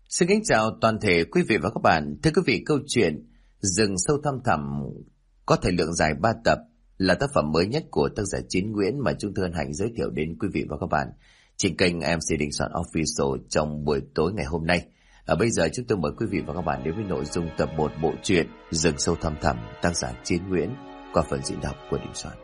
Xin kính chào toàn thể quý vị và các bạn. Thưa quý vị, câu chuyện Rừng sâu thăm thẳm có thời lượng dài 3 tập là tác phẩm mới nhất của tác giả Chiến Nguyễn mà chúng tôi hân hạnh giới thiệu đến quý vị và các bạn trên kênh MC Đình Soạn Official trong buổi tối ngày hôm nay. Bây giờ chúng tôi mời quý vị và các bạn đến với nội dung tập 1 bộ truyện Rừng sâu thăm thẳm, tác giả Chiến Nguyễn qua phần diễn đọc của Đình Soạn.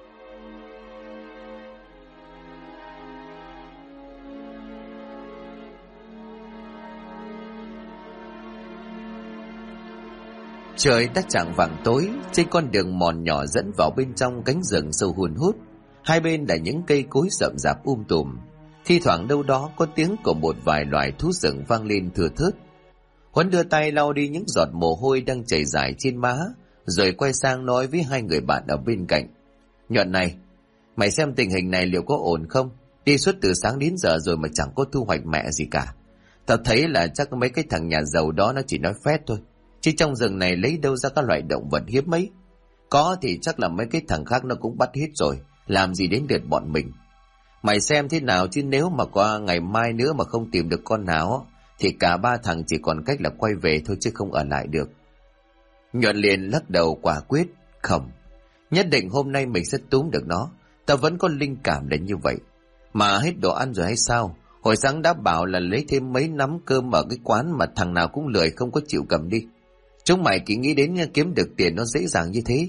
Trời đã chạng vạng tối, trên con đường mòn nhỏ dẫn vào bên trong cánh rừng sâu hun hút. Hai bên là những cây cối rậm rạp tùm. Thi thoảng đâu đó có tiếng của một vài loài thú rừng vang lên thưa thớt. Huấn đưa tay lau đi những giọt mồ hôi đang chảy dài trên má, rồi quay sang nói với hai người bạn ở bên cạnh. Nhuận này, mày xem tình hình này liệu có ổn không? Đi suốt từ sáng đến giờ rồi mà chẳng có thu hoạch mẹ gì cả. Tao thấy là chắc mấy cái thằng nhà giàu đó nó chỉ nói phét thôi. Chứ trong rừng này lấy đâu ra các loại động vật hiếm mấy. Có thì chắc là mấy cái thằng khác nó cũng bắt hết rồi. Làm gì đến lượt bọn mình. Mày xem thế nào, chứ nếu mà qua ngày mai nữa mà không tìm được con nào thì cả ba thằng chỉ còn cách là quay về thôi, chứ không ở lại được. Nhuận liền lắc đầu quả quyết. Không, nhất định hôm nay mình sẽ túm được nó. Tao vẫn có linh cảm là như vậy. Mà hết đồ ăn rồi hay sao? Hồi sáng đã bảo là lấy thêm mấy nắm cơm ở cái quán mà thằng nào cũng lười không có chịu cầm đi. Chúng mày chỉ nghĩ đến kiếm được tiền nó dễ dàng như thế.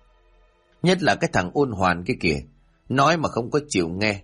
Nhất là cái thằng Ôn Hoàn kia kìa, nói mà không có chịu nghe.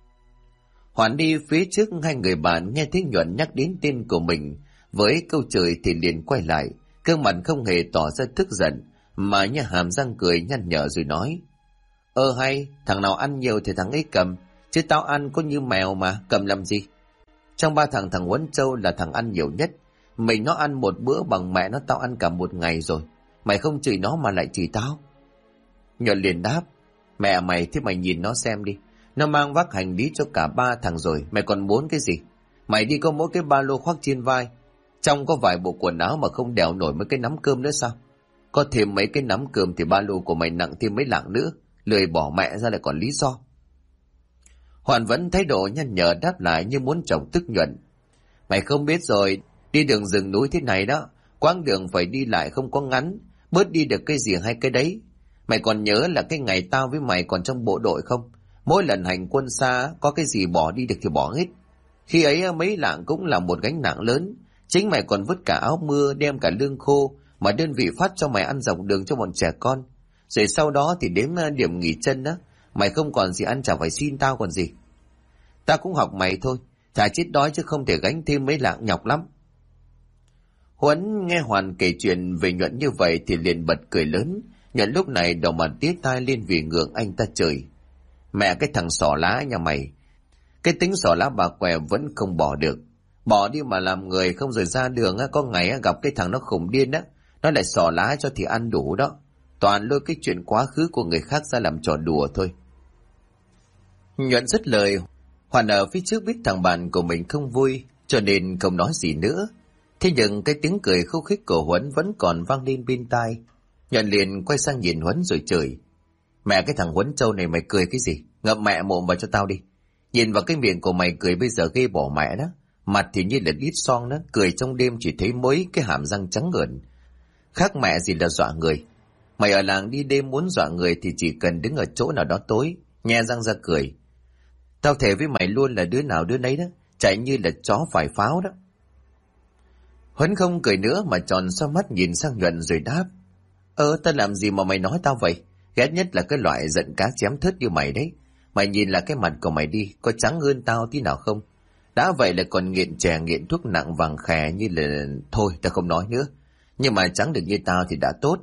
Hoàn đi phía trước, hai người bạn nghe thấy Nhuận nhắc đến tên của mình với câu chửi thì liền quay lại, gương mặt không hề tỏ ra tức giận, mà như hàm răng cười nhăn nhở rồi nói: hay, thằng nào ăn nhiều thì thằng ấy cầm, chứ tao ăn có như mèo mà, cầm làm gì? Trong ba thằng, thằng Huấn Châu là thằng ăn nhiều nhất. Mình nó ăn một bữa bằng mẹ nó tao ăn cả một ngày rồi. Mày không chửi nó mà lại chửi tao. Nhuận liền đáp: Mẹ mày, thế mày nhìn nó xem đi. Nó mang vác hành lý cho cả ba thằng rồi, mày còn muốn cái gì? Mày đi có mỗi cái ba lô khoác trên vai, trong có vài bộ quần áo mà không đèo nổi mấy cái nắm cơm nữa sao? Có thêm mấy cái nắm cơm thì ba lô của mày nặng thêm mấy lạng nữa. Lười bỏ mẹ ra lại còn lý do. Hoàn vẫn thái độ nhăn nhở đáp lại như muốn chọc tức Nhuận: Mày không biết rồi, đi đường rừng núi thế này đó, quãng đường phải đi lại không có ngắn, bớt đi được cái gì hay cái đấy. Mày còn nhớ là cái ngày tao với mày còn trong bộ đội không? Mỗi lần hành quân xa, có cái gì bỏ đi được thì bỏ hết. Khi ấy mấy lạng cũng là một gánh nặng lớn. Chính mày còn vứt cả áo mưa, đem cả lương khô mà đơn vị phát cho mày ăn dọc đường cho bọn trẻ con. Rồi sau đó thì đếm điểm nghỉ chân á, mày không còn gì ăn chả phải xin tao còn gì. Tao cũng học mày thôi, thà chết đói chứ không thể gánh thêm mấy lạng, nhọc lắm. Huấn nghe Hoàn kể chuyện về Nhuận như vậy thì liền bật cười lớn. Nhuận lúc này đầu mặt tía tai lên vì ngượng anh ta chửi: Mẹ cái thằng xỏ lá nhà mày, cái tính xỏ lá bà què vẫn không bỏ được. Bỏ đi mà làm người không, rồi ra đường có ngày gặp cái thằng nó khùng điên á, nó lại xỏ lá cho thì ăn đủ đó. Toàn lôi cái chuyện quá khứ của người khác ra làm trò đùa thôi. Nhuận dứt lời, Hoàn ở phía trước biết thằng bạn của mình không vui, cho nên không nói gì nữa. Thế nhưng cái tiếng cười khúc khích của Huấn vẫn còn vang lên bên tai. Nhuận liền quay sang nhìn Huấn rồi chửi: Mẹ cái thằng Huấn Châu này, mày cười cái gì? Ngậm mẹ mồm vào cho tao đi. Nhìn vào cái miệng của mày cười bây giờ ghê bỏ mẹ đó. Mặt thì như là đít son đó, cười trong đêm chỉ thấy mấy cái hàm răng trắng ngợn. Khác mẹ gì là dọa người. Mày ở làng đi đêm muốn dọa người thì chỉ cần đứng ở chỗ nào đó tối, nhe răng ra cười. Tao thề với mày luôn là đứa nào đứa nấy đó, chạy như là chó phải pháo đó. Huấn không cười nữa mà tròn xoa mắt nhìn sang Nhuận rồi đáp: Tao làm gì mà mày nói tao vậy? Ghét nhất là cái loại giận cá chém thớt như mày đấy. Mày nhìn là cái mặt của mày đi, có trắng hơn tao tí nào không? Đã vậy là còn nghiện chè nghiện thuốc nặng vàng khè như là... Thôi tao không nói nữa. Nhưng mà trắng được như tao thì đã tốt.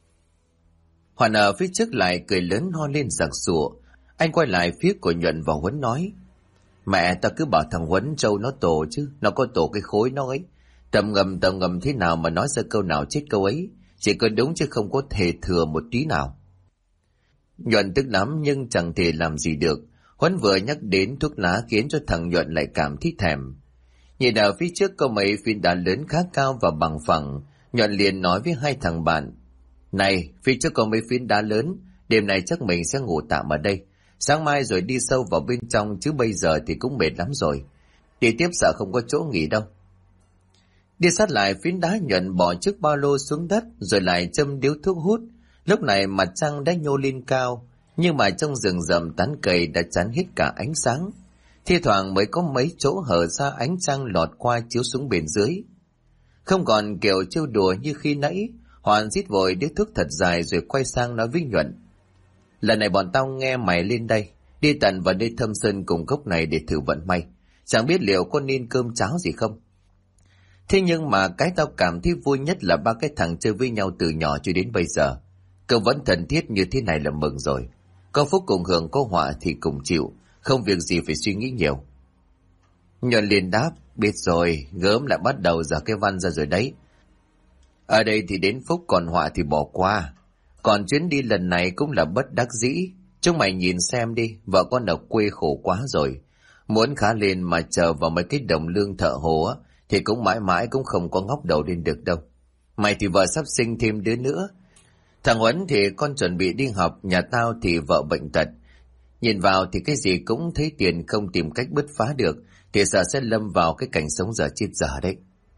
Hoàn ở phía trước lại cười lớn ho lên sặc sụa. Anh quay lại phía của Nhuận và Huấn nói: Mẹ, tao cứ bảo thằng Huấn Châu nó tổ chứ, nó có tổ cái khối nó ấy. Tầm ngầm thế nào mà nói ra câu nào chết câu ấy. Chỉ có đúng chứ không có thể thừa một tí nào. Nhuận tức lắm nhưng chẳng thể làm gì được. Huấn vừa nhắc đến thuốc lá khiến cho thằng Nhuận lại cảm thấy thèm. Nhìn ở phía trước có mấy phiến đá lớn khá cao và bằng phẳng. Nhuận liền nói với hai thằng bạn: Này, phía trước có mấy phiến đá lớn, đêm nay chắc mình sẽ ngủ tạm ở đây. Sáng mai rồi đi sâu vào bên trong, chứ bây giờ thì cũng mệt lắm rồi. Đi tiếp sợ không có chỗ nghỉ đâu. Đi sát lại phiến đá, Nhuận bỏ chiếc ba lô xuống đất rồi lại châm điếu thuốc hút. Lúc này mặt trăng đã nhô lên cao, nhưng mà trong rừng rậm tán cây đã chắn hết cả ánh sáng. Thi thoảng mới có mấy chỗ hở ra ánh trăng lọt qua chiếu xuống bên dưới. Không còn kiểu trêu đùa như khi nãy, Hoàn rít vội điếu thuốc thật dài rồi quay sang nói với Nhuận: lần này bọn tao nghe mày lên đây, đi tận vào nơi thâm sơn cùng gốc này để thử vận may. Chẳng biết liệu có nên cơm cháo gì không? Thế nhưng mà cái tao cảm thấy vui nhất là ba cái thằng chơi với nhau từ nhỏ cho đến bây giờ. Cậu vẫn thân thiết như thế này là mừng rồi. Có phúc cùng hưởng, có họa thì cùng chịu, không việc gì phải suy nghĩ nhiều. Nhuận liền đáp: biết rồi, gớm lại bắt đầu dở cái văn ra rồi đấy. Ở đây thì đến phúc, còn họa thì bỏ qua. Còn chuyến đi lần này cũng là bất đắc dĩ. Chúng mày nhìn xem đi, vợ con ở quê khổ quá rồi. Muốn khá lên mà chờ vào mấy cái đồng lương thợ hồ á, thì cũng mãi mãi cũng không có ngóc đầu lên được đâu. Mày thì vợ sắp sinh thêm đứa nữa. Thằng Huấn thì con chuẩn bị đi học, nhà tao thì vợ bệnh tật. Nhìn vào thì cái gì cũng thấy tiền, không tìm cách bứt phá được thì sợ sẽ lâm vào cái cảnh sống dở chết dở đấy.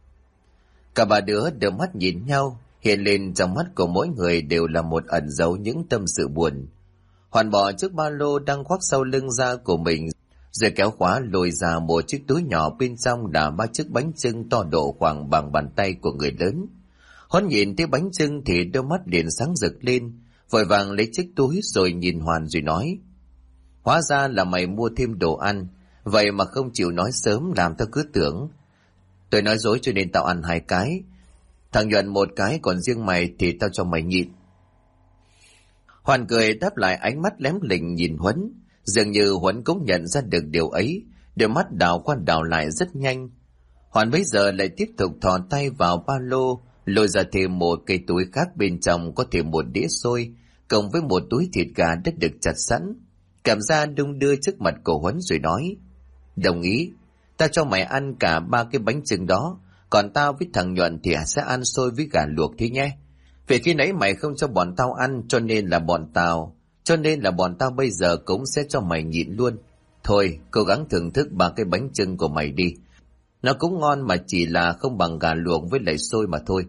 Cả ba đứa đưa mắt nhìn nhau, hiện lên trong mắt của mỗi người đều là một ẩn dấu những tâm sự buồn. Hoàn bỏ chiếc ba lô đang khoác sau lưng ra của mình, rồi kéo khóa lôi ra một chiếc túi nhỏ, bên trong là 3 chiếc bánh chưng to độ khoảng bằng bàn tay của người lớn. Huấn nhìn thấy bánh chưng thì đôi mắt liền sáng rực lên, vội vàng lấy chiếc túi rồi nhìn Hoàn rồi nói: hóa ra là mày mua thêm đồ ăn, vậy mà không chịu nói sớm, làm tao cứ tưởng. Tôi nói dối cho nên tao ăn 2 cái. Thằng Nhuận 1 cái, còn riêng mày thì tao cho mày nhịn. Hoàn cười đáp lại, ánh mắt lém lỉnh nhìn Huấn. Dường như Huấn cũng nhận ra được điều ấy, đôi mắt đảo qua đảo lại rất nhanh. Hoàn bấy giờ lại tiếp tục thò tay vào ba lô, lôi ra thêm một cây túi khác, bên trong có thêm một đĩa xôi cộng với một túi thịt gà đã được chặt sẵn. Cảm ra đung đưa trước mặt của Huấn rồi nói: đồng ý, tao cho mày ăn cả 3 cái bánh chưng đó, còn tao với thằng Nhuận thì sẽ ăn xôi với gà luộc thế nhé. Vì khi nãy mày không cho bọn tao ăn, cho nên là bọn tao bây giờ cũng sẽ cho mày nhịn luôn. Thôi, cố gắng thưởng thức 3 cái bánh chưng của mày đi. Nó cũng ngon mà chỉ là không bằng gà luộc với lại xôi mà thôi.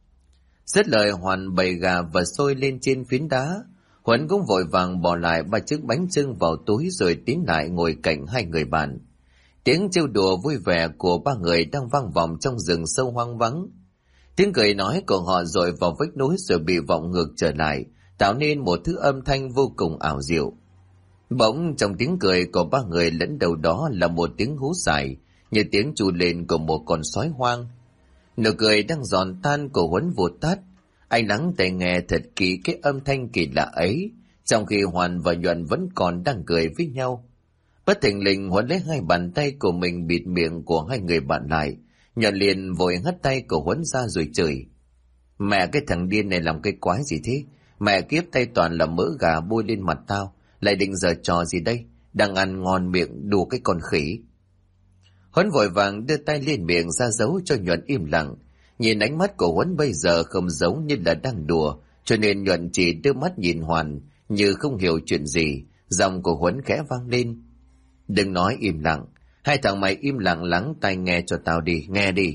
Dứt lời, Hoàn bày gà và xôi lên trên phiến đá. Huấn cũng vội vàng bỏ lại 3 chiếc bánh chưng vào túi rồi tiến lại ngồi cạnh hai người bạn. Tiếng trêu đùa vui vẻ của 3 người đang vang vọng trong rừng sâu hoang vắng. Tiếng cười nói của họ dội vào vách núi rồi bị vọng ngược trở lại, tạo nên một thứ âm thanh vô cùng ảo diệu. Bỗng trong tiếng cười của 3 người lẫn đầu đó là một tiếng hú dài, như tiếng trù lên của một con sói hoang. Nụ cười đang giòn tan của Huấn vụt tắt. Anh lắng tai nghe thật kỹ cái âm thanh kỳ lạ ấy, trong khi Hoàn và Nhuận vẫn còn đang cười với nhau. Bất thình lình, Huấn lấy 2 bàn tay của mình bịt miệng của hai người bạn lại. Nhuận liền vội hất tay của Huấn ra rồi chửi: mẹ, cái thằng điên này làm cái quái gì thế? Mẹ kiếp, tay toàn là mỡ gà bôi lên mặt tao, lại định giở trò gì đây? Đang ăn ngon miệng đùa cái con khỉ. Huấn vội vàng đưa tay lên miệng ra dấu cho Nhuận im lặng. Nhìn ánh mắt của Huấn bây giờ không giống như là đang đùa, cho nên Nhuận chỉ đưa mắt nhìn Hoàn như không hiểu chuyện gì. Giọng của Huấn khẽ vang lên: đừng nói, im lặng. 2 thằng mày im lặng lắng tai nghe cho tao đi, nghe đi.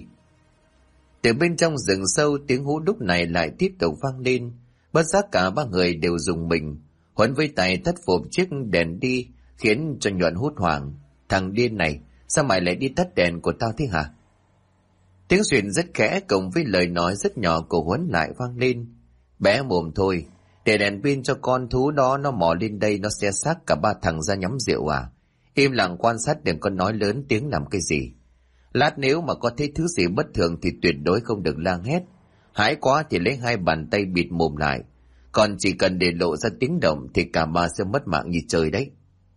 Từ bên trong rừng sâu, tiếng hú đúc này lại tiếp tục vang lên. Bất giác cả 3 người đều rùng mình. Huấn với tay tắt phụp chiếc đèn đi, khiến cho Nhuận hốt hoảng: thằng điên này, sao mày lại đi tắt đèn của tao thế hả? Tiếng xuyên rất khẽ cộng với lời nói rất nhỏ của Huấn lại vang lên: bé mồm thôi, để đèn pin cho con thú đó, nó mò lên đây nó sẽ xác cả 3 thằng ra nhắm rượu à? Im lặng quan sát, đừng có nói lớn tiếng làm cái gì. Lát nếu mà có thấy thứ gì bất thường thì tuyệt đối không được la hét. Hãi quá thì lấy 2 bàn tay bịt mồm lại. Còn chỉ cần để lộ ra tiếng động thì cả 3 sẽ mất mạng như trời đấy.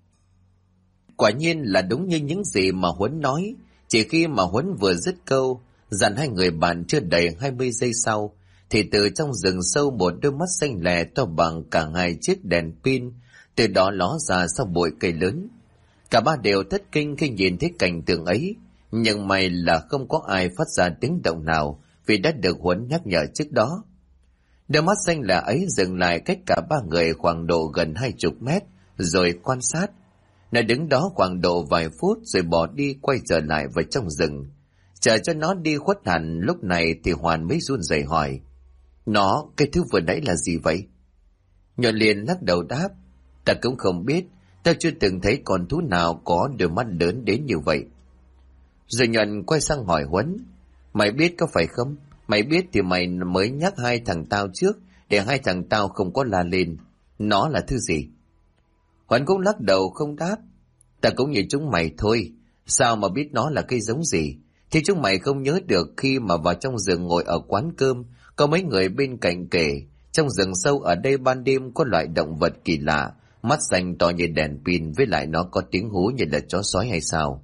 Quả nhiên là đúng như những gì mà Huấn nói. Chỉ khi mà Huấn vừa dứt câu, dặn 2 người bạn chưa đầy 20 giây sau, thì từ trong rừng sâu một đôi mắt xanh lè to bằng cả 2 chiếc đèn pin từ đó ló ra sau bụi cây lớn. Cả 3 đều thất kinh khi nhìn thấy cảnh tượng ấy, nhưng may là không có ai phát ra tiếng động nào vì đã được Huấn nhắc nhở trước đó. Đôi mắt xanh lè ấy dừng lại cách cả 3 người khoảng độ gần 20 mét rồi quan sát. Nó đứng đó khoảng độ vài phút rồi bỏ đi, quay trở lại vào trong rừng. Chờ cho nó đi khuất hẳn, lúc này thì Hoàn mới run rẩy hỏi: cái thứ vừa nãy là gì vậy? Nhuận liền lắc đầu đáp: Ta cũng không biết, ta chưa từng thấy con thú nào có đôi mắt lớn đến như vậy. Rồi Nhuận quay sang hỏi Huấn: Mày biết có phải không? Mày biết thì mày mới nhắc hai thằng tao trước, để hai thằng tao không có la lên. Nó là thứ gì? Huấn cũng lắc đầu không đáp. Ta cũng như chúng mày thôi, sao mà biết nó là cái giống gì? Thì chúng mày không nhớ được khi mà vào trong rừng ngồi ở quán cơm, có mấy người bên cạnh kể, trong rừng sâu ở đây ban đêm có loại động vật kỳ lạ, mắt xanh to như đèn pin, với lại nó có tiếng hú như là chó sói hay sao?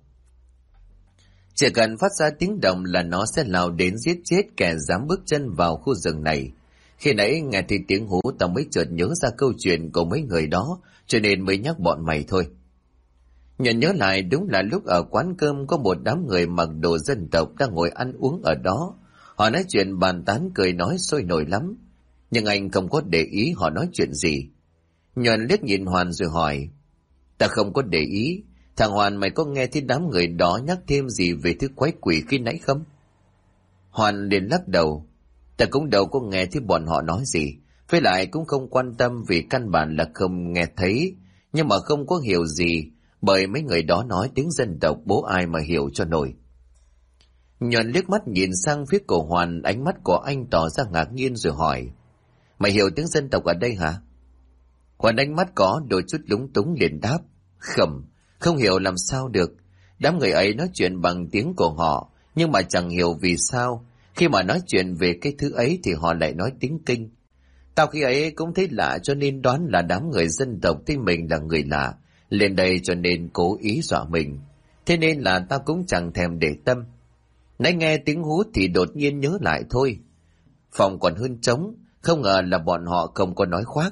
Chỉ cần phát ra tiếng động là nó sẽ lao đến giết chết kẻ dám bước chân vào khu rừng này. Khi nãy nghe thì tiếng hú, tao mới chợt nhớ ra câu chuyện của mấy người đó, cho nên mới nhắc bọn mày thôi. Nhận nhớ lại, đúng là lúc ở quán cơm có một đám người mặc đồ dân tộc đang ngồi ăn uống ở đó. Họ nói chuyện bàn tán cười nói sôi nổi lắm, nhưng anh không có để ý họ nói chuyện gì. Nhuận liếc nhìn Hoàn rồi hỏi: Ta không có để ý. Thằng Hoàn, mày có nghe thấy đám người đó nhắc thêm gì về thứ quái quỷ khi nãy không? Hoàn liền lắc đầu: Ta cũng đâu có nghe thấy bọn họ nói gì, với lại cũng không quan tâm vì căn bản là không nghe thấy, nhưng mà không có hiểu gì, bởi mấy người đó nói tiếng dân tộc, bố ai mà hiểu cho nổi. Nhuận liếc mắt nhìn sang phía của Hoàn, ánh mắt của anh tỏ ra ngạc nhiên rồi hỏi: Mày hiểu tiếng dân tộc ở đây hả? Hoàn ánh mắt có đôi chút lúng túng liền đáp: Không hiểu làm sao được. Đám người ấy nói chuyện bằng tiếng của họ, nhưng mà chẳng hiểu vì sao khi mà nói chuyện về cái thứ ấy thì họ lại nói tiếng Kinh. Tao khi ấy cũng thấy lạ, cho nên đoán là đám người dân tộc thấy mình là người lạ, lên đây cho nên cố ý dọa mình. Thế nên là tao cũng chẳng thèm để tâm. Nãy nghe tiếng hú thì đột nhiên nhớ lại thôi. Phòng còn hơn trống, không ngờ là bọn họ không có nói khoác.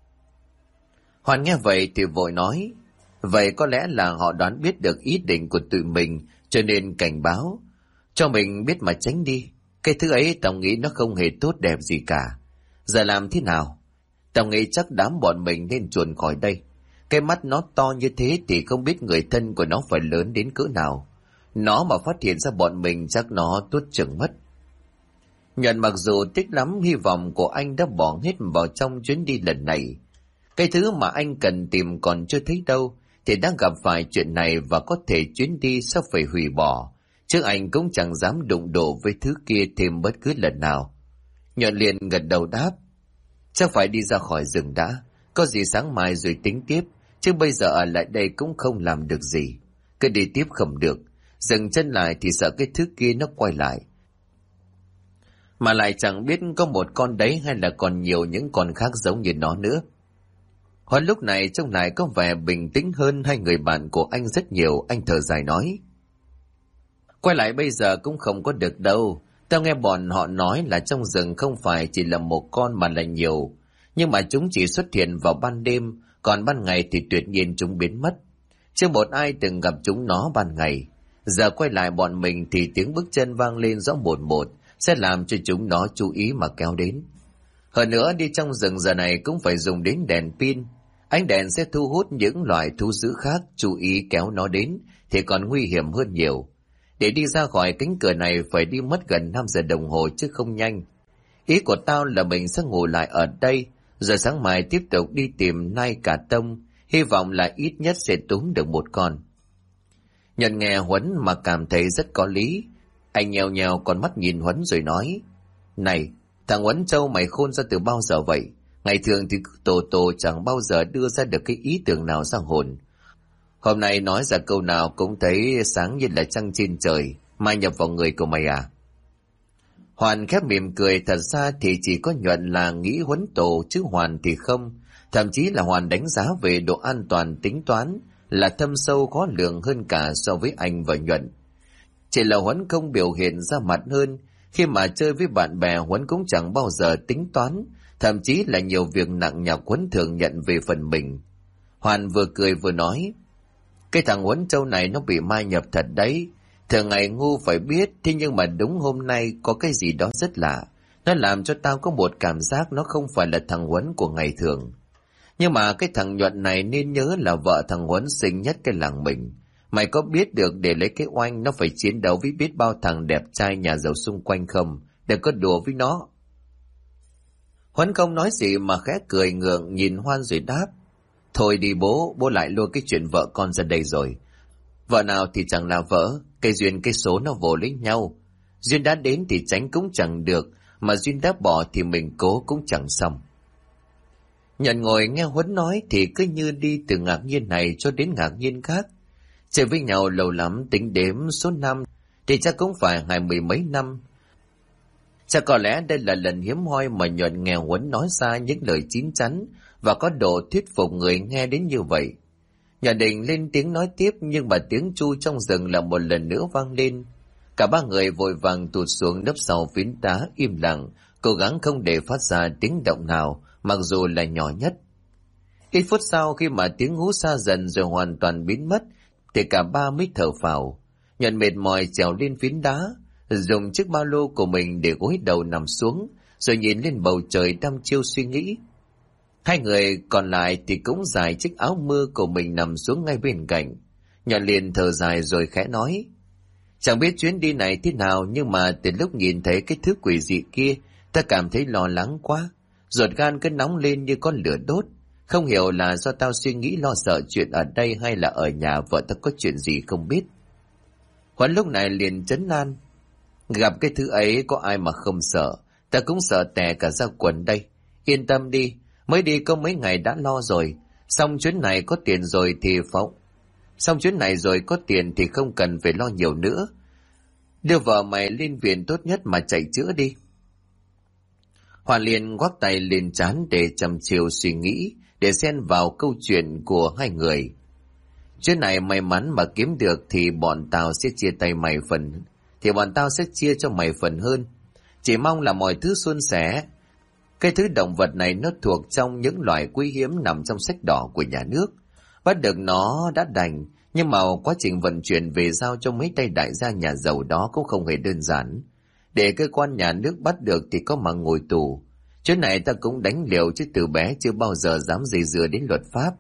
Hoàn nghe vậy thì vội nói: Vậy có lẽ là họ đoán biết được ý định của tụi mình, cho nên cảnh báo cho mình biết mà tránh đi. Cái thứ ấy tao nghĩ nó không hề tốt đẹp gì cả. Giờ làm thế nào? Tao nghĩ chắc đám bọn mình nên chuồn khỏi đây. Cái mắt nó to như thế thì không biết người thân của nó phải lớn đến cỡ nào. Nó mà phát hiện ra bọn mình chắc nó tuốt chừng mất. Nhuận mặc dù tiếc lắm hy vọng của anh đã bỏ hết vào trong chuyến đi lần này. Cái thứ mà anh cần tìm còn chưa thấy đâu, thì đang gặp phải chuyện này và có thể chuyến đi sắp phải hủy bỏ, chứ anh cũng chẳng dám đụng độ với thứ kia thêm bất cứ lần nào. Nhuận liền gật đầu đáp: Chắc phải đi ra khỏi rừng đã, có gì sáng mai rồi tính tiếp, chứ bây giờ ở lại đây cũng không làm được gì. Cứ đi tiếp không được, dừng chân lại thì sợ cái thứ kia nó quay lại. Mà lại chẳng biết có một con đấy hay là còn nhiều những con khác giống như nó nữa. Huấn lúc này trông lại có vẻ bình tĩnh hơn hai người bạn của anh rất nhiều. Anh thở dài nói: Quay lại bây giờ cũng không có được đâu. Tao nghe bọn họ nói là trong rừng không phải chỉ là một con mà là nhiều, nhưng mà chúng chỉ xuất hiện vào ban đêm, còn ban ngày thì tuyệt nhiên chúng biến mất. Chưa một ai từng gặp chúng nó ban ngày. Giờ quay lại bọn mình thì tiếng bước chân vang lên rõ một một, sẽ làm cho chúng nó chú ý mà kéo đến. Hơn nữa đi trong rừng giờ này cũng phải dùng đến đèn pin. Ánh đèn sẽ thu hút những loài thú dữ khác chú ý kéo nó đến thì còn nguy hiểm hơn nhiều. Để đi ra khỏi cánh cửa này phải đi mất gần 5 giờ đồng hồ chứ không nhanh. Ý của tao là mình sẽ ngủ lại ở đây, rồi sáng mai tiếp tục đi tìm nai cả tông, hy vọng là ít nhất sẽ túm được một con. Nhận nghe Huấn mà cảm thấy rất có lý. Anh nhèo nhèo con mắt nhìn Huấn rồi nói: Này, thằng Huấn Châu, mày khôn ra từ bao giờ vậy? Ngày thường thì Tổ Tổ chẳng bao giờ đưa ra được cái ý tưởng nào ra hồn. Hôm nay nói ra câu nào cũng thấy sáng như là trăng trên trời, mai nhập vào người của mày à? Hoàn khép mỉm cười, thật ra thì chỉ có Nhuận là nghĩ Huấn Tổ chứ Hoàn thì không. Thậm chí là Hoàn đánh giá về độ an toàn tính toán là thâm sâu khó lường hơn cả so với anh và Nhuận. Chỉ là Huấn không biểu hiện ra mặt hơn, khi mà chơi với bạn bè Huấn cũng chẳng bao giờ tính toán, thậm chí là nhiều việc nặng nhọc Huấn thường nhận về phần mình. Hoàn vừa cười vừa nói: Cái thằng Huấn Châu này nó bị mai nhập thật đấy. Thường ngày ngu phải biết, thế nhưng mà đúng hôm nay có cái gì đó rất lạ. Nó làm cho tao có một cảm giác nó không phải là thằng Huấn của ngày thường. Nhưng mà cái thằng Nhuận này nên nhớ là vợ thằng Huấn xinh nhất cái làng mình. Mày có biết được để lấy cái oanh nó phải chiến đấu với biết bao thằng đẹp trai nhà giàu xung quanh không? Đừng có đùa với nó. Huấn không nói gì mà khẽ cười ngượng nhìn Hoan rồi đáp. Thôi đi bố lại lôi cái chuyện vợ con ra đây rồi. Vợ nào thì chẳng là vợ, cái duyên cái số nó vồ lấy nhau. Duyên đã đến thì tránh cũng chẳng được, mà duyên đã bỏ thì mình cố cũng chẳng xong. Nhận ngồi nghe Huấn nói thì cứ như đi từ ngạc nhiên này cho đến ngạc nhiên khác. Chơi với nhau lâu lắm tính đếm số năm thì chắc cũng phải 20 mấy năm. Chắc có lẽ đây là lần hiếm hoi mà Nhuận nghe Huấn nói ra những lời chín chắn và có độ thuyết phục người nghe đến như vậy. Nhà định lên tiếng nói tiếp nhưng mà tiếng chu trong rừng là một lần nữa vang lên. Cả ba người vội vàng tụt xuống nấp sau phiến đá im lặng, cố gắng không để phát ra tiếng động nào, mặc dù là nhỏ nhất. Ít phút sau khi mà tiếng hú xa dần rồi hoàn toàn biến mất, thì cả ba mới thở phào. Nhuận mệt mỏi trèo lên phiến đá, dùng chiếc ba lô của mình để gối đầu nằm xuống, rồi nhìn lên bầu trời đăm chiêu suy nghĩ. Hai người còn lại thì cũng dài chiếc áo mưa của mình nằm xuống ngay bên cạnh. Nhuận liền thở dài rồi khẽ nói. Chẳng biết chuyến đi này thế nào, nhưng mà từ lúc nhìn thấy cái thứ quỷ dị kia, ta cảm thấy lo lắng quá. Ruột gan cứ nóng lên như con lửa đốt. Không hiểu là do tao suy nghĩ lo sợ chuyện ở đây hay là ở nhà vợ ta có chuyện gì không biết. Huấn lúc này liền trấn an. Gặp cái thứ ấy có ai mà không sợ, ta cũng sợ tè cả ra quần đây. Yên tâm đi, mới đi có mấy ngày đã lo rồi. Xong chuyến này có tiền rồi thì không cần phải lo nhiều nữa. Đưa vợ mày lên viện tốt nhất mà chạy chữa đi. Hoàn liền ngoắc tay lên trán để trầm chiều suy nghĩ, để xen vào câu chuyện của hai người. Chuyến này may mắn mà kiếm được thì bọn tao sẽ chia cho mày phần hơn. Chỉ mong là mọi thứ suôn sẻ. Cái thứ động vật này nó thuộc trong những loài quý hiếm nằm trong sách đỏ của nhà nước. Bắt được nó đã đành, nhưng mà quá trình vận chuyển về giao cho mấy tay đại gia nhà giàu đó cũng không hề đơn giản. Để cơ quan nhà nước bắt được thì có mà ngồi tù. Chuyến này ta cũng đánh liều chứ từ bé chưa bao giờ dám dây dưa đến luật pháp.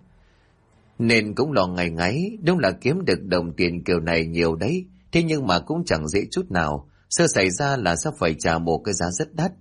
Nên cũng lo ngày ngáy, đúng là kiếm được đồng tiền kiểu này nhiều đấy, thế nhưng mà cũng chẳng dễ chút nào, sơ xảy ra là sắp phải trả một cái giá rất đắt.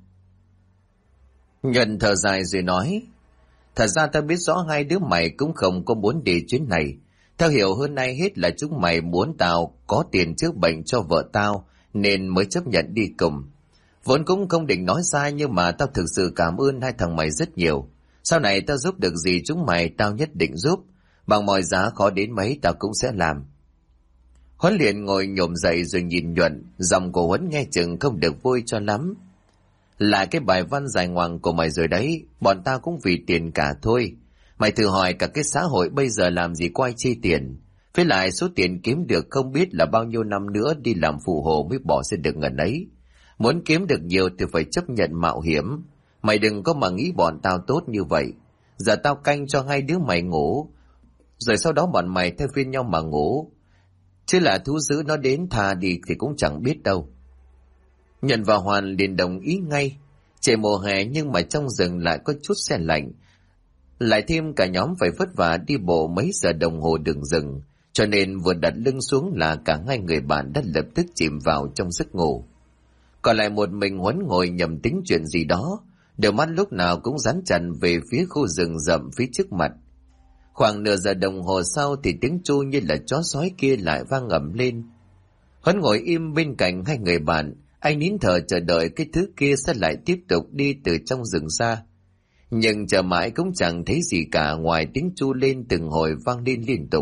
Nhuận thở dài rồi nói, thật ra ta biết rõ hai đứa mày cũng không có muốn đi chuyến này. Tao hiểu hơn ai hết là chúng mày muốn tao có tiền chữa bệnh cho vợ tao, nên mới chấp nhận đi cùng. Vốn cũng không định nói sai, nhưng mà tao thực sự cảm ơn hai thằng mày rất nhiều. Sau này tao giúp được gì chúng mày tao nhất định giúp. Bằng mọi giá khó đến mấy tao cũng sẽ làm. Huấn liền ngồi nhổm dậy rồi nhìn Nhuận, giọng của Huấn nghe chừng không được vui cho lắm. Là cái bài văn dài ngoằng của mày rồi đấy, bọn tao cũng vì tiền cả thôi. Mày thử hỏi cả cái xã hội bây giờ làm gì có ai chi tiền. Với lại số tiền kiếm được không biết là bao nhiêu năm nữa đi làm phụ hồ mới bỏ ra được ngần ấy. Muốn kiếm được nhiều thì phải chấp nhận mạo hiểm. Mày đừng có mà nghĩ bọn tao tốt như vậy. Giờ tao canh cho hai đứa mày ngủ, rồi sau đó bọn mày thay phiên nhau mà ngủ. Chứ là thú dữ nó đến thà đi thì cũng chẳng biết đâu. Nhuận và Hoàn liền đồng ý ngay. Trời mùa hè nhưng mà trong rừng lại có chút se lạnh. Lại thêm cả nhóm phải vất vả đi bộ mấy giờ đồng hồ đường rừng, cho nên vừa đặt lưng xuống là cả hai người bạn đã lập tức chìm vào trong giấc ngủ. Còn lại một mình Huấn ngồi nhầm tính chuyện gì đó, đôi mắt lúc nào cũng dán chặt về phía khu rừng rậm phía trước mặt. Khoảng nửa giờ đồng hồ sau thì tiếng tru như là chó sói kia lại vang ầm lên. Huấn ngồi im bên cạnh hai người bạn, anh nín thở chờ đợi cái thứ kia sẽ lại tiếp tục đi từ trong rừng ra. Nhưng chờ mãi cũng chẳng thấy gì cả ngoài tiếng tru lên từng hồi vang lên liên tục.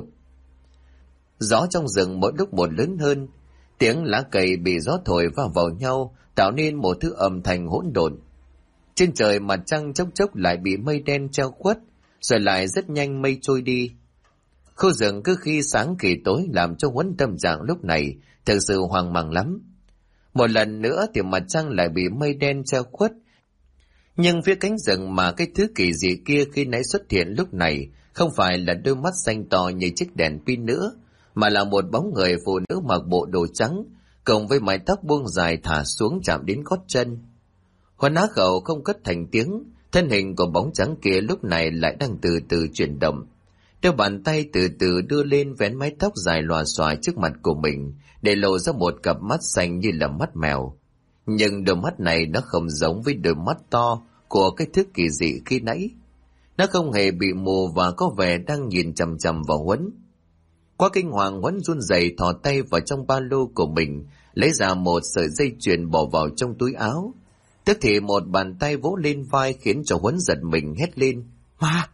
Gió trong rừng mỗi lúc một lớn hơn, tiếng lá cây bị gió thổi vào nhau tạo nên một thứ âm thanh hỗn độn. Trên trời mặt trăng chốc chốc lại bị mây đen che khuất, rồi lại rất nhanh mây trôi đi. Khu rừng cứ khi sáng khi tối làm cho Huấn tâm trạng lúc này thực sự hoang mang lắm. Một lần nữa thì mặt trăng lại bị mây đen che khuất, nhưng phía cánh rừng mà cái thứ kỳ dị kia khi nãy xuất hiện lúc này không phải là đôi mắt xanh to như chiếc đèn pin nữa, mà là một bóng người phụ nữ mặc bộ đồ trắng, cộng với mái tóc buông dài thả xuống chạm đến gót chân. Huấn á khẩu không cất thành tiếng, thân hình của bóng trắng kia lúc này lại đang từ từ chuyển động. Đôi bàn tay từ từ đưa lên vén mái tóc dài lòa xòa trước mặt của mình, để lộ ra một cặp mắt xanh như là mắt mèo. Nhưng đôi mắt này nó không giống với đôi mắt to của cái thứ kỳ dị khi nãy. Nó không hề bị mù và có vẻ đang nhìn chằm chằm vào Huấn. Quá kinh hoàng, Huấn run rẩy thò tay vào trong ba lô của mình, lấy ra một sợi dây chuyền bỏ vào trong túi áo. Tức thì một bàn tay vỗ lên vai khiến cho Huấn giật mình hét lên: "Ma!"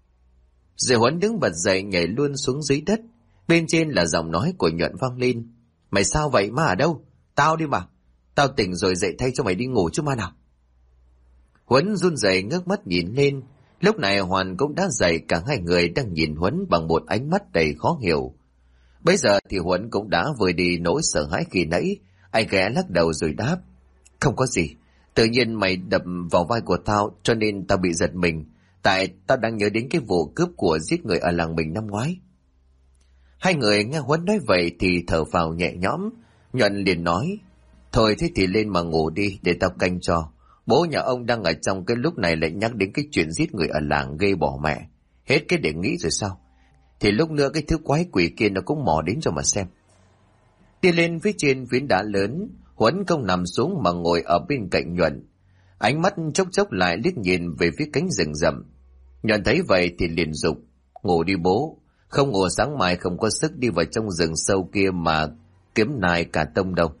Rồi Huấn đứng bật dậy nhảy luôn xuống dưới đất. Bên trên là giọng nói của Nhuận vang lên: "Mày sao vậy? Ma ở đâu? Tao đi mà. Tao tỉnh rồi dậy thay cho mày đi ngủ chứ ma nào." Huấn run rẩy ngước mắt nhìn lên. Lúc này Hoàn cũng đã dậy, cả hai người đang nhìn Huấn bằng một ánh mắt đầy khó hiểu. Bây giờ thì Huấn cũng đã vơi đi nỗi sợ hãi khi nãy. Anh ghé lắc đầu rồi đáp: "Không có gì. Tự nhiên mày đập vào vai của tao cho nên tao bị giật mình. Tại tao đang nhớ đến cái vụ cướp của giết người ở làng mình năm ngoái." Hai người nghe Huấn nói vậy thì thở phào nhẹ nhõm. Nhuận liền nói: "Thôi thế thì lên mà ngủ đi, để tao canh cho. Bố nhà ông đang ở trong cái lúc này lại nhắc đến cái chuyện giết người ở làng, ghê bỏ mẹ. Hết cái để nghĩ rồi sao? Thì lúc nữa cái thứ quái quỷ kia nó cũng mò đến cho mà xem." Đi lên phía trên phiến đá lớn, Huấn không nằm xuống mà ngồi ở bên cạnh Nhuận. Ánh mắt chốc chốc lại liếc nhìn về phía cánh rừng rậm. Nhuận thấy vậy thì liền dục: "Ngủ đi bố, không ngủ sáng mai không có sức đi vào trong rừng sâu kia mà kiếm nai cả tông đâu."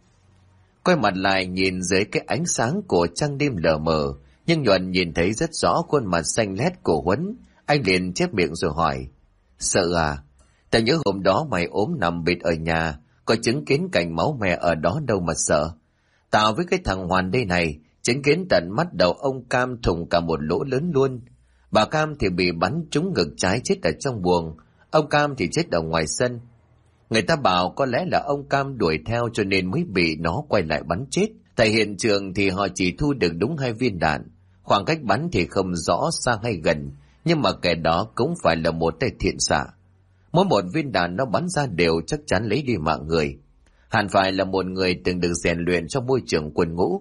Quay mặt lại nhìn dưới cái ánh sáng của trăng đêm lờ mờ, nhưng Nhuận nhìn thấy rất rõ khuôn mặt xanh lét của Huấn. Anh liền chép miệng rồi hỏi: "Sợ à? Tao nhớ hôm đó mày ốm nằm bệt ở nhà, có chứng kiến cảnh máu me ở đó đâu mà sợ. Tao với cái thằng Hoàn đây này, chứng kiến tận mắt đầu ông Cam thủng cả một lỗ lớn luôn. Bà Cam thì bị bắn trúng ngực trái chết ở trong buồng, ông Cam thì chết ở ngoài sân. Người ta bảo có lẽ là ông Cam đuổi theo cho nên mới bị nó quay lại bắn chết. Tại hiện trường thì họ chỉ thu được đúng 2 viên đạn. Khoảng cách bắn thì không rõ xa hay gần, nhưng mà kẻ đó cũng phải là một tay thiện xạ. Mỗi một viên đạn nó bắn ra đều chắc chắn lấy đi mạng người. Hẳn phải là một người từng được rèn luyện trong môi trường quân ngũ."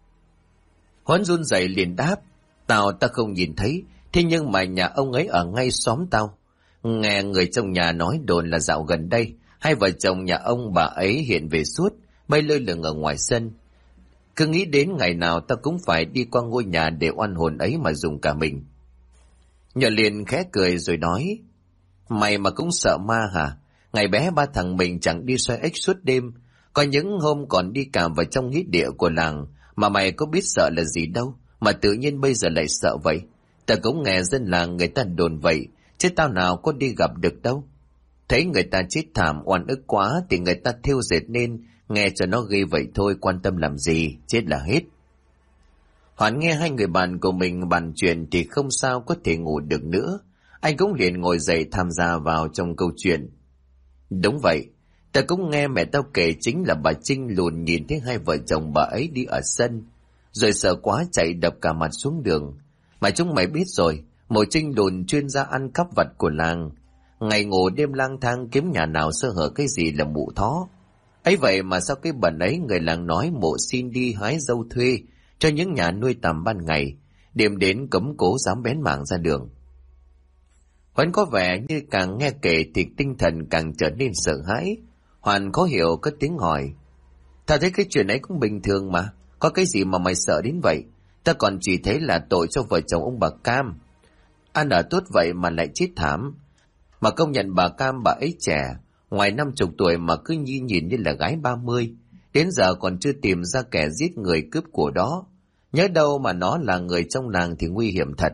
Huấn run rẩy liền đáp: tao không nhìn thấy, thế nhưng mà nhà ông ấy ở ngay xóm tao. Nghe người trong nhà nói đồn là dạo gần đây, hai vợ chồng nhà ông bà ấy hiện về suốt, bay lơ lửng ở ngoài sân. Cứ nghĩ đến ngày nào tao cũng phải đi qua ngôi nhà để oan hồn ấy mà dùng cả mình." Nhuận liền khẽ cười rồi nói: "Mày mà cũng sợ ma hả? Ngày bé ba thằng mình chẳng đi xoay ếch suốt đêm, có những hôm còn đi cả vào trong nghĩa địa của làng, mà mày có biết sợ là gì đâu, mà tự nhiên bây giờ lại sợ vậy. Tao cũng nghe dân làng người ta đồn vậy, chứ tao nào có đi gặp được đâu. Thấy người ta chết thảm oan ức quá thì người ta thêu dệt nên, nghe cho nó ghê vậy thôi, quan tâm làm gì, chết là hết." Hoàn nghe hai người bạn của mình bàn chuyện thì không sao có thể ngủ được nữa. Anh cũng liền ngồi dậy tham gia vào trong câu chuyện. "Đúng vậy, ta cũng nghe mẹ tao kể, chính là bà Trinh lùn nhìn thấy hai vợ chồng bà ấy đi ở sân, rồi sợ quá chạy đập cả mặt xuống đường. Mà chúng mày biết rồi, mụ Trinh lùn chuyên ra ăn cắp vặt của làng. Ngày ngủ đêm lang thang kiếm nhà nào sơ hở cái gì là mụ thó. Ấy vậy mà sau cái bần ấy người làng nói mụ xin đi hái dâu thuê cho những nhà nuôi tầm ban ngày, đêm đến cấm cố dám bén mảng ra đường." Huấn có vẻ như càng nghe kể thì tinh thần càng trở nên sợ hãi. Hoàn khó hiểu cất tiếng hỏi: "Ta thấy cái chuyện ấy cũng bình thường mà, có cái gì mà mày sợ đến vậy? Ta còn chỉ thấy là tội cho vợ chồng ông bà Cam. Ăn ở tốt vậy mà lại chết thảm. Mà công nhận bà Cam bà ấy trẻ, ngoài 50 tuổi mà cứ nhìn như là gái 30. Đến giờ còn chưa tìm ra kẻ giết người cướp của đó. Nhớ đâu mà nó là người trong làng thì nguy hiểm thật."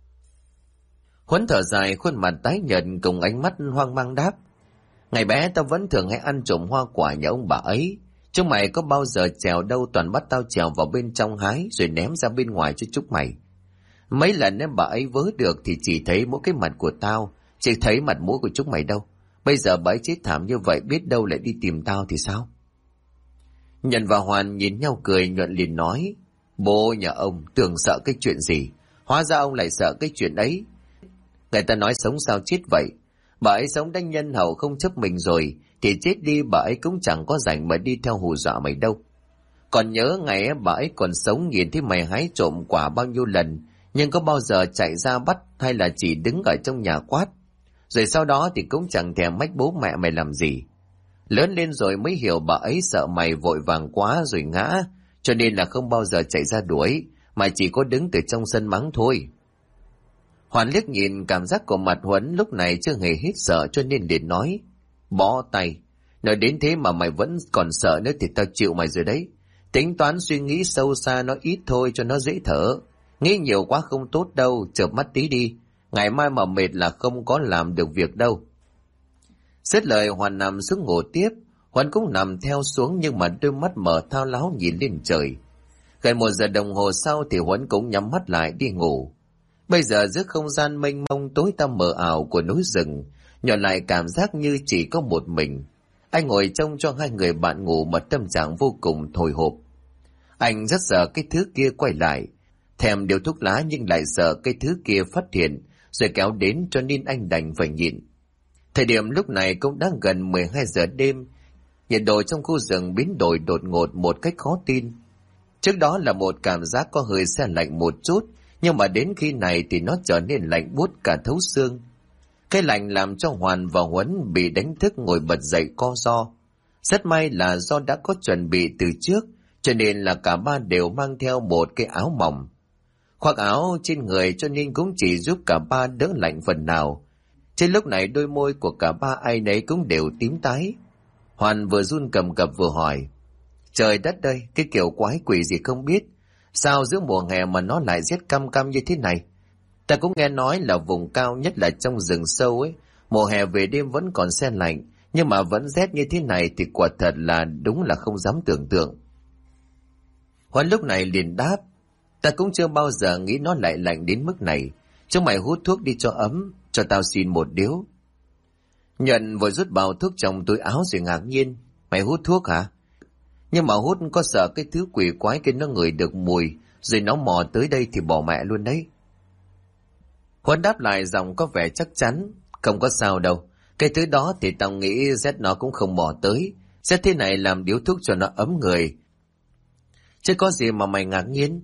Huấn thở dài, khuôn mặt tái nhợt cùng ánh mắt hoang mang đáp: "Ngày bé tao vẫn thường hay ăn trộm hoa quả nhà ông bà ấy. Chúng mày có bao giờ trèo đâu, toàn bắt tao trèo vào bên trong hái rồi ném ra bên ngoài cho chúng mày. Mấy lần em bà ấy vớ được thì chỉ thấy mỗi cái mặt của tao, chỉ thấy mặt mũi của chúng mày đâu. Bây giờ bà ấy chết thảm như vậy, biết đâu lại đi tìm tao thì sao?" Nhuận và Hoàn nhìn nhau cười. Nhuận liền nói: "Bố nhà ông tưởng sợ cái chuyện gì, hóa ra ông lại sợ cái chuyện ấy. Người ta nói sống sao chết vậy. Bà ấy sống đã nhân hậu không chấp mình rồi, thì chết đi bà ấy cũng chẳng có rảnh mà đi theo hù dọa mày đâu. Còn nhớ ngày bà ấy còn sống nhìn thấy mày hái trộm quả bao nhiêu lần, nhưng có bao giờ chạy ra bắt hay là chỉ đứng ở trong nhà quát. Rồi sau đó thì cũng chẳng thèm mách bố mẹ mày làm gì. Lớn lên rồi mới hiểu bà ấy sợ mày vội vàng quá rồi ngã, cho nên là không bao giờ chạy ra đuổi, mà chỉ có đứng từ trong sân mắng thôi. Hoàn liếc nhìn cảm giác của mặt Huấn lúc này chưa hề hết sợ, cho nên liền nói: Bó tay, nói đến thế mà mày vẫn còn sợ nữa thì tao chịu mày rồi đấy. Tính toán suy nghĩ sâu xa nó ít thôi cho nó dễ thở. Nghĩ nhiều quá không tốt đâu, chợp mắt tí đi. Ngày mai mà mệt là không có làm được việc đâu. Dứt lời Hoàn nằm xuống ngủ tiếp. Huấn cũng nằm theo xuống, nhưng mà đôi mắt mở thao láo nhìn lên trời. Gần 1 giờ đồng hồ sau thì Huấn cũng nhắm mắt lại đi ngủ. Bây giờ giữa không gian mênh mông tối tăm mờ ảo của núi rừng, nhọn lại cảm giác như chỉ có một mình. Anh ngồi trông cho hai người bạn ngủ mà tâm trạng vô cùng hồi hộp. Anh rất sợ cái thứ kia quay lại, thèm điếu thuốc lá nhưng lại sợ cái thứ kia phát hiện rồi kéo đến, cho nên anh đành phải nhịn. Thời điểm lúc này cũng đã gần 12 giờ đêm, nhiệt độ trong khu rừng biến đổi đột ngột một cách khó tin. Trước đó là một cảm giác có hơi se lạnh một chút, nhưng mà đến khi này thì nó trở nên lạnh buốt cả thấu xương. Cái lạnh làm cho Hoàn và Huấn bị đánh thức ngồi bật dậy co ro. Rất may là do đã có chuẩn bị từ trước, cho nên là cả ba đều mang theo một cái áo mỏng. Khoác áo trên người cho nên cũng chỉ giúp cả ba đỡ lạnh phần nào. Trên lúc này đôi môi của cả ba ai nấy cũng đều tím tái. Hoàn vừa run cầm cập vừa hỏi: Trời đất ơi, cái kiểu quái quỷ gì không biết, sao giữa mùa hè mà nó lại rét căm căm như thế này? Ta cũng nghe nói là vùng cao, nhất là trong rừng sâu ấy, mùa hè về đêm vẫn còn se lạnh, nhưng mà vẫn rét như thế này thì quả thật là đúng là không dám tưởng tượng. Huấn lúc này liền đáp: Ta cũng chưa bao giờ nghĩ nó lại lạnh đến mức này. Chúng mày hút thuốc đi cho ấm, cho tao xin một điếu. Nhuận vội rút bao thuốc trong túi áo rồi ngạc nhiên: Mày hút thuốc hả? Nhưng mà hút có sợ cái thứ quỷ quái kia nó ngửi được mùi rồi nó mò tới đây thì bỏ mẹ luôn đấy. Huấn đáp lại giọng có vẻ chắc chắn: Không có sao đâu, cái thứ đó thì tao nghĩ rét nó cũng không mò tới. Rét thế này làm điếu thuốc cho nó ấm người, chứ có gì mà mày ngạc nhiên.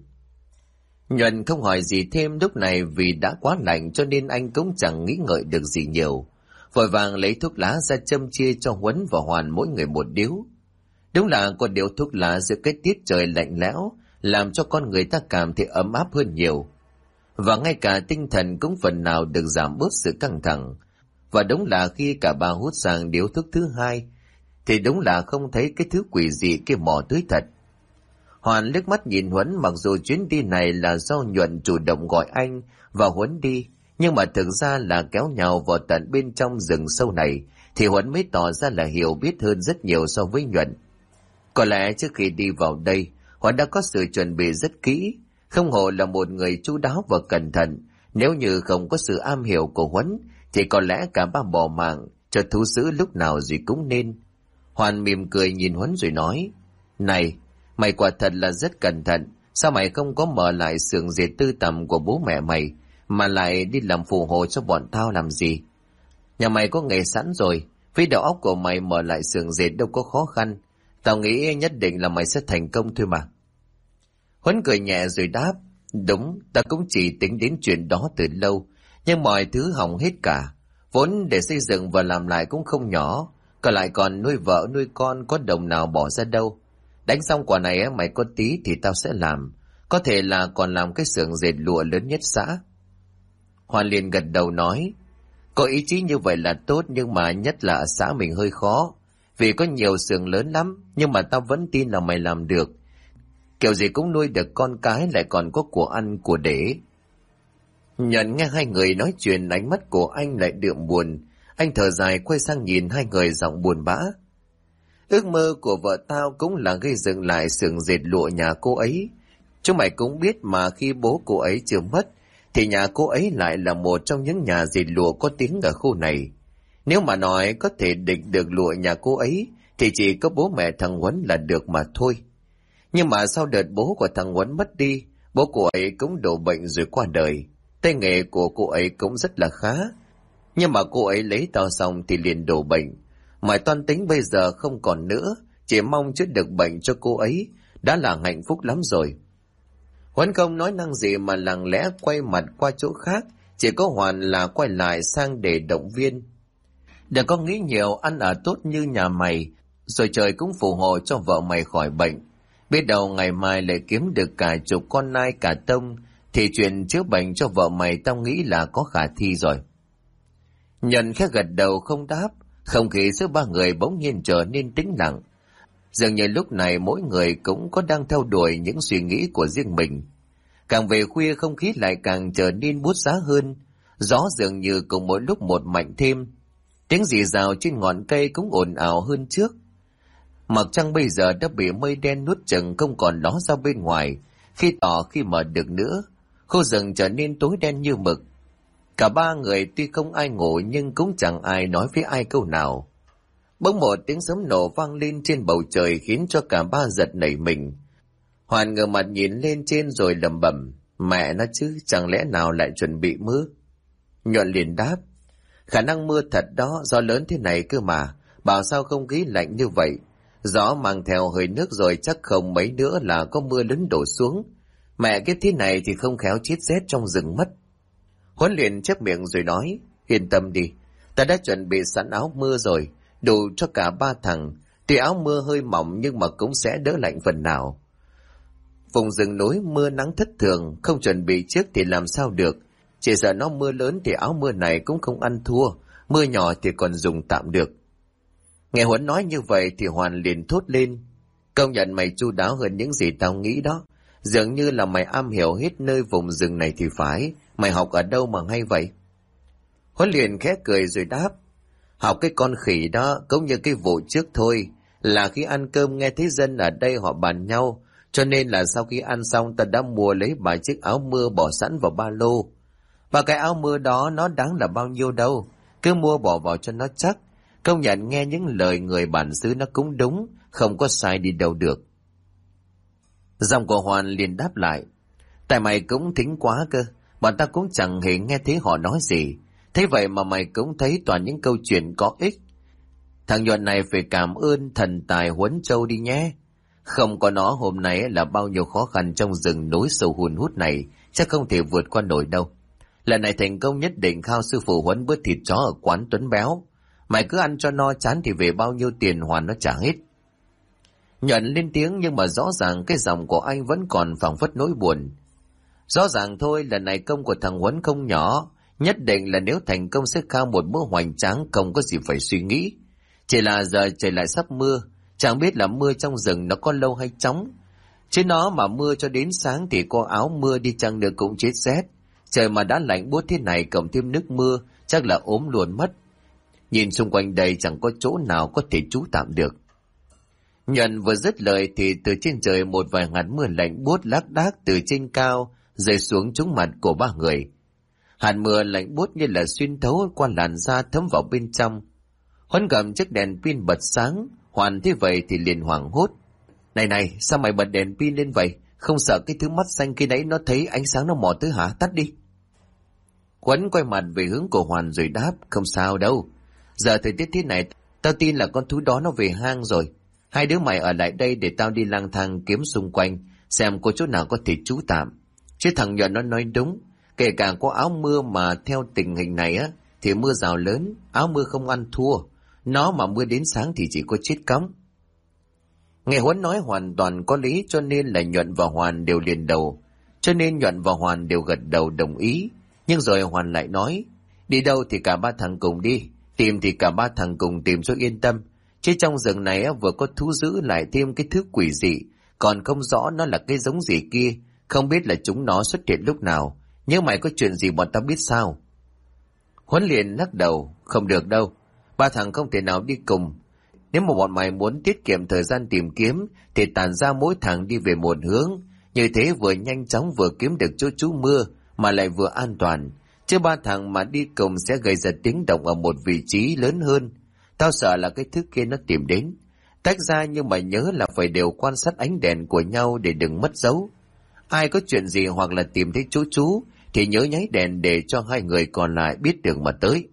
Nhuận không hỏi gì thêm lúc này vì đã quá lạnh, cho nên anh cũng chẳng nghĩ ngợi được gì nhiều. Vội vàng lấy thuốc lá ra châm chia cho Huấn và Hoàn mỗi người một điếu. Đúng là có điếu thuốc lá giữa cái tiết trời lạnh lẽo làm cho con người ta cảm thấy ấm áp hơn nhiều. Và ngay cả tinh thần cũng phần nào được giảm bớt sự căng thẳng. Và đúng là khi cả ba hút sang điếu thuốc thứ hai thì đúng là không thấy cái thứ quỷ dị kia mò tới thật. Hoàn liếc mắt nhìn Huấn, mặc dù chuyến đi này là do Nhuận chủ động gọi anh và Huấn đi, nhưng mà thực ra là kéo nhau vào tận bên trong rừng sâu này thì Huấn mới tỏ ra là hiểu biết hơn rất nhiều so với Nhuận. Có lẽ trước khi đi vào đây, Huấn đã có sự chuẩn bị rất kỹ, không hổ là một người chu đáo và cẩn thận. Nếu như không có sự am hiểu của Huấn thì có lẽ cả ba bỏ mạng cho thú dữ lúc nào gì cũng nên. Hoàn mỉm cười nhìn Huấn rồi nói: Này, mày quả thật là rất cẩn thận, sao mày không có mở lại xưởng dệt tư tầm của bố mẹ mày mà lại đi làm phù hộ cho bọn tao làm gì? Nhà mày có nghề sẵn rồi, với đầu óc của mày mở lại xưởng dệt đâu có khó khăn. Tao nghĩ nhất định là mày sẽ thành công thôi mà. Huấn cười nhẹ rồi đáp: Đúng, ta cũng chỉ tính đến chuyện đó từ lâu, nhưng mọi thứ hỏng hết cả. Vốn để xây dựng và làm lại cũng không nhỏ, còn lại còn nuôi vợ nuôi con, có đồng nào bỏ ra đâu. Đánh xong quả này mày có tí thì tao sẽ làm, có thể là còn làm cái xưởng dệt lụa lớn nhất xã. Hoàn liền gật đầu nói: Có ý chí như vậy là tốt, nhưng mà nhất là ở xã mình hơi khó, vì có nhiều xưởng lớn lắm, nhưng mà tao vẫn tin là mày làm được. Kiểu gì cũng nuôi được con cái, lại còn có của ăn của để. Nhận nghe hai người nói chuyện, ánh mắt của anh lại đượm buồn. Anh thở dài quay sang nhìn hai người giọng buồn bã: Ước mơ của vợ tao cũng là gây dựng lại xưởng dệt lụa nhà cô ấy. Chúng mày cũng biết mà, khi bố cô ấy chưa mất thì nhà cô ấy lại là một trong những nhà dệt lụa có tiếng ở khu này. Nếu mà nói có thể địch được lụa nhà cô ấy thì chỉ có bố mẹ thằng Huấn là được mà thôi. Nhưng mà sau đợt bố của thằng Huấn mất đi, bố cô ấy cũng đổ bệnh rồi qua đời. Tay nghề của cô ấy cũng rất là khá, nhưng mà cô ấy lấy tao xong thì liền đổ bệnh. Mọi toan tính bây giờ không còn nữa, chỉ mong chữa được bệnh cho cô ấy đã là hạnh phúc lắm rồi. Huấn không nói năng gì mà lặng lẽ quay mặt qua chỗ khác, Chỉ có Hoàn là quay lại sang để động viên. Đừng có nghĩ nhiều, ăn ở tốt như nhà mày, rồi trời cũng phù hộ cho vợ mày khỏi bệnh. Biết đâu ngày mai lại kiếm được cả chục con nai cả tông, thì chuyện chữa bệnh cho vợ mày tao nghĩ là có khả thi rồi. Nhuận khẽ gật đầu không đáp, không khí giữa ba người bỗng nhiên trở nên tĩnh lặng. Dường như lúc này mỗi người cũng có đang theo đuổi những suy nghĩ của riêng mình. Càng về khuya không khí lại càng trở nên buốt giá hơn, gió dường như cùng mỗi lúc một mạnh thêm. Tiếng rì rào trên ngọn cây cũng ồn ào hơn trước. Mặt trăng bây giờ đã bị mây đen nuốt chửng không còn ló ra bên ngoài, khi tỏ khi mở được nữa. Khu rừng trở nên tối đen như mực. Cả ba người tuy không ai ngủ nhưng cũng chẳng ai nói với ai câu nào. Bỗng một tiếng sấm nổ vang lên trên bầu trời khiến cho cả ba giật nảy mình. Hoàn ngửa mặt nhìn lên trên rồi lẩm bẩm, mẹ nó chứ, chẳng lẽ nào lại chuẩn bị mưa? Nhuận liền đáp, khả năng mưa thật đó, gió lớn thế này cơ mà, bảo sao không khí lạnh như vậy. Gió mang theo hơi nước rồi chắc không mấy nữa là có mưa lớn đổ xuống. Mẹ cái thế này thì không khéo chết rét trong rừng mất. Huấn liền chép miệng rồi nói, yên tâm đi, ta đã chuẩn bị sẵn áo mưa rồi, đủ cho cả ba thằng. Tuy áo mưa hơi mỏng nhưng mà cũng sẽ đỡ lạnh phần nào. Vùng rừng núi mưa nắng thất thường, không chuẩn bị trước thì làm sao được. Chỉ sợ nó mưa lớn thì áo mưa này cũng không ăn thua, mưa nhỏ thì còn dùng tạm được. Nghe Huấn nói như vậy thì Hoàn liền thốt lên, công nhận mày chu đáo hơn những gì tao nghĩ đó. Dường như là mày am hiểu hết nơi vùng rừng này thì phải, mày học ở đâu mà hay vậy? Huấn liền khẽ cười rồi đáp, học cái con khỉ đó, cũng như cái vụ trước thôi, là khi ăn cơm nghe thấy dân ở đây họ bàn nhau, cho nên là sau khi ăn xong ta đã mua lấy 7 chiếc áo mưa bỏ sẵn vào ba lô. Và cái áo mưa đó nó đáng là bao nhiêu đâu, cứ mua bỏ vào cho nó chắc. Công nhận nghe những lời người bản xứ nó cũng đúng, không có sai đi đâu được. Giọng của Hoàn liền đáp lại, tại mày cũng thính quá cơ, bọn ta cũng chẳng hề nghe thấy họ nói gì. Thế vậy mà mày cũng thấy toàn những câu chuyện có ích. Thằng Nhuận này phải cảm ơn thần tài Huấn Châu đi nhé. Không có nó hôm nay là bao nhiêu khó khăn trong rừng núi sâu hun hút này, chắc không thể vượt qua nổi đâu. Lần này thành công nhất định khao sư phụ Huấn bữa thịt chó ở quán Tuấn Béo. Mày cứ ăn cho no chán thì về bao nhiêu tiền Hoàn nó trả hết. Nhuận lên tiếng nhưng mà rõ ràng cái giọng của anh vẫn còn phảng phất nỗi buồn. Rõ ràng thôi, lần này công của thằng Huấn không nhỏ, nhất định là nếu thành công sẽ khao một bữa hoành tráng không có gì phải suy nghĩ. Chỉ là giờ trời lại sắp mưa, chẳng biết là mưa trong rừng nó có lâu hay chóng. Chứ nó mà mưa cho đến sáng thì có áo mưa đi chăng nữa cũng chết rét. Trời mà đã lạnh buốt thế này cộng thêm nước mưa chắc là ốm luôn mất. Nhìn xung quanh đây chẳng có chỗ nào có thể trú tạm được. Nhuận vừa dứt lời thì từ trên trời một vài hạt mưa lạnh buốt lác đác từ trên cao rơi xuống trúng mặt của ba người. Hạt mưa lạnh buốt như là xuyên thấu qua làn da thấm vào bên trong. Huấn cầm chiếc đèn pin bật sáng, Hoàn thế vậy thì liền hoảng hốt. Này, sao mày bật đèn pin lên vậy? Không sợ cái thứ mắt xanh kia nãy nó thấy ánh sáng nó mò tới hả? Tắt đi. Huấn quay mặt về hướng của Hoàn rồi đáp, không sao đâu. Giờ thời tiết thế này, tao tin là con thú đó nó về hang rồi. Hai đứa mày ở lại đây để tao đi lang thang kiếm xung quanh, xem có chỗ nào có thể trú tạm. Chứ thằng Nhuận nó nói đúng, kể cả có áo mưa mà theo tình hình này á, thì mưa rào lớn, áo mưa không ăn thua. Nó mà mưa đến sáng thì chỉ có chết cóng. Nghe Huấn nói hoàn toàn có lý cho nên là Nhuận và Hoàn đều liền đầu. Cho nên Nhuận và Hoàn đều gật đầu đồng ý. Nhưng rồi Hoàn lại nói, đi đâu thì cả ba thằng cùng đi, tìm thì cả ba thằng cùng tìm cho yên tâm. Chứ trong rừng này vừa có thú dữ lại thêm cái thứ quỷ dị, còn không rõ nó là cái giống gì kia, không biết là chúng nó xuất hiện lúc nào. Nhưng mày có chuyện gì bọn tao biết sao? Huấn liền lắc đầu, không được đâu, ba thằng không thể nào đi cùng. Nếu mà bọn mày muốn tiết kiệm thời gian tìm kiếm thì tản ra mỗi thằng đi về một hướng, như thế vừa nhanh chóng vừa kiếm được chỗ trú mưa mà lại vừa an toàn. Chứ ba thằng mà đi cùng sẽ gây ra tiếng động ở một vị trí lớn hơn. Tao sợ là cái thứ kia nó tìm đến. Tách ra nhưng mà nhớ là phải đều quan sát ánh đèn của nhau để đừng mất dấu. Ai có chuyện gì hoặc là tìm thấy chỗ trú thì nhớ nháy đèn để cho hai người còn lại biết đường mà tới.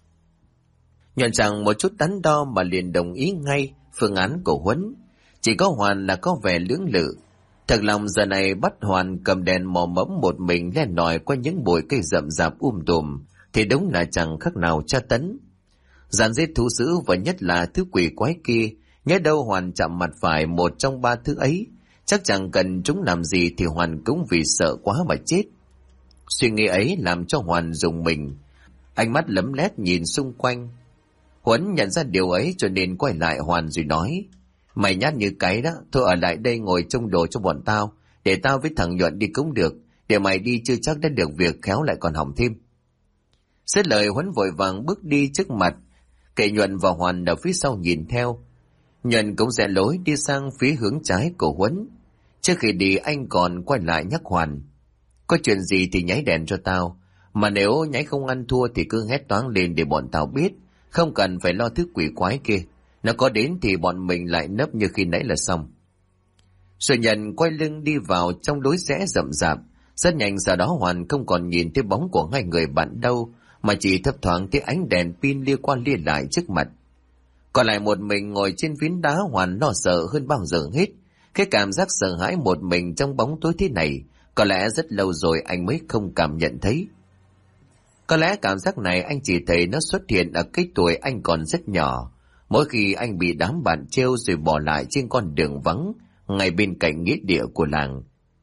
Nhận rằng một chút đắn đo mà liền đồng ý ngay phương án của Huấn. Chỉ có Hoàn là có vẻ lưỡng lự. Thật lòng giờ này bắt Hoàn cầm đèn mò mẫm một mình len lỏi qua những bụi cây rậm rạp tùm thì đúng là chẳng khác nào tra tấn. Giàn giết thú dữ và nhất là thứ quỷ quái kia, nhớ đâu Hoàn chạm mặt phải một trong ba thứ ấy, chắc chẳng cần chúng làm gì thì Hoàn cũng vì sợ quá mà chết. Suy nghĩ ấy làm cho Hoàn rùng mình, ánh mắt lấm lét nhìn xung quanh. Huấn nhận ra điều ấy cho nên quay lại Hoàn rồi nói: Mày nhát như cái đó, thôi ở lại đây ngồi trông đồ cho bọn tao, để tao với thằng Nhuận đi cũng được, để mày đi chưa chắc đã được việc, khéo lại còn hỏng thêm. Dứt lời Huấn vội vàng bước đi trước mặt, kệ Nhuận và Hoàn ở phía sau nhìn theo. Nhuận cũng rẽ lối đi sang phía hướng trái của Huấn. Trước khi đi anh còn quay lại nhắc Hoàn: Có chuyện gì thì nháy đèn cho tao, mà nếu nháy không ăn thua thì cứ hét toáng lên để bọn tao biết, không cần phải lo thứ quỷ quái kia. Nó có đến thì bọn mình lại nấp như khi nãy là xong. Rồi Nhận quay lưng đi vào trong lối rẽ rậm rạp. Rất nhanh sau đó Hoàn không còn nhìn thấy bóng của hai người bạn đâu, mà chỉ thấp thoáng thấy ánh đèn pin lia qua lia lại trước mặt. Còn lại một mình ngồi trên phiến đá, Hoàn lo sợ hơn bao giờ hết. Cái cảm giác sợ hãi một mình trong bóng tối thế này, có lẽ rất lâu rồi anh mới không cảm nhận thấy. Có lẽ cảm giác này anh chỉ thấy nó xuất hiện ở cái tuổi anh còn rất nhỏ, mỗi khi anh bị đám bạn trêu rồi bỏ lại trên con đường vắng ngay bên cạnh nghĩa địa của làng.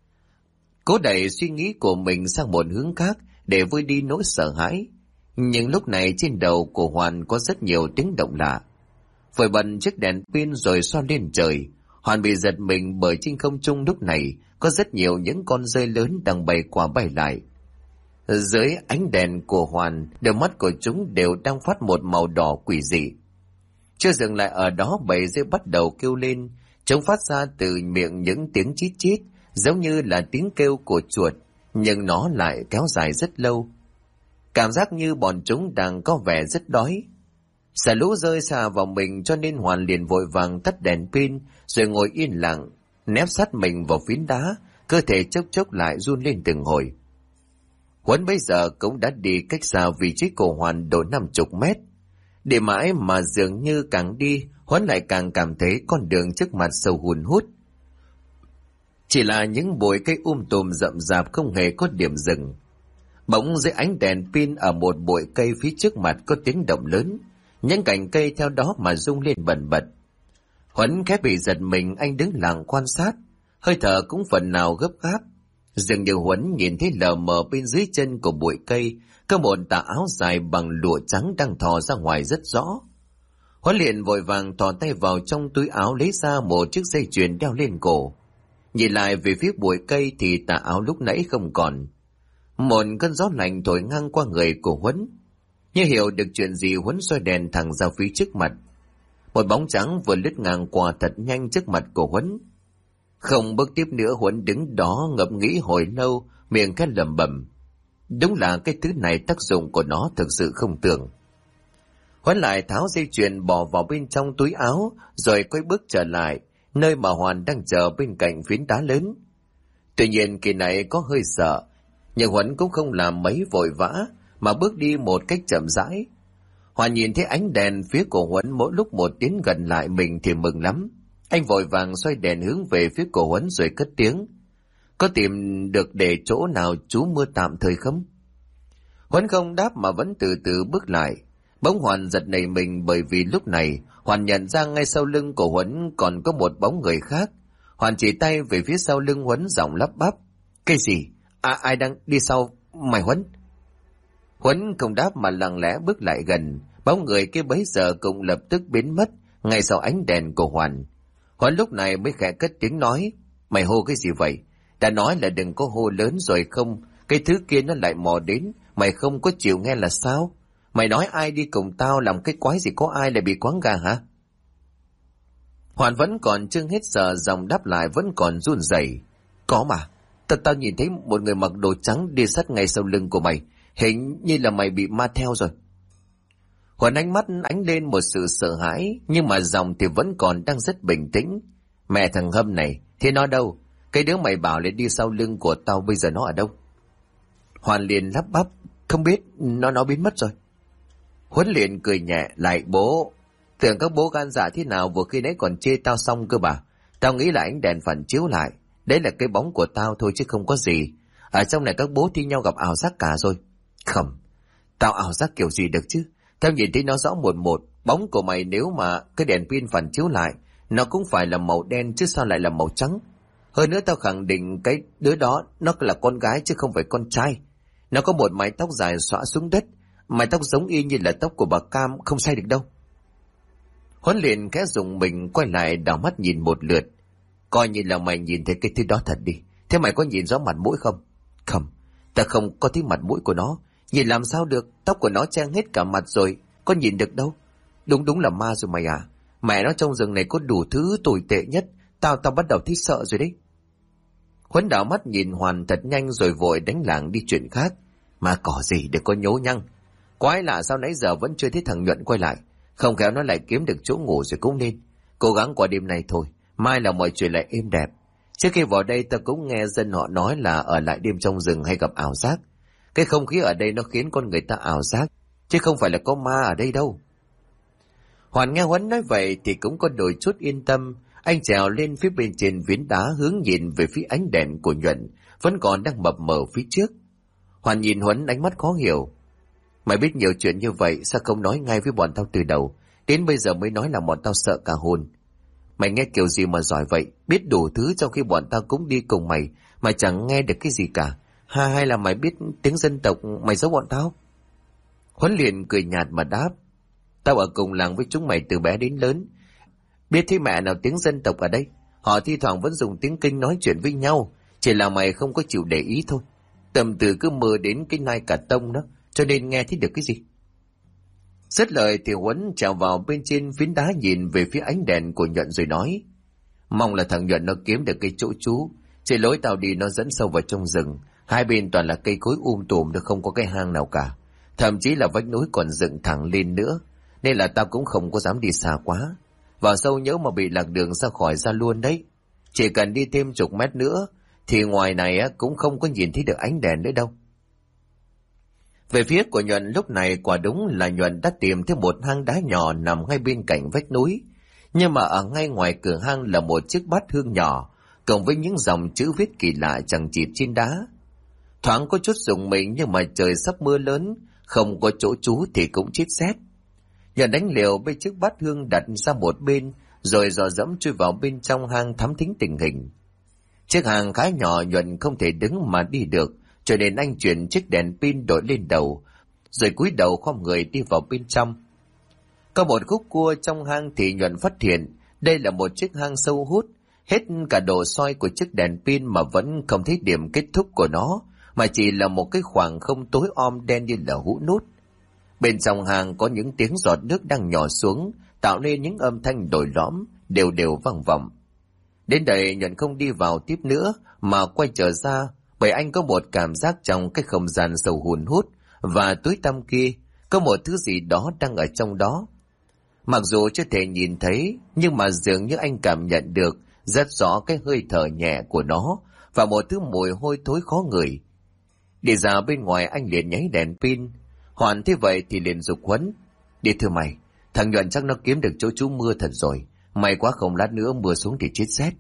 Cố đẩy suy nghĩ của mình sang một hướng khác để vơi đi nỗi sợ hãi, nhưng lúc này trên đầu của Hoàn có rất nhiều tiếng động lạ. Vội bật chiếc đèn pin rồi xoa lên trời, Hoàn bị giật mình bởi trên không trung lúc này có rất nhiều những con dơi lớn đang bay qua bay lại. Dưới ánh đèn của Hoàn, đôi mắt của chúng đều đang phát một màu đỏ quỷ dị. Chưa dừng lại ở đó, bầy dơi bắt đầu kêu lên, chúng phát ra từ miệng những tiếng chít chít, giống như là tiếng kêu của chuột, nhưng nó lại kéo dài rất lâu. Cảm giác như bọn chúng đang có vẻ rất đói. Sợ lũ rơi xà vào mình cho nên Hoàn liền vội vàng tắt đèn pin, rồi ngồi yên lặng, nép sát mình vào phiến đá, cơ thể chốc chốc lại run lên từng hồi. Huấn bây giờ cũng đã đi cách xa vị trí của Hoàn độ 50 mét. Đi mãi mà dường như càng đi, Huấn lại càng cảm thấy con đường trước mặt sâu hun hút. Chỉ là những bụi cây tùm rậm rạp không hề có điểm dừng. Bỗng dưới ánh đèn pin ở một bụi cây phía trước mặt có tiếng động lớn, những cành cây theo đó mà rung lên bần bật. Huấn khẽ bị giật mình, anh đứng lặng quan sát, hơi thở cũng phần nào gấp gáp. Dường như Huấn nhìn thấy lờ mờ bên dưới chân của bụi cây có một tà áo dài bằng lụa trắng đang thò ra ngoài rất rõ. Huấn liền vội vàng thò tay vào trong túi áo lấy ra một chiếc dây chuyền đeo lên cổ. Nhìn lại về phía bụi cây thì tà áo lúc nãy không còn. Một cơn gió lạnh thổi ngang qua người của Huấn. Như hiểu được chuyện gì, Huấn xoay đèn thẳng ra phía trước mặt. Một bóng trắng vừa lướt ngang qua thật nhanh trước mặt của Huấn. Không bước tiếp nữa, Huấn đứng đó ngẫm nghĩ hồi lâu, miệng khẽ lẩm bẩm. Đúng là cái thứ này tác dụng của nó thực sự không tưởng. Huấn lại tháo dây chuyền bỏ vào bên trong túi áo, rồi quay bước trở lại nơi mà Hoàn đang chờ bên cạnh phiến đá lớn. Tuy nhiên kỳ này có hơi sợ, nhưng Huấn cũng không làm mấy vội vã mà bước đi một cách chậm rãi. Hoàn nhìn thấy ánh đèn phía của Huấn mỗi lúc một tiến gần lại mình thì mừng lắm. Anh vội vàng xoay đèn hướng về phía của Huấn rồi cất tiếng. Có tìm được để chỗ nào trú mưa tạm thời không? Huấn không đáp mà vẫn từ từ bước lại. Bỗng Hoàn giật nảy mình bởi vì lúc này Hoàn nhận ra ngay sau lưng của Huấn còn có một bóng người khác. Hoàn chỉ tay về phía sau lưng Huấn giọng lắp bắp. Cái gì? Ai đang đi sau mày Huấn? Huấn không đáp mà lặng lẽ bước lại gần. Bóng người kia bấy giờ cũng lập tức biến mất ngay sau ánh đèn của Hoàn. Huấn lúc này mới khẽ cất tiếng nói. Mày hô cái gì vậy? Đã nói là đừng có hô lớn rồi không? Cái thứ kia nó lại mò đến. Mày không có chịu nghe là sao? Mày nói ai đi cùng tao làm cái quái gì, có ai lại bị quáng gà hả? Hoàn vẫn còn chưa hết giờ, giọng đáp lại vẫn còn run rẩy. Có mà, tao nhìn thấy một người mặc đồ trắng đi sát ngay sau lưng của mày. Hình như là mày bị ma theo rồi. Hoàn ánh mắt ánh lên một sự sợ hãi, nhưng mà giọng thì vẫn còn đang rất bình tĩnh. Mẹ thằng Hâm này, thế nó đâu? Cái đứa mày bảo lên đi sau lưng của tao bây giờ nó ở đâu? Hoàn liền lắp bắp. Không biết, nó biến mất rồi. Huấn liền cười nhẹ. Lại bố, tưởng các bố gan dạ thế nào vừa khi nãy còn chê tao xong cơ bà. Tao nghĩ là ánh đèn phản chiếu lại. Đấy là cái bóng của tao thôi chứ không có gì. Ở trong này các bố thi nhau gặp ảo giác cả rồi. Không, tao ảo giác kiểu gì được chứ? Tao nhìn thấy nó rõ một một. Bóng của mày nếu mà cái đèn pin phản chiếu lại, nó cũng phải là màu đen chứ sao lại là màu trắng. Hơn nữa tao khẳng định cái đứa đó nó là con gái chứ không phải con trai. Nó có một mái tóc dài xõa xuống đất, mái tóc giống y như là tóc của bà Cam, không sai được đâu. Huấn liền khẽ dùng mình quay lại đảo mắt nhìn một lượt. Coi như là mày nhìn thấy cái thứ đó thật đi. Thế mày có nhìn rõ mặt mũi không? Không, ta không có thấy mặt mũi của nó. Nhìn làm sao được, tóc của nó che hết cả mặt rồi, có nhìn được đâu. Đúng là ma rồi mày à. Mẹ nó trong rừng này có đủ thứ tồi tệ nhất. Tao bắt đầu thấy sợ rồi đấy. Huấn đảo mắt nhìn Hoàn thật nhanh rồi vội đánh lảng đi chuyện khác. Mà cỏ gì để có nhố nhăng. Quái lạ sao nãy giờ vẫn chưa thấy thằng Nhuận quay lại. Không khéo nó lại kiếm được chỗ ngủ rồi cũng nên. Cố gắng qua đêm này thôi, mai là mọi chuyện lại êm đẹp. Trước khi vào đây ta cũng nghe dân họ nói là ở lại đêm trong rừng hay gặp ảo giác. Cái không khí ở đây nó khiến con người ta ảo giác, chứ không phải là có ma ở đây đâu. Hoàn nghe Huấn nói vậy thì cũng có đôi chút yên tâm. Anh trèo lên phía bên trên phiến đá hướng nhìn về phía ánh đèn của Nhuận vẫn còn đang mập mờ phía trước. Hoàn nhìn Huấn ánh mắt khó hiểu. Mày biết nhiều chuyện như vậy sao không nói ngay với bọn tao từ đầu, đến bây giờ mới nói là bọn tao sợ cả hồn. Mày nghe kiểu gì mà giỏi vậy, biết đủ thứ trong khi bọn tao cũng đi cùng mày mà chẳng nghe được cái gì cả. Hay là mày biết tiếng dân tộc mày giấu bọn tao? Huấn liền cười nhạt mà đáp. Tao ở cùng làng với chúng mày từ bé đến lớn. Biết thế mẹ nào tiếng dân tộc ở đây. Họ thi thoảng vẫn dùng tiếng Kinh nói chuyện với nhau, chỉ là mày không có chịu để ý thôi. Tầm từ cứ mơ đến cái nai cả tông đó, cho nên nghe thấy được cái gì. Dứt lời thì Huấn trèo vào bên trên phiến đá nhìn về phía ánh đèn của Nhuận rồi nói. Mong là thằng Nhuận nó kiếm được cái chỗ trú. Trên lối tao đi nó dẫn sâu vào trong rừng. Hai bên toàn là cây cối tùm, nó không có cái hang nào cả. Thậm chí là vách núi còn dựng thẳng lên nữa. Nên là tao cũng không có dám đi xa quá. Vào sâu nhớ mà bị lạc đường ra khỏi ra luôn đấy. Chỉ cần đi thêm chục mét nữa thì ngoài này cũng không có nhìn thấy được ánh đèn nữa đâu. Về phía của Nhuận lúc này quả đúng là Nhuận đã tìm thấy một hang đá nhỏ nằm ngay bên cạnh vách núi. Nhưng mà ở ngay ngoài cửa hang là một chiếc bát hương nhỏ, cộng với những dòng chữ viết kỳ lạ chằng chịt trên đá. Thoáng có chút rùng mình nhưng mà trời sắp mưa lớn, không có chỗ trú thì cũng chết rét. Nhuận đánh liều bê chiếc bát hương đặt ra một bên, rồi dò dẫm chui vào bên trong hang thám thính tình hình. Chiếc hang khá nhỏ, Nhuận không thể đứng mà đi được, cho nên anh chuyển chiếc đèn pin đội lên đầu, rồi cúi đầu khom người đi vào bên trong. Có một khúc cua trong hang thì Nhuận phát hiện đây là một chiếc hang sâu hút, hết cả độ soi của chiếc đèn pin mà vẫn không thấy điểm kết thúc của nó, mà chỉ là một cái khoảng không tối om đen như là hũ nút. Bên trong hang có những tiếng giọt nước đang nhỏ xuống, tạo nên những âm thanh đồi lõm, đều đều vang vọng. Đến đây Nhuận không đi vào tiếp nữa mà quay trở ra, bởi anh có một cảm giác trong cái không gian sâu hun hút và tối tăm kia có một thứ gì đó đang ở trong đó. Mặc dù chưa thể nhìn thấy, nhưng mà dường như anh cảm nhận được rất rõ cái hơi thở nhẹ của nó và một thứ mùi hôi thối khó ngửi. Đi ra bên ngoài anh liền nháy đèn pin. Hoàn thế vậy thì liền giục Huấn. Đi thưa mày, thằng Nhuận chắc nó kiếm được chỗ trú mưa thật rồi. May quá không lát nữa mưa xuống thì chết rét.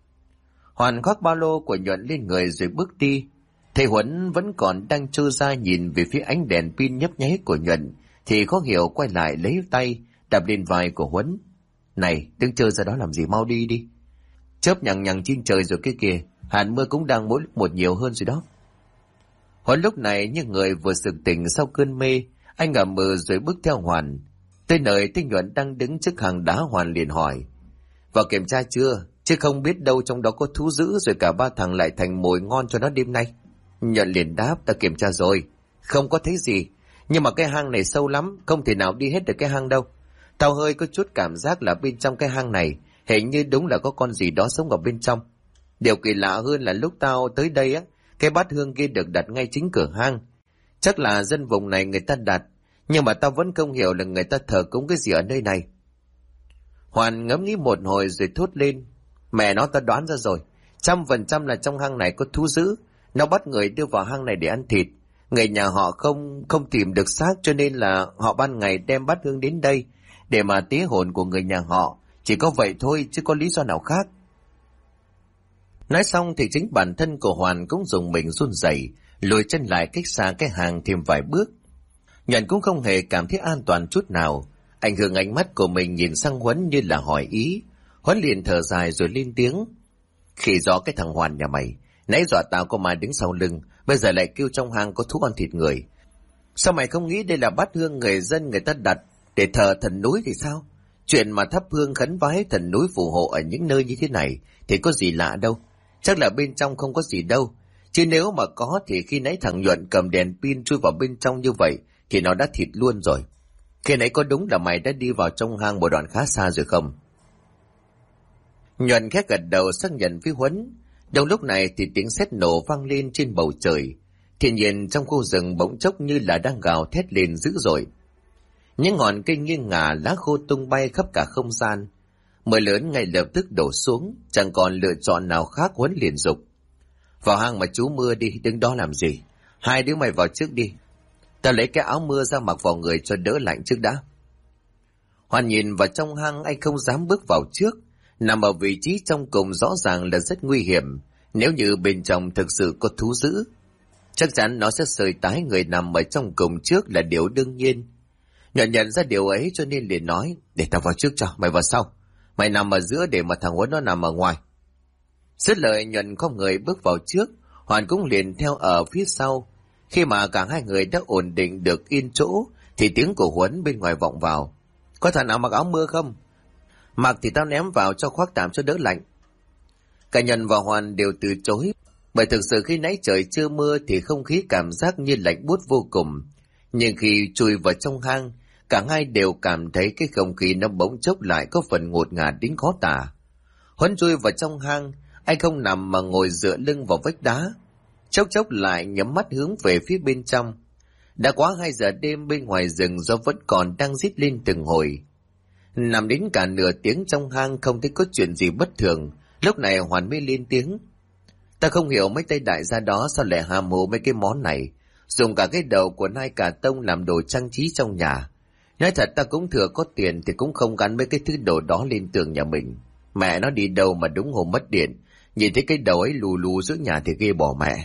Hoàn khoác ba lô của Nhuận lên người rồi bước đi. Thầy Huấn vẫn còn đang trơ ra nhìn về phía ánh đèn pin nhấp nháy của Nhuận thì khó hiểu quay lại lấy tay đạp lên vai của Huấn. Này, đứng chơi ra đó làm gì, mau đi đi. Chớp nhằng nhằng trên trời rồi kia kìa, hạt mưa cũng đang mỗi lúc một nhiều hơn rồi đó. Huấn lúc này như người vừa sực tỉnh sau cơn mê, anh ngậm mừ rồi bước theo Hoàn. Tới nơi thấy Nhuận đang đứng trước hàng đá, Hoàn liền hỏi. Vào kiểm tra chưa? Chứ không biết đâu trong đó có thú dữ rồi cả ba thằng lại thành mồi ngon cho nó đêm nay. Nhuận liền đáp, ta kiểm tra rồi, không có thấy gì. Nhưng mà cái hang này sâu lắm, không thể nào đi hết được cái hang đâu. Tao hơi có chút cảm giác là bên trong cái hang này hình như đúng là có con gì đó sống ở bên trong. Điều kỳ lạ hơn là lúc tao tới đây cái bát hương kia được đặt ngay chính cửa hang. Chắc là dân vùng này người ta đặt, nhưng mà tao vẫn không hiểu là người ta thờ cúng cái gì ở nơi này. Hoàn ngẫm nghĩ một hồi rồi thốt lên. Mẹ nó, ta đoán ra rồi, 100% là trong hang này có thú dữ. Nó bắt người đưa vào hang này để ăn thịt. Người nhà họ không tìm được xác, cho nên là họ ban ngày đem bát hương đến đây để mà tía hồn của người nhà họ. Chỉ có vậy thôi chứ có lý do nào khác. Nói xong thì chính bản thân của Hoàn cũng dùng mình run rẩy, lùi chân lại cách xa cái hàng thêm vài bước. Nhuận cũng không hề cảm thấy an toàn chút nào. Anh hướng ánh mắt của mình nhìn sang Huấn như là hỏi ý. Huấn liền thở dài rồi lên tiếng. Khi rõ cái thằng Hoàn nhà mày, nãy dọa tao có ma đứng sau lưng, bây giờ lại kêu trong hang có thú ăn thịt người. Sao mày không nghĩ đây là bát hương người dân người ta đặt để thờ thần núi thì sao? Chuyện mà thắp hương khấn vái thần núi phù hộ ở những nơi như thế này thì có gì lạ đâu. Chắc là bên trong không có gì đâu. Chứ nếu mà có thì khi nãy thằng Nhuận cầm đèn pin chui vào bên trong như vậy thì nó đã thịt luôn rồi. Khi nãy có đúng là mày đã đi vào trong hang một đoạn khá xa rồi không? Nhuận khẽ gật đầu xác nhận với Huấn. Đồng lúc này thì tiếng sét nổ vang lên trên bầu trời. Thiên nhiên trong khu rừng bỗng chốc như là đang gào thét lên dữ dội. Những ngọn cây nghiêng ngả, lá khô tung bay khắp cả không gian. Mưa lớn ngay lập tức đổ xuống, chẳng còn lựa chọn nào khác. Huấn liền dục. Vào hang mà trú mưa đi, đứng đó làm gì? Hai đứa mày vào trước đi. Tao lấy cái áo mưa ra mặc vào người cho đỡ lạnh trước đã. Hoàn nhìn vào trong hang, anh không dám bước vào trước. Nằm ở vị trí trong cùng rõ ràng là rất nguy hiểm. Nếu như bên trong thực sự có thú dữ, chắc chắn nó sẽ sơi tái người nằm ở trong cùng trước là điều đương nhiên. Nhận ra điều ấy cho nên liền nói, để tao vào trước cho, mày vào sau. Mày nằm ở giữa để mà thằng Huấn nó nằm ở ngoài. Dứt lời Nhuận không người bước vào trước, Hoàn cũng liền theo ở phía sau. Khi mà cả hai người đã ổn định được yên chỗ thì tiếng của Huấn bên ngoài vọng vào. Có thằng nào mặc áo mưa không? Mặc thì tao ném vào cho khoác tạm cho đỡ lạnh. Cả Nhuận và Hoàn đều từ chối, bởi thực sự khi nãy trời chưa mưa thì không khí cảm giác như lạnh buốt vô cùng. Nhưng khi chui vào trong hang, cả hai đều cảm thấy cái không khí nó bỗng chốc lại có phần ngột ngạt đến khó tả. Huấn chui vào trong hang, anh không nằm mà ngồi dựa lưng vào vách đá. Chốc chốc lại nhắm mắt hướng về phía bên trong. Đã quá 2 giờ đêm, bên ngoài rừng gió vẫn còn đang rít lên từng hồi. Nằm đến cả nửa tiếng trong hang không thấy có chuyện gì bất thường. Lúc này Hoàn mới lên tiếng. Ta không hiểu mấy tay đại gia đó sao lại ham hố mấy cái món này, dùng cả cái đầu của nai cà tông làm đồ trang trí trong nhà. Nói thật ta cũng thừa có tiền thì cũng không gắn mấy cái thứ đồ đó lên tường nhà mình. Mẹ nó đi đâu mà đúng hôm mất điện, nhìn thấy cái đầu ấy lù lù giữa nhà thì ghê bỏ mẹ.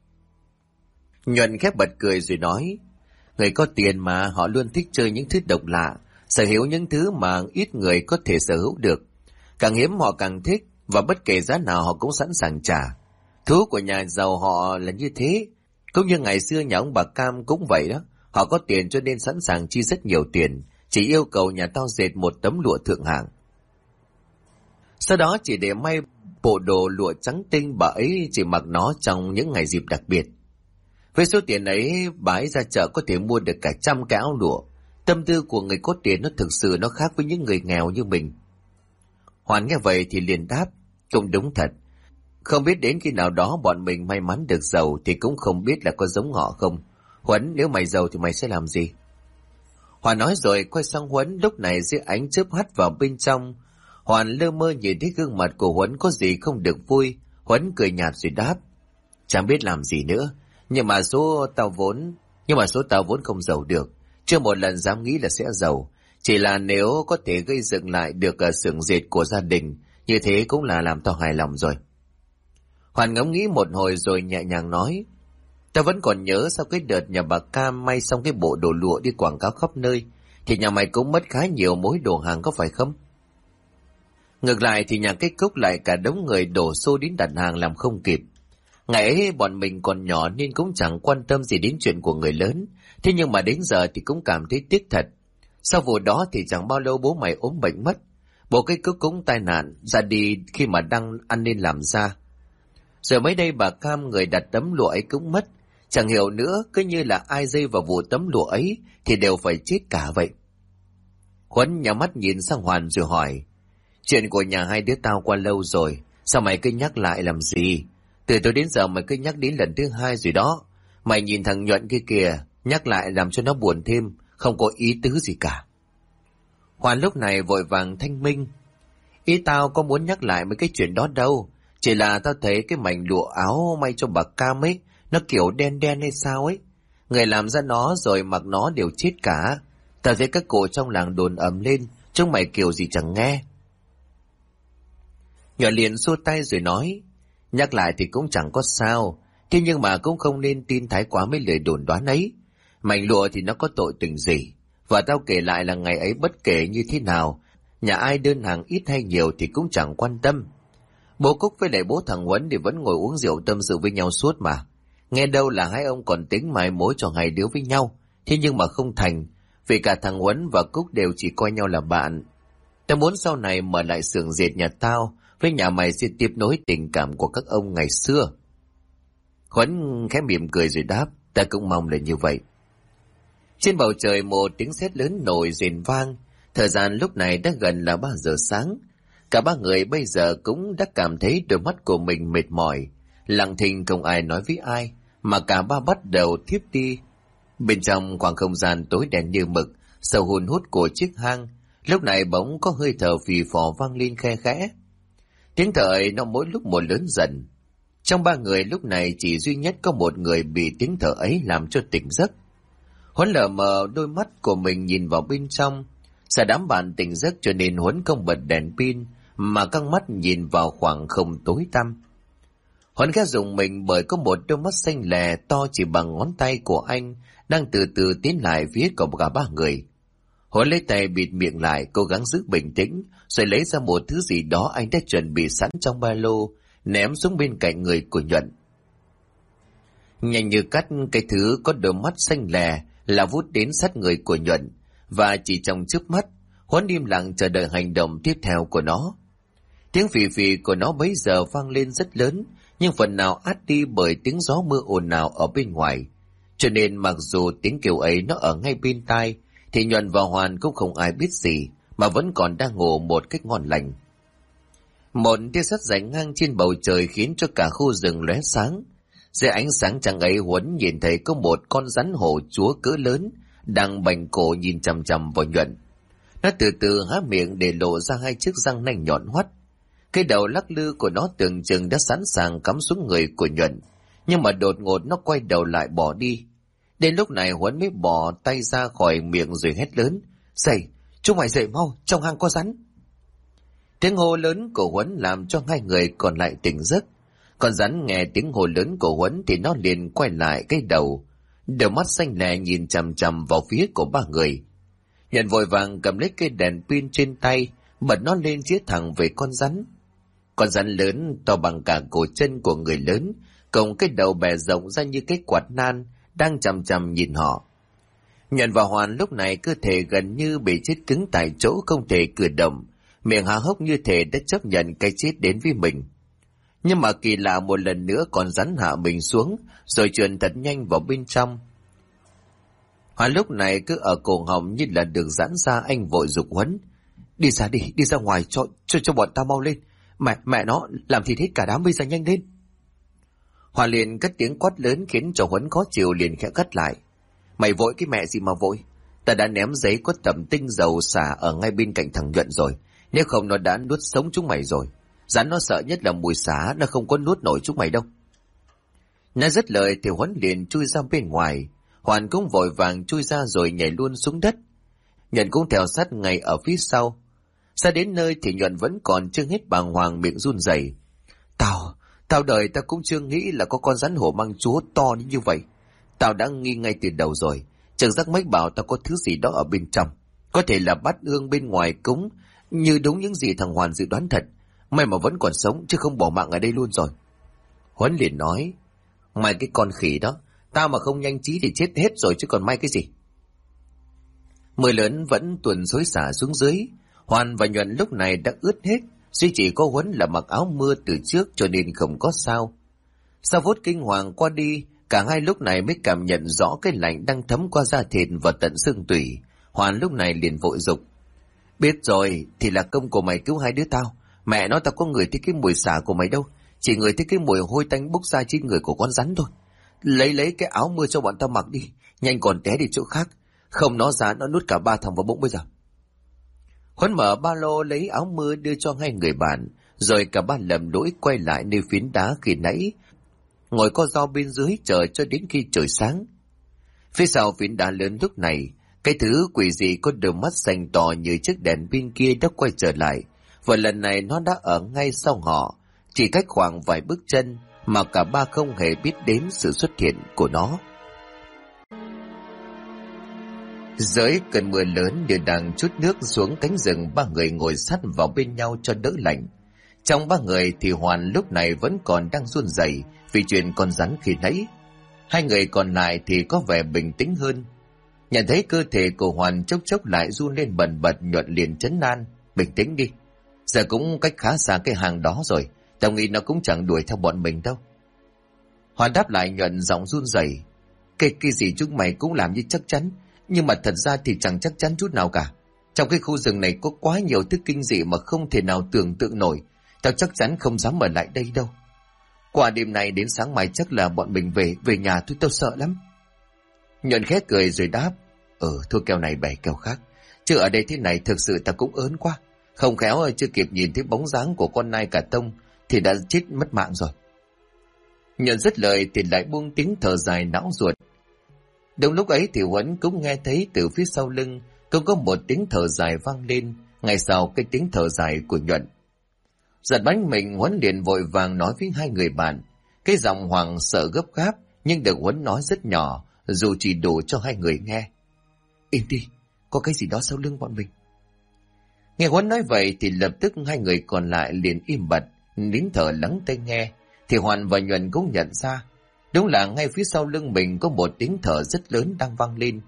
Nhuận khép bật cười rồi nói, người có tiền mà họ luôn thích chơi những thứ độc lạ, sở hữu những thứ mà ít người có thể sở hữu được. Càng hiếm họ càng thích, và bất kể giá nào họ cũng sẵn sàng trả. Thú của nhà giàu họ là như thế. Cũng như ngày xưa nhà ông bà Cam cũng vậy đó. Họ có tiền cho nên sẵn sàng chi rất nhiều tiền, chỉ yêu cầu nhà tao dệt một tấm lụa thượng hạng. Sau đó chỉ để may bộ đồ lụa trắng tinh, bà ấy chỉ mặc nó trong những ngày dịp đặc biệt. Với số tiền ấy, bà ấy ra chợ có thể mua được cả 100 cái áo lụa. Tâm tư của người có tiền nó thực sự nó khác với những người nghèo như mình. Hoàn nghe vậy thì liền đáp, cũng đúng thật. Không biết đến khi nào đó bọn mình may mắn được giàu thì cũng không biết là có giống họ không. Huấn, nếu mày giàu thì mày sẽ làm gì? Hoàn nói rồi quay sang Huấn, lúc này dưới ánh chớp hắt vào bên trong. Hoàn lơ mơ nhìn thấy gương mặt của Huấn có gì không được vui. Huấn cười nhạt rồi đáp, chẳng biết làm gì nữa, nhưng mà số tao vốn không giàu được, chưa một lần dám nghĩ là sẽ giàu. Chỉ là nếu có thể gây dựng lại được xưởng dệt của gia đình, như thế cũng là làm tao hài lòng rồi. Hoàn ngẫm nghĩ một hồi rồi nhẹ nhàng nói, ta vẫn còn nhớ sau cái đợt nhà bà Cam may xong cái bộ đồ lụa đi quảng cáo khắp nơi, thì nhà mày cũng mất khá nhiều mối đồ hàng có phải không? Ngược lại thì nhà cái Cúc lại cả đống người đổ xô đến đặt hàng làm không kịp. Ngày ấy bọn mình còn nhỏ nên cũng chẳng quan tâm gì đến chuyện của người lớn, thế nhưng mà đến giờ thì cũng cảm thấy tiếc thật. Sau vụ đó thì chẳng bao lâu bố mày ốm bệnh mất, bố cái Cúc cũng tai nạn ra đi khi mà đang ăn nên làm ra. Rồi mới đây bà Cam người đặt tấm lụa ấy cũng mất, chẳng hiểu nữa, cứ như là ai dây vào vụ tấm lụa ấy thì đều phải chết cả vậy. Huấn nhắm mắt nhìn sang Hoàn rồi hỏi, chuyện của nhà hai đứa tao qua lâu rồi, sao mày cứ nhắc lại làm gì? Từ tối đến giờ mày cứ nhắc đến lần thứ 2 rồi đó. Mày nhìn thằng Nhuận kia kìa, nhắc lại làm cho nó buồn thêm, không có ý tứ gì cả. Hoàn lúc này vội vàng thanh minh, ý tao có muốn nhắc lại mấy cái chuyện đó đâu, chỉ là tao thấy cái mảnh lụa áo may cho bà Cam ấy, nó kiểu đen đen hay sao ấy. Người làm ra nó rồi mặc nó đều chết cả. Tao thấy các cụ trong làng đồn ầm lên, chúng mày kiểu gì chẳng nghe. Nhuận liền xua tay rồi nói, Nhắc lại thì cũng chẳng có sao, thế nhưng mà cũng không nên tin thái quá mấy lời đồn đoán ấy. Mảnh lụa thì nó có tội tình gì? Và tao kể lại là ngày ấy bất kể như thế nào, nhà ai đơn hàng ít hay nhiều thì cũng chẳng quan tâm. Bố Cúc với lại bố thằng Huấn thì vẫn ngồi uống rượu tâm sự với nhau suốt mà. Nghe đâu là hai ông còn tính mai mối cho hai đứa với nhau, thế nhưng mà không thành, vì cả thằng Huấn và Cúc đều chỉ coi nhau là bạn. Tao muốn sau này mở lại xưởng dệt nhà tao, với nhà mày sẽ tiếp nối tình cảm của các ông ngày xưa. Huấn khẽ mỉm cười rồi đáp, ta cũng mong là như vậy. Trên bầu trời một tiếng sét lớn nổi rền vang, thời gian lúc này đã gần là 3 giờ sáng. Cả ba người bây giờ cũng đã cảm thấy đôi mắt của mình mệt mỏi, lặng thinh không ai nói với ai, mà cả ba bắt đầu thiếp đi. Bên trong khoảng không gian tối đen như mực, sâu hun hút của chiếc hang, lúc này bỗng có hơi thở phì phò vang lên khe khẽ. Tiếng thở ấy nó mỗi lúc một lớn dần. Trong ba người lúc này chỉ duy nhất có một người bị tiếng thở ấy làm cho tỉnh giấc. Huấn lờ mờ đôi mắt của mình nhìn vào bên trong. Sợ đám bạn tỉnh giấc cho nên Huấn không bật đèn pin, mà căng mắt nhìn vào khoảng không tối tăm. Huấn khẽ dùng mình bởi có một đôi mắt xanh lè to chỉ bằng ngón tay của anh đang từ từ tiến lại phía của cả ba người. Huấn lấy tay bịt miệng lại, cố gắng giữ bình tĩnh, rồi lấy ra một thứ gì đó anh đã chuẩn bị sẵn trong ba lô, ném xuống bên cạnh người của Nhuận. Nhanh như cắt, cái thứ có đôi mắt xanh lè là vút đến sát người của Nhuận, và chỉ trong chớp mắt, Huấn im lặng chờ đợi hành động tiếp theo của nó. Tiếng phì phì của nó bấy giờ vang lên rất lớn, nhưng phần nào át đi bởi tiếng gió mưa ồn ào ở bên ngoài. Cho nên mặc dù tiếng kêu ấy nó ở ngay bên tai, thì Nhuận và Hoàn cũng không ai biết gì, mà vẫn còn đang ngủ một cách ngon lành. Một tia sét rải ngang trên bầu trời khiến cho cả khu rừng lóe sáng. Dưới ánh sáng trăng ấy, Huấn nhìn thấy có một con rắn hổ chúa cỡ lớn đang bành cổ nhìn chằm chằm vào Nhuận. Nó từ từ há miệng để lộ ra hai chiếc răng nanh nhọn hoắt. Cái đầu lắc lư của nó tưởng chừng đã sẵn sàng cắm xuống người của Nhuận, nhưng mà đột ngột nó quay đầu lại bỏ đi. Đến lúc này Huấn mới bỏ tay ra khỏi miệng rồi hét lớn, dậy, chúng mày dậy mau, trong hang có rắn. Tiếng hô lớn của Huấn làm cho hai người còn lại tỉnh giấc. Con rắn nghe tiếng hô lớn của Huấn thì nó liền quay lại cái đầu, đôi mắt xanh lè nhìn chằm chằm vào phía của ba người. Nhuận vội vàng cầm lấy cây đèn pin trên tay, bật nó lên chĩa thẳng về con rắn. Con rắn lớn to bằng cả cổ chân của người lớn, cộng cái đầu bè rộng ra như cái quạt nan, đang chằm chằm nhìn họ. Nhuận và Hoàn lúc này cơ thể gần như bị chết cứng tại chỗ, không thể cử động, miệng há hốc như thể đã chấp nhận cái chết đến với mình. Nhưng mà kỳ lạ, một lần nữa con rắn hạ mình xuống, rồi trườn thật nhanh vào bên trong. Hoàn lúc này cứ ở cổ họng như là được giãn ra, anh vội giục Huấn, đi ra ngoài cho bọn ta mau lên. Mẹ nó, làm thịt hết cả đám, bây giờ nhanh lên. Hòa liền cất tiếng quát lớn khiến cho Huấn khó chịu, liền khẽ cất lại. Mày vội cái mẹ gì mà vội? Ta đã ném giấy có tẩm tinh dầu xả ở ngay bên cạnh thằng Nhuận rồi. Nếu không nó đã nuốt sống chúng mày rồi. Rắn nó sợ nhất là mùi xả, nó không có nuốt nổi chúng mày đâu. Nói dứt lời thì Huấn liền chui ra bên ngoài. Hoàn cũng vội vàng chui ra rồi nhảy luôn xuống đất. Nhuận cũng theo sát ngay ở phía sau. Ra đến nơi thì Nhuận vẫn còn chưa hết bàng hoàng, miệng run rẩy. Tao đời ta cũng chưa nghĩ là có con rắn hổ mang chúa to như vậy. Tao đã nghi ngay từ đầu rồi. Chẳng giác mấy bảo tao có thứ gì đó ở bên trong. Có thể là bát ương bên ngoài cúng, như đúng những gì thằng Hoàn dự đoán thật. May mà vẫn còn sống chứ không bỏ mạng ở đây luôn rồi. Huấn liền nói, mày cái con khỉ đó, tao mà không nhanh trí thì chết hết rồi chứ còn may cái gì. Mưa lớn vẫn tuồn xối xả xuống dưới. Hoàn và Nhuận lúc này đã ướt hết, duy chỉ có Huấn là mặc áo mưa từ trước cho nên không có sao. Sau phút kinh hoàng qua đi, cả hai lúc này mới cảm nhận rõ cái lạnh đang thấm qua da thịt và tận xương tủy. Hoàn lúc này liền vội giục, biết rồi, thì là công của mày cứu hai đứa tao. Mẹ nó, tao có ngửi thấy cái mùi xả của mày đâu, chỉ ngửi thấy cái mùi hôi tanh bốc ra trên người của con rắn thôi. Lấy cái áo mưa cho bọn tao mặc đi, nhanh còn té đi chỗ khác, không nó ra nó nuốt cả ba thằng vào bụng bây giờ. Huấn mở ba lô lấy áo mưa đưa cho hai người bạn, rồi cả ba lầm lũi quay lại nơi phiến đá khi nãy, ngồi co ro bên dưới chờ cho đến khi trời sáng. Phía sau phiến đá lớn lúc này, cái thứ quỷ dị có đôi mắt xanh to như chiếc đèn pin kia đã quay trở lại, và lần này nó đã ở ngay sau họ, chỉ cách khoảng vài bước chân mà cả ba không hề biết đến sự xuất hiện của nó. Dưới cơn mưa lớn như đang trút nước xuống cánh rừng, ba người ngồi sát vào bên nhau cho đỡ lạnh. Trong ba người thì Hoàn lúc này vẫn còn đang run rẩy vì chuyện con rắn khi nãy. Hai người còn lại thì có vẻ bình tĩnh hơn. Nhận thấy cơ thể của Hoàn chốc chốc lại run lên bần bật, Nhuận liền trấn an: bình tĩnh đi, giờ cũng cách khá xa cái hàng đó rồi, tao nghĩ nó cũng chẳng đuổi theo bọn mình đâu. Hoàn đáp lại Nhuận giọng run rẩy: cái gì chúng mày cũng làm như chắc chắn, nhưng mà thật ra thì chẳng chắc chắn chút nào cả. Trong cái khu rừng này có quá nhiều thứ kinh dị mà không thể nào tưởng tượng nổi. Tao chắc chắn không dám ở lại đây đâu. Qua đêm này đến sáng mai chắc là bọn mình về nhà thôi, tao sợ lắm. Nhuận khẽ cười rồi đáp: thôi keo này bẻ keo khác, chứ ở đây thế này thực sự tao cũng ớn quá. Không khéo chưa kịp nhìn thấy bóng dáng của con nai cả tông thì đã chết mất mạng rồi. Nhuận dứt lời thì lại buông tiếng thở dài não ruột. Đúng lúc ấy thì Huấn cũng nghe thấy từ phía sau lưng cũng có một tiếng thở dài vang lên, ngay sau cái tiếng thở dài của Nhuận. Giật bánh mình, Huấn liền vội vàng nói với hai người bạn. Cái giọng hoảng sợ gấp gáp nhưng được Huấn nói rất nhỏ, dù chỉ đủ cho hai người nghe. Im đi, có cái gì đó sau lưng bọn mình. Nghe Huấn nói vậy thì lập tức hai người còn lại liền im bặt, nín thở lắng tai nghe. Thì Hoàn và Nhuận cũng nhận ra, đúng là ngay phía sau lưng mình có một tiếng thở rất lớn đang vang lên.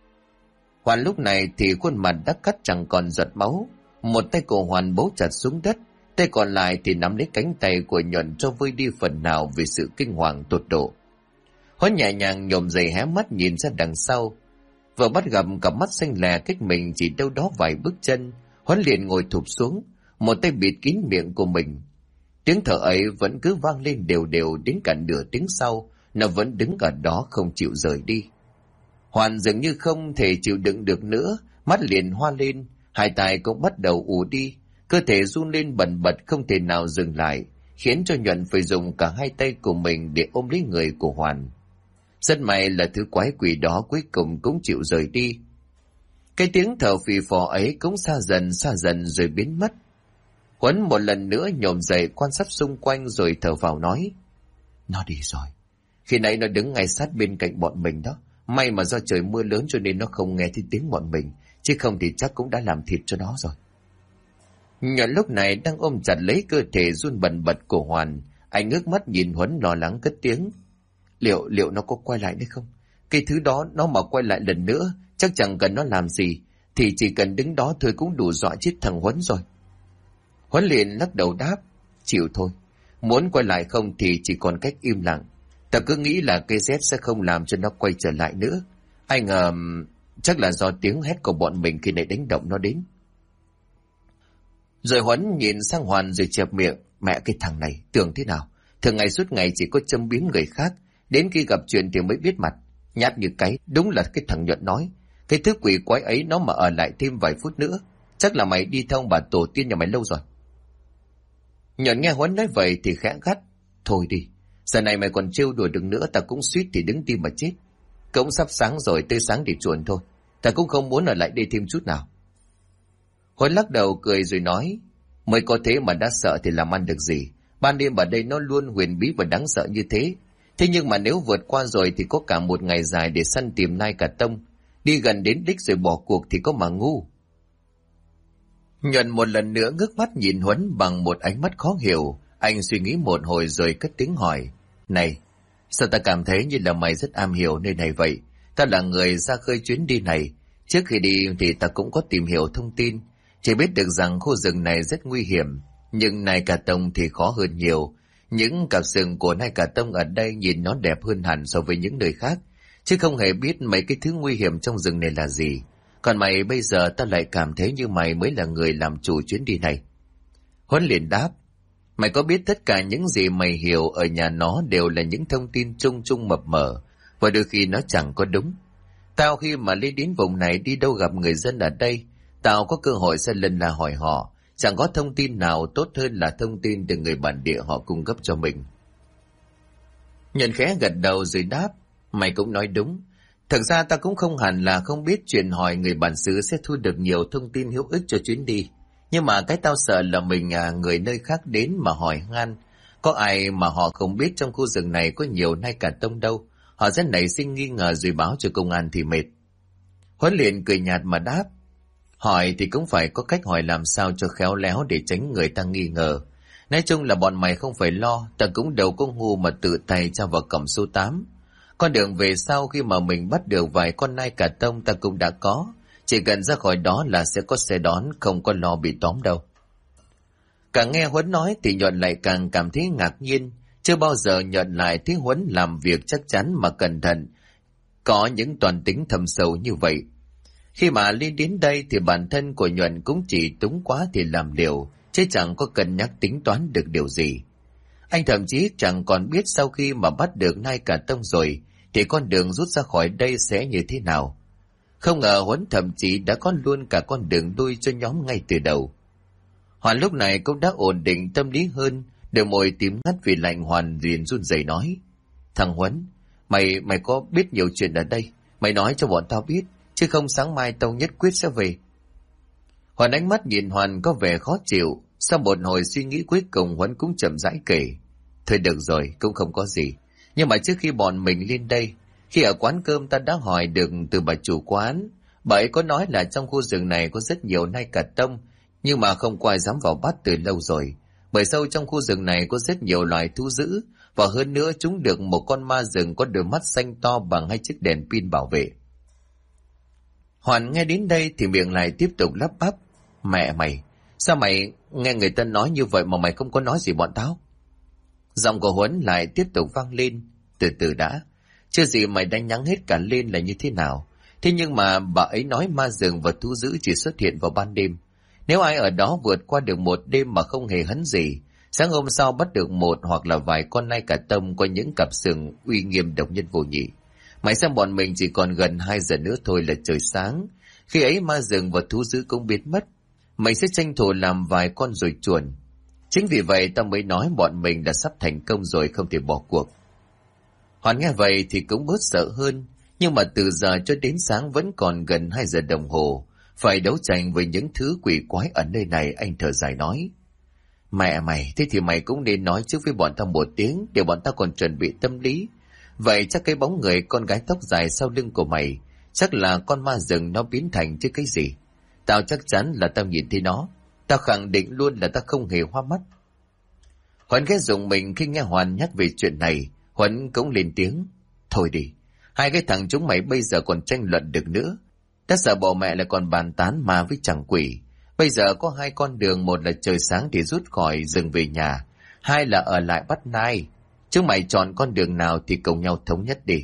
Hoàn lúc này thì khuôn mặt đã cắt chẳng còn giọt máu, một tay của Hoàn bấu chặt xuống đất, tay còn lại thì nắm lấy cánh tay của Nhuận cho vơi đi phần nào về sự kinh hoàng tột độ. Huấn nhẹ nhàng nhổm dậy hé mắt nhìn ra đằng sau, vừa bắt gặp cặp mắt xanh lè cách mình chỉ đâu đó vài bước chân. Huấn liền ngồi thụp xuống, một tay bịt kín miệng của mình. Tiếng thở ấy vẫn cứ vang lên đều đều đến cả nửa tiếng sau, nó vẫn đứng ở đó không chịu rời đi. Hoàn dường như không thể chịu đựng được nữa, mắt liền hoa lên, hai tay cũng bắt đầu ù đi, cơ thể run lên bần bật không thể nào dừng lại, khiến cho Nhuận phải dùng cả hai tay của mình để ôm lấy người của Hoàn. Rất may là thứ quái quỷ đó cuối cùng cũng chịu rời đi. Cái tiếng thở phì phò ấy cũng xa dần rồi biến mất. Huấn một lần nữa nhổm dậy quan sát xung quanh rồi thở vào nói: nó đi rồi. Khi nãy nó đứng ngay sát bên cạnh bọn mình đó. May mà do trời mưa lớn cho nên nó không nghe thấy tiếng bọn mình, chứ không thì chắc cũng đã làm thịt cho nó rồi. Nhuận lúc này đang ôm chặt lấy cơ thể run bần bật của Hoàn. Anh ngước mắt nhìn Huấn lo lắng cất tiếng: Liệu nó có quay lại đấy không? Cái thứ đó nó mà quay lại lần nữa, chắc chẳng cần nó làm gì, thì chỉ cần đứng đó thôi cũng đủ dọa chết thằng Huấn rồi. Huấn liền lắc đầu đáp: chịu thôi, muốn quay lại không thì chỉ còn cách im lặng. Ta cứ nghĩ là cây dép sẽ không làm cho nó quay trở lại nữa. Ai ngờ chắc là do tiếng hét của bọn mình khi nãy đánh động nó đến. Rồi Huấn nhìn sang Hoàn rồi chẹp miệng: mẹ cái thằng này tưởng thế nào, thường ngày suốt ngày chỉ có châm biếm người khác, đến khi gặp chuyện thì mới biết mặt, nhát như cái. Đúng là cái thằng Nhuận nói, cái thứ quỷ quái ấy nó mà ở lại thêm vài phút nữa, chắc là mày đi theo bà tổ tiên nhà mày lâu rồi. Nhuận nghe Huấn nói vậy thì khẽ gắt: thôi đi, giờ này mày còn trêu đùa được nữa, ta cũng suýt thì đứng tim mà chết. Cũng sắp sáng rồi, tới sáng để chuồn thôi, ta cũng không muốn ở lại đây thêm chút nào. Huấn lắc đầu cười rồi nói: mới có thế mà đã sợ thì làm ăn được gì. Ban đêm ở đây nó luôn huyền bí và đáng sợ như thế. Thế nhưng mà nếu vượt qua rồi thì có cả một ngày dài để săn tìm nai cả tông. Đi gần đến đích rồi bỏ cuộc thì có mà ngu. Nhuận một lần nữa ngước mắt nhìn Huấn bằng một ánh mắt khó hiểu. Anh suy nghĩ một hồi rồi cất tiếng hỏi: này, sao ta cảm thấy như là mày rất am hiểu nơi này vậy? Ta là người ra khơi chuyến đi này. Trước khi đi thì ta cũng có tìm hiểu thông tin, chỉ biết được rằng khu rừng này rất nguy hiểm. Nhưng nai cà tông thì khó hơn nhiều. Những cặp sừng của nai cà tông ở đây nhìn nó đẹp hơn hẳn so với những nơi khác, chứ không hề biết mấy cái thứ nguy hiểm trong rừng này là gì. Còn mày bây giờ ta lại cảm thấy như mày mới là người làm chủ chuyến đi này. Huấn liền đáp: mày có biết tất cả những gì mày hiểu ở nhà nó đều là những thông tin chung chung mập mờ, và đôi khi nó chẳng có đúng. Tao khi mà lên đến vùng này đi đâu gặp người dân ở đây, tao có cơ hội sẽ lần là hỏi họ. Chẳng có thông tin nào tốt hơn là thông tin từ người bản địa họ cung cấp cho mình. Nhuận khẽ gật đầu rồi đáp: mày cũng nói đúng. Thật ra ta cũng không hẳn là không biết chuyện hỏi người bản xứ sẽ thu được nhiều thông tin hữu ích cho chuyến đi. Nhưng mà cái tao sợ là mình người nơi khác đến mà hỏi han, Có ai mà họ không biết trong khu rừng này có nhiều nai cả tông đâu. Họ sẽ nảy sinh nghi ngờ rồi báo cho công an thì mệt. Huấn liền cười nhạt mà đáp. Hỏi thì cũng phải có cách hỏi làm sao cho khéo léo để tránh người ta nghi ngờ. Nói chung là bọn mày không phải lo, ta cũng đâu có ngu mà tự tay cho vào cổng số 8. Con đường về sau khi mà mình bắt được vài con nai cả tông ta cũng đã có. Chỉ cần ra khỏi đó là sẽ có xe đón, không có lo bị tóm đâu. Càng nghe Huấn nói thì Nhuận lại càng cảm thấy ngạc nhiên. Chưa bao giờ Nhuận lại thấy Huấn làm việc chắc chắn mà cẩn thận, có những toàn tính thâm sâu như vậy. Khi mà lên đến đây thì bản thân của Nhuận cũng chỉ túng quá thì làm liều, chứ chẳng có cân nhắc tính toán được điều gì. Anh thậm chí chẳng còn biết sau khi mà bắt được nai cả tông rồi thì con đường rút ra khỏi đây sẽ như thế nào. Không ngờ Huấn thậm chí đã có luôn cả con đường lui cho nhóm ngay từ đầu. Hoàn lúc này cũng đã ổn định tâm lý hơn, đôi môi tím ngắt vì lạnh. Hoàn liền run rẩy nói: Thằng Huấn, mày có biết nhiều chuyện ở đây, mày nói cho bọn tao biết, chứ không sáng mai tao nhất quyết sẽ về. Hoàn ánh mắt nhìn Hoàn có vẻ khó chịu. Sau một hồi suy nghĩ cuối cùng Huấn cũng chậm rãi kể: Thôi được rồi, cũng không có gì. Nhưng mà trước khi bọn mình lên đây, khi ở quán cơm ta đã hỏi được từ bà chủ quán. Bà ấy có nói là trong khu rừng này có rất nhiều nai cả tông, nhưng mà không có ai dám vào bắt từ lâu rồi. Bởi sâu trong khu rừng này có rất nhiều loài thú dữ, và hơn nữa chúng được một con ma rừng có đôi mắt xanh to bằng 2 chiếc đèn pin bảo vệ. Hoàn nghe đến đây thì miệng lại tiếp tục lắp bắp: Mẹ mày, sao mày nghe người ta nói như vậy mà mày không có nói gì bọn tao? Giọng của Huấn lại tiếp tục vang lên: Từ từ đã, chưa gì mày đánh nhắng hết cả lên là như thế nào. Thế nhưng mà bà ấy nói ma rừng và thú dữ chỉ xuất hiện vào ban đêm. Nếu ai ở đó vượt qua được một đêm mà không hề hấn gì, sáng hôm sau bắt được một hoặc là vài con nai cả tông có những cặp sừng uy nghiêm độc nhất vô nhị. Mày xem bọn mình chỉ còn gần 2 giờ nữa thôi là trời sáng. Khi ấy ma rừng và thú dữ cũng biến mất. Mày sẽ tranh thủ làm vài con ruồi chuồn. Chính vì vậy tao mới nói bọn mình đã sắp thành công rồi, không thể bỏ cuộc. Hoàn nghe vậy thì cũng bớt sợ hơn. Nhưng mà từ giờ cho đến sáng vẫn còn gần 2 giờ đồng hồ. Phải đấu tranh với những thứ quỷ quái ở nơi này. Anh thở dài nói: Mẹ mày, thế thì mày cũng nên nói trước với bọn tao một tiếng, để bọn tao còn chuẩn bị tâm lý. Vậy chắc cái bóng người con gái tóc dài sau lưng của mày chắc là con ma rừng nó biến thành chứ cái gì. Tao chắc chắn là tao nhìn thấy nó. Tao khẳng định luôn là tao không hề hoa mắt. Huấn ghé dùng mình khi nghe Hoàn nhắc về chuyện này. Huấn cũng lên tiếng: Thôi đi, hai cái thằng chúng mày bây giờ còn tranh luận được nữa. Đã sợ bộ mẹ lại còn bàn tán ma với chàng quỷ. Bây giờ có 2 con đường, một là trời sáng thì rút khỏi rừng về nhà, 2 là ở lại bắt nai. Chúng mày chọn con đường nào thì cùng nhau thống nhất đi.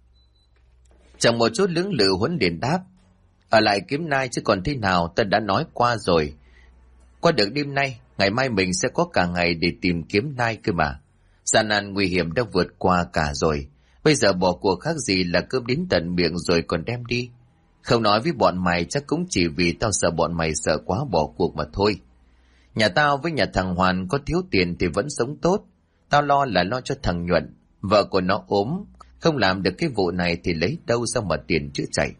Chẳng một chút lưỡng lự Huấn liền đáp: Ở lại kiếm nai chứ còn thế nào, ta đã nói qua rồi. Qua được đêm nay, ngày mai mình sẽ có cả ngày để tìm kiếm nai cơ mà. Gian nan nguy hiểm đã vượt qua cả rồi. Bây giờ bỏ cuộc khác gì là cơm đến tận miệng rồi còn đem đi. Không nói với bọn mày chắc cũng chỉ vì tao sợ bọn mày sợ quá bỏ cuộc mà thôi. Nhà tao với nhà thằng Hoàn có thiếu tiền thì vẫn sống tốt. Tao lo là lo cho thằng Nhuận. Vợ của nó ốm, không làm được cái vụ này thì lấy đâu ra mà tiền chữa chạy.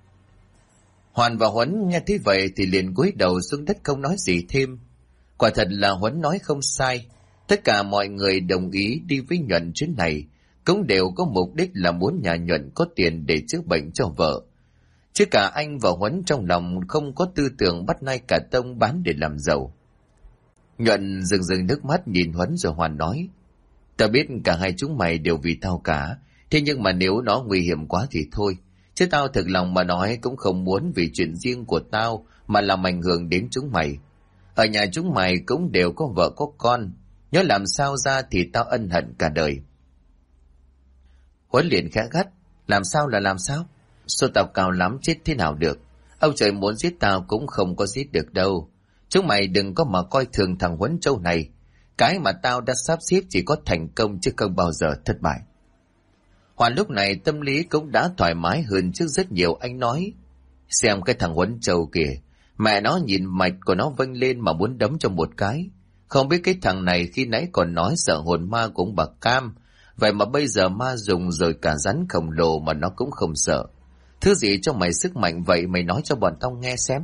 Hoàn và Huấn nghe thấy vậy thì liền cúi đầu xuống đất không nói gì thêm. Quả thật là Huấn nói không sai. Tất cả mọi người đồng ý đi với Nhuận chuyến này cũng đều có mục đích là muốn nhà Nhuận có tiền để chữa bệnh cho vợ. Chứ cả anh và Huấn trong lòng không có tư tưởng bắt nai cả tông bán để làm giàu. Nhuận rưng nước mắt nhìn Huấn rồi Hoàn nói: Tao biết cả hai chúng mày đều vì tao cả. Thế nhưng mà nếu nó nguy hiểm quá thì thôi. Chứ tao thực lòng mà nói cũng không muốn vì chuyện riêng của tao mà làm ảnh hưởng đến chúng mày. Ở nhà chúng mày cũng đều có vợ có con. Nhớ làm sao ra thì tao ân hận cả đời. Huấn liền khẽ gắt: Làm sao là làm sao? Số tao cao lắm chết thế nào được. Ông trời muốn giết tao cũng không có giết được đâu. Chúng mày đừng có mà coi thường thằng Huấn Châu này. Cái mà tao đã sắp xếp chỉ có thành công chứ không bao giờ thất bại. Hoàn lúc này tâm lý cũng đã thoải mái hơn trước rất nhiều. Anh nói: Xem cái thằng Huấn Châu kìa, mẹ nó nhìn mạch của nó vênh lên mà muốn đấm cho một cái. Không biết cái thằng này khi nãy còn nói sợ hồn ma cũng bà Cam, vậy mà bây giờ ma dùng rồi cả rắn khổng lồ mà nó cũng không sợ. Thứ gì cho mày sức mạnh vậy, mày nói cho bọn tao nghe xem.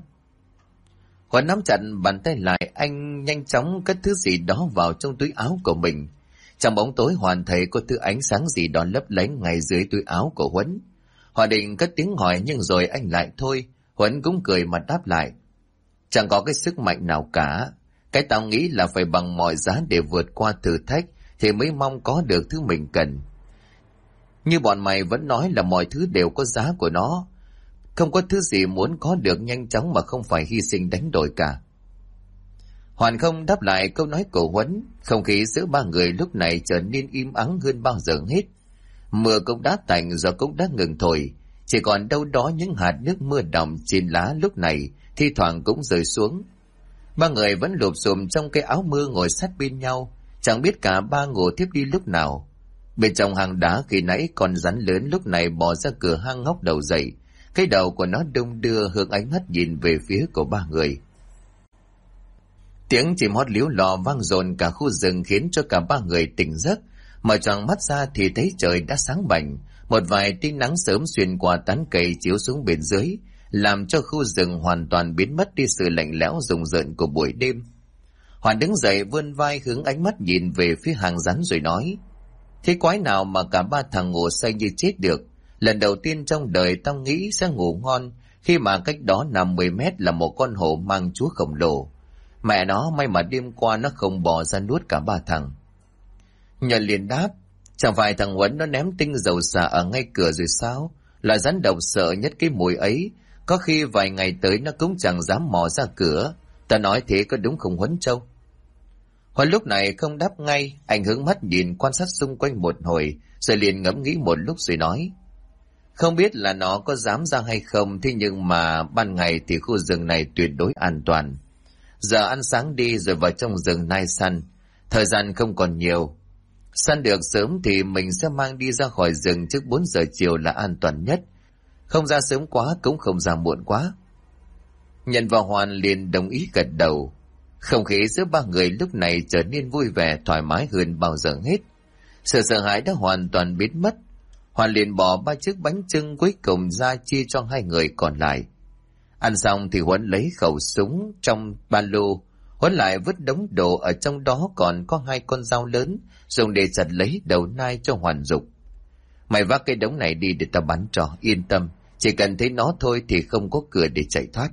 Huấn nắm chặt bàn tay lại, anh nhanh chóng cất thứ gì đó vào trong túi áo của mình. Trong bóng tối Hoàn thấy có thứ ánh sáng gì đó lấp lánh ngay dưới túi áo của Huấn. Hòa định cất tiếng hỏi nhưng rồi anh lại thôi. Huấn cũng cười mà đáp lại. Chẳng có cái sức mạnh nào cả. Cái tao nghĩ là phải bằng mọi giá để vượt qua thử thách thì mới mong có được thứ mình cần. Như bọn mày vẫn nói là mọi thứ đều có giá của nó. Không có thứ gì muốn có được nhanh chóng mà không phải hy sinh đánh đổi cả. Hoàn không đáp lại câu nói của Huấn. Không khí giữa ba người lúc này trở nên im ắng hơn bao giờ hết. Mưa cũng đã tạnh, gió cũng đã ngừng thổi. Chỉ còn đâu đó những hạt nước mưa đọng trên lá lúc này thi thoảng cũng rơi xuống. Ba người vẫn lụp xùm trong cái áo mưa ngồi sát bên nhau. Chẳng biết cả ba ngủ thiếp đi lúc nào. Bên trong hang đá khi nãy con rắn lớn lúc này bò ra cửa hang ngóc đầu dậy. Cái đầu của nó đung đưa hướng ánh mắt nhìn về phía của ba người. Tiếng chim hót líu lò vang dồn cả khu rừng khiến cho cả ba người tỉnh giấc. Mở choàng mắt ra thì thấy trời đã sáng bảnh. Một vài tia nắng sớm xuyên qua tán cây chiếu xuống bên dưới, làm cho khu rừng hoàn toàn biến mất đi sự lạnh lẽo rùng rợn của buổi đêm. Hoàn đứng dậy vươn vai hướng ánh mắt nhìn về phía hang rắn rồi nói: Thế quái nào mà cả ba thằng ngủ say như chết được. Lần đầu tiên trong đời tao nghĩ sẽ ngủ ngon khi mà cách đó 50 mét là một con hổ mang chúa khổng lồ. Mẹ nó, may mà đêm qua nó không bò ra nuốt cả ba thằng. Nhuận liền đáp: Chẳng phải thằng Huấn nó ném tinh dầu xả ở ngay cửa rồi sao? Là rắn độc sợ nhất cái mùi ấy. Có khi vài ngày tới nó cũng chẳng dám mò ra cửa. Ta nói thế có đúng không Huấn Châu? Huấn lúc này không đáp ngay. Anh hướng mắt nhìn quan sát xung quanh một hồi, rồi liền ngẫm nghĩ một lúc rồi nói: Không biết là nó có dám ra hay không, thế nhưng mà ban ngày thì khu rừng này tuyệt đối an toàn. Giờ ăn sáng đi rồi vào trong rừng nai săn. Thời gian không còn nhiều. Săn được sớm thì mình sẽ mang đi ra khỏi rừng trước 4 giờ chiều là an toàn nhất. Không ra sớm quá cũng không ra muộn quá. Nhận và Hoàn liền đồng ý gật đầu. Không khí giữa ba người lúc này trở nên vui vẻ thoải mái hơn bao giờ hết. Sự sợ hãi đã hoàn toàn biến mất. Hoàn liền bỏ 3 chiếc bánh chưng cuối cùng ra chia cho 2 người còn lại. Ăn xong thì Huấn lấy khẩu súng trong ba lô. Huấn lại vứt đống đồ ở trong đó còn có 2 con dao lớn, dùng để chặt lấy đầu nai cho Hoàn dục. Mày vác cái đống này đi để tao bắn cho, yên tâm. Chỉ cần thấy nó thôi thì không có cửa để chạy thoát.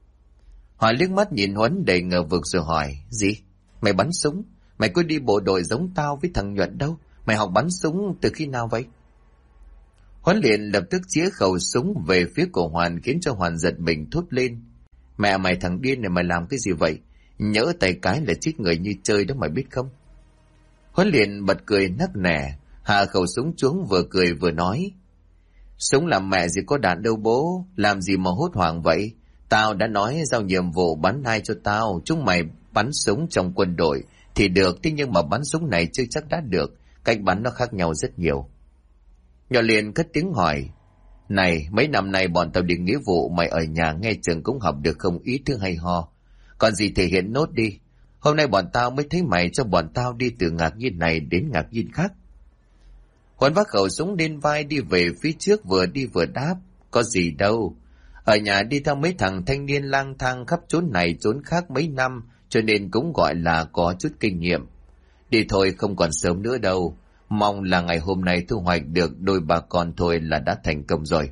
Hoàn liếc mắt nhìn Huấn đầy ngờ vực rồi hỏi: Gì? Mày bắn súng? Mày cứ đi bộ đội giống tao với thằng Nhuận đâu? Mày học bắn súng từ khi nào vậy? Huấn liền lập tức chĩa khẩu súng về phía của Hoàn, khiến cho Hoàn giật mình thốt lên: Mẹ mày, thằng điên này, mày làm cái gì vậy? Nhỡ tay cái là chết người như chơi đó mày biết không? Huấn liền bật cười nắc nẻ, hạ khẩu súng xuống vừa cười vừa nói: Súng làm mẹ gì có đạn đâu bố, làm gì mà hốt hoảng vậy? Tao đã nói giao nhiệm vụ bắn nai cho tao, chúng mày bắn súng trong quân đội thì được, thế nhưng mà bắn súng này chưa chắc đã được, cách bắn nó khác nhau rất nhiều. Nhỏ liền cất tiếng hỏi: Này, mấy năm nay bọn tao đi nghĩa vụ, mày ở nhà nghe chừng cũng học được không ít thứ hay ho. Còn gì thể hiện nốt đi. Hôm nay bọn tao mới thấy mày cho bọn tao đi từ ngạc nhiên này đến ngạc nhiên khác. Huấn vác khẩu súng lên vai đi về phía trước, vừa đi vừa đáp: Có gì đâu. Ở nhà đi theo mấy thằng thanh niên lang thang khắp chốn này chốn khác mấy năm, cho nên cũng gọi là có chút kinh nghiệm. Đi thôi, không còn sớm nữa đâu. Mong là ngày hôm nay thu hoạch được đôi bà con thôi là đã thành công rồi.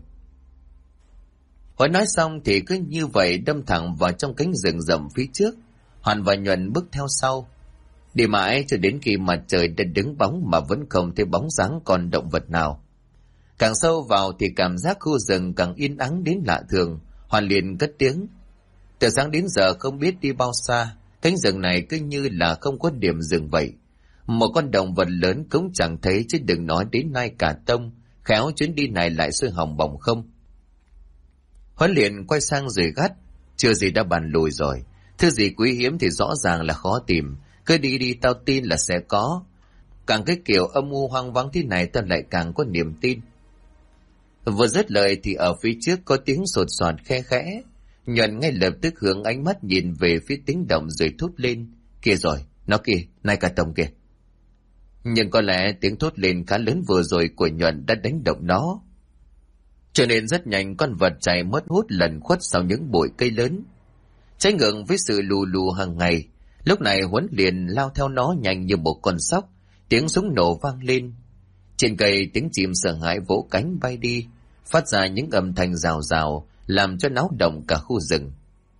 Huấn nói xong thì cứ như vậy đâm thẳng vào trong cánh rừng rậm phía trước. Hoàn và Nhuận bước theo sau. Đi mãi cho đến khi mặt trời đã đứng bóng mà vẫn không thấy bóng dáng con động vật nào. Càng sâu vào thì cảm giác khu rừng càng yên ắng đến lạ thường. Hoàn liền cất tiếng: Từ sáng đến giờ không biết đi bao xa, cánh rừng này cứ như là không có điểm dừng vậy. Một con động vật lớn cũng chẳng thấy, chứ đừng nói đến Nai cả tông. Khéo chuyến đi này lại sôi hỏng bỏng không. Huấn liền quay sang rồi gắt: Chưa gì đã bàn lùi rồi. Thứ gì quý hiếm thì rõ ràng là khó tìm. Cứ đi đi, tao tin là sẽ có. Càng cái kiểu âm u hoang vắng thế này tao lại càng có niềm tin. Vừa dứt lời thì ở phía trước có tiếng sột soạt khe khẽ. Nhuận ngay lập tức hướng ánh mắt nhìn về phía tiếng động rồi thốt lên: Kìa rồi, nó kìa, Nai cả tông kìa. Nhưng có lẽ tiếng thốt lên khá lớn vừa rồi của Nhuận đã đánh động nó. Cho nên rất nhanh con vật chạy mất hút lẩn khuất sau những bụi cây lớn. Trái ngược với sự lù lù hàng ngày, lúc này Huấn liền lao theo nó nhanh như một con sóc, Tiếng súng nổ vang lên. Trên cây tiếng chim sợ hãi vỗ cánh bay đi, phát ra những âm thanh rào rào, làm cho náo động cả khu rừng.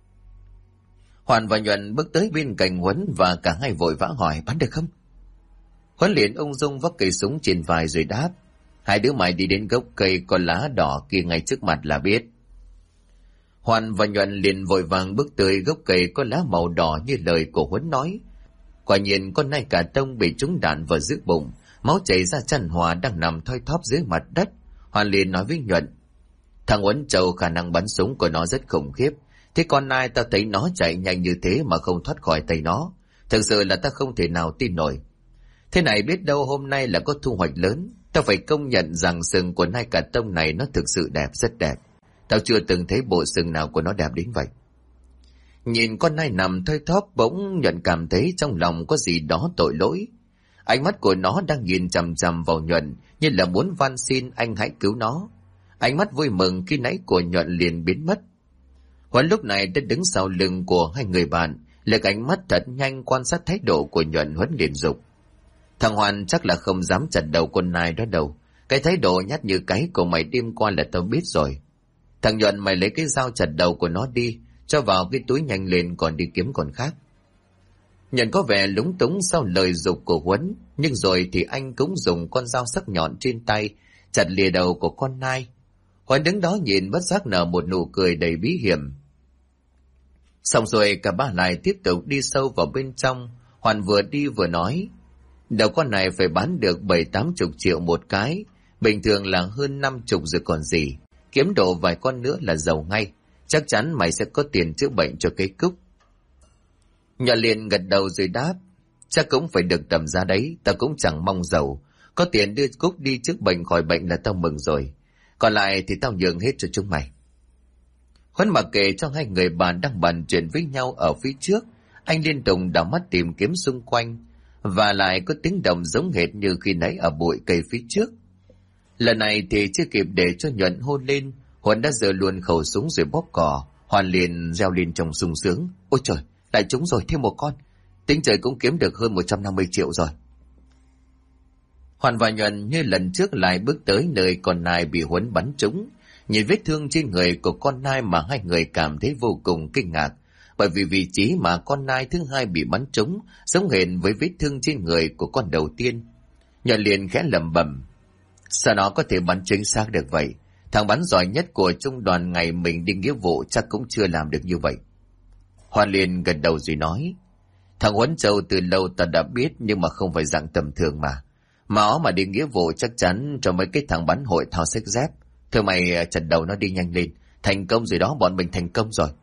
Hoàn và Nhuận bước tới bên cạnh Huấn và cả hai vội vã hỏi: bắn được không? Huấn liền ung dung vác cây súng trên vai rồi đáp: hai đứa mày đi đến gốc cây có lá đỏ kia ngay trước mặt là biết. Hoàn và Nhuận liền vội vàng bước tới gốc cây có lá màu đỏ như lời của Huấn nói. Quả nhiên con nai cà tông bị trúng đạn vào giữa bụng, máu chảy ra tràn hòa đang nằm thoi thóp dưới mặt đất. Hoàn liền nói với Nhuận: thằng Huấn Châu khả năng bắn súng của nó rất khủng khiếp. Thế con nai ta thấy nó chạy nhanh như thế mà không thoát khỏi tay nó, thực sự là ta không thể nào tin nổi. Thế này biết đâu hôm nay là có thu hoạch lớn. Ta phải công nhận rằng sừng của nai cà tông này nó thực sự đẹp, rất đẹp. Tao chưa từng thấy bộ sừng nào của nó đẹp đến vậy. Nhìn con nai nằm thoi thóp, bỗng Nhuận cảm thấy trong lòng có gì đó tội lỗi. Ánh mắt của nó đang nhìn chằm chằm vào Nhuận như là muốn van xin anh hãy cứu nó. Ánh mắt vui mừng khi nãy của Nhuận liền biến mất. Huấn lúc này đã đứng sau lưng của hai người bạn, lực ánh mắt thật nhanh quan sát thái độ của Nhuận. Huấn liền dục: thằng Hoàn chắc là không dám chặt đầu con nai đó đâu. Cái thái độ nhát như cái của mày đêm qua là tao biết rồi. Thằng Nhuận, mày lấy cái dao chặt đầu của nó đi, cho vào cái túi nhanh lên, còn đi kiếm con khác. Nhuận có vẻ lúng túng sau lời dục của Huấn, nhưng rồi thì anh cũng dùng con dao sắc nhọn trên tay chặt lìa đầu của con nai. Huấn đứng đó nhìn bất giác nở một nụ cười đầy bí hiểm. Xong rồi cả ba lại tiếp tục đi sâu vào bên trong. Hoàn vừa đi vừa nói: đầu con này phải bán được 70-80 triệu một cái, bình thường là hơn 50 rồi còn gì. Kiếm độ vài con nữa là giàu ngay, chắc chắn mày sẽ có tiền chữa bệnh cho cái Cúc. Nhuận liền gật đầu rồi đáp: chắc cũng phải được tầm giá đấy, tao cũng chẳng mong giàu. Có tiền đưa Cúc đi chữa bệnh khỏi bệnh là tao mừng rồi. Còn lại thì tao nhường hết cho chúng mày. Huấn mặc kệ cho hai người bạn đang bàn chuyện với nhau ở phía trước. Anh liên tục đảo mắt tìm kiếm xung quanh, và lại có tiếng động giống hệt như khi nãy ở bụi cây phía trước. Lần này thì chưa kịp để cho Nhuận hôn lên, Huấn đã giơ luôn khẩu súng rồi bóp cò. Hoàn liền reo lên trong sung sướng: ôi trời, lại trúng rồi, thêm một con. Tính trời cũng kiếm được hơn 150 triệu rồi. Hoàn và Nhuận như lần trước lại bước tới nơi con nai bị Huấn bắn trúng. Nhìn vết thương trên người của con nai mà hai người cảm thấy vô cùng kinh ngạc, bởi vì vị trí mà con nai thứ hai bị bắn trúng giống hệt với vết thương trên người của con đầu tiên. Nhuận liền khẽ lẩm bẩm: sao nó có thể bắn chính xác được vậy? Thằng bắn giỏi nhất của trung đoàn ngày mình đi nghĩa vụ chắc cũng chưa làm được như vậy. Hoàn liền gật đầu rồi nói: thằng Huấn Châu từ lâu ta đã biết, nhưng mà không phải dạng tầm thường mà. Nó mà đi nghĩa vụ chắc chắn cho mấy cái thằng bắn hội thao xách dép. Thôi mày chặt đầu nó đi nhanh lên. Thành công rồi đó, bọn mình thành công rồi.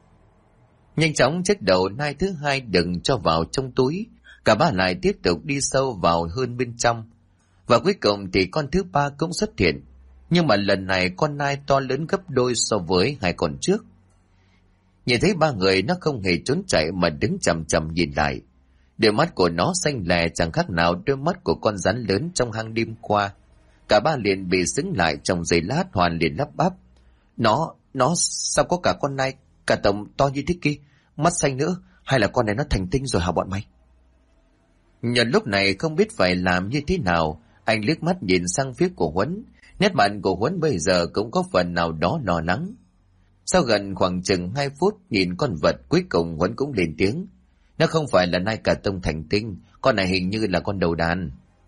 Nhanh chóng xách đầu nai thứ hai đừng cho vào trong túi. Cả ba lại tiếp tục đi sâu vào hơn bên trong. Và cuối cùng thì con thứ ba cũng xuất hiện. Nhưng mà lần này con nai to lớn gấp đôi so với hai con trước. Nhìn thấy ba người, nó không hề trốn chạy mà đứng chằm chằm nhìn lại. Đôi mắt của nó xanh lè chẳng khác nào đôi mắt của con rắn lớn trong hang đêm qua. Cả ba liền bị xứng lại trong giây lát. Hoàn liền lắp bắp: Nó sao có cả con nai cả tổng to như thế kia, mắt xanh nữa, hay là con này nó thành tinh rồi hả bọn mày? Nhân lúc này không biết phải làm như thế nào, anh liếc mắt nhìn sang phía của Huấn. Nét mặt của Huấn bây giờ cũng có phần nào đó lo lắng. Sau gần khoảng chừng 2 phút nhìn con vật, cuối cùng Huấn cũng lên tiếng: nó không phải là nai cà tông thành tinh, con này hình như là con đầu đàn.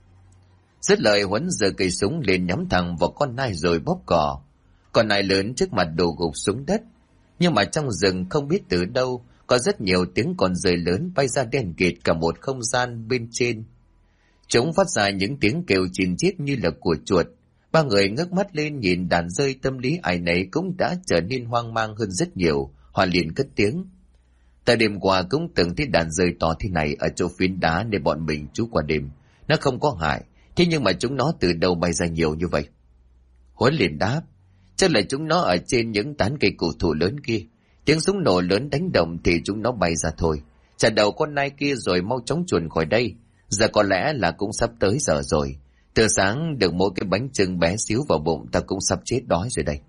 Dứt lời, Huấn giơ cây súng lên nhắm thẳng vào con nai rồi bóp cò. Con nai lớn trước mặt đổ gục xuống đất. Nhưng mà trong rừng không biết từ đâu có rất nhiều tiếng con rơi lớn bay ra đen kịt cả một không gian bên trên. Chúng phát ra những tiếng kêu chìm chít như là của chuột. Ba người ngước mắt lên nhìn đàn rơi, tâm lý ai nấy cũng đã trở nên hoang mang hơn rất nhiều. Hoàn liền cất tiếng: tại đêm qua cũng từng thấy đàn rơi to thế này ở chỗ phiến đá để bọn mình trú qua đêm. Nó không có hại, thế nhưng mà chúng nó từ đâu bay ra nhiều như vậy? Huấn liền đáp: chắc là chúng nó ở trên những tán cây cổ thụ lớn kia. Tiếng súng nổ lớn đánh động thì chúng nó bay ra thôi. Chặt đầu con nai kia rồi mau chóng chuồn khỏi đây. Giờ có lẽ là cũng sắp tới giờ rồi. Từ sáng được mỗi cái bánh chưng bé xíu vào bụng, ta cũng sắp chết đói rồi đây.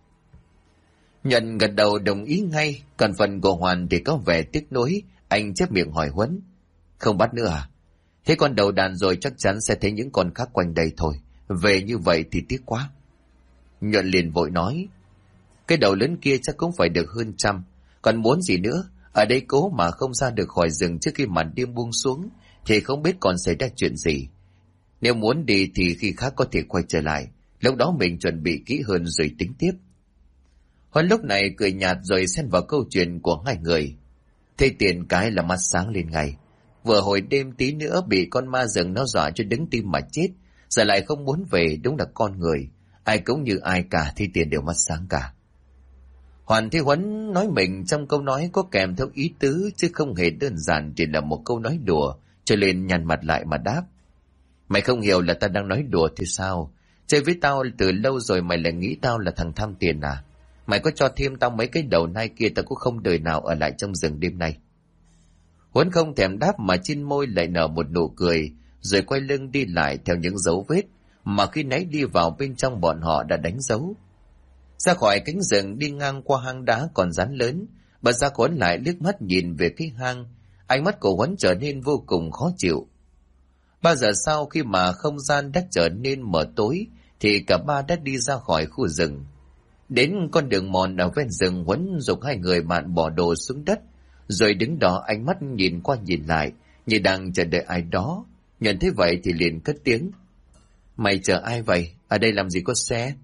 Nhuận gật đầu đồng ý ngay. Còn phần của Hoàn thì có vẻ tiếc nuối. Anh chép miệng hỏi Huấn: không bắt nữa à? Thế con đầu đàn rồi chắc chắn sẽ thấy những con khác quanh đây thôi. Về như vậy thì tiếc quá. Nhuận liền vội nói, cái đầu lớn kia chắc cũng phải được hơn 100. Còn muốn gì nữa, ở đây cố mà không ra được khỏi rừng trước khi màn đêm buông xuống thì không biết còn xảy ra chuyện gì. Nếu muốn đi thì khi khác có thể quay trở lại, lúc đó mình chuẩn bị kỹ hơn rồi tính tiếp. Huấn lúc này cười nhạt rồi xen vào câu chuyện của hai người. Thế tiền cái là mắt sáng lên ngay. Vừa hồi đêm tí nữa bị con ma rừng nó dọa cho đứng tim mà chết, giờ lại không muốn về, đúng là con người. Ai cũng như ai cả thì tiền đều mắt sáng cả. Hoàn thấy Huấn nói mình trong câu nói có kèm theo ý tứ chứ không hề đơn giản chỉ là một câu nói đùa, cho nên nhăn mặt lại mà đáp. Mày không hiểu là ta đang nói đùa thì sao? Chơi với tao từ lâu rồi mày lại nghĩ tao là thằng tham tiền à? Mày có cho thêm tao mấy cái đầu nai kia tao cũng không đời nào ở lại trong rừng đêm nay. Huấn không thèm đáp mà trên môi lại nở một nụ cười, rồi quay lưng đi lại theo những dấu vết mà khi nãy đi vào bên trong bọn họ đã đánh dấu. Ra khỏi cánh rừng đi ngang qua hang đá còn rắn lớn, bà ra Huấn lại liếc mắt nhìn về cái hang, ánh mắt của Huấn trở nên vô cùng khó chịu. 3 giờ sau khi mà không gian đã trở nên mờ tối thì cả ba đã đi ra khỏi khu rừng. Đến con đường mòn ở ven rừng, Huấn giục hai người bạn bỏ đồ xuống đất, rồi đứng đó ánh mắt nhìn qua nhìn lại như đang chờ đợi ai đó. Nhận thấy vậy thì liền cất tiếng, mày chờ ai vậy? Ở đây làm gì có xe?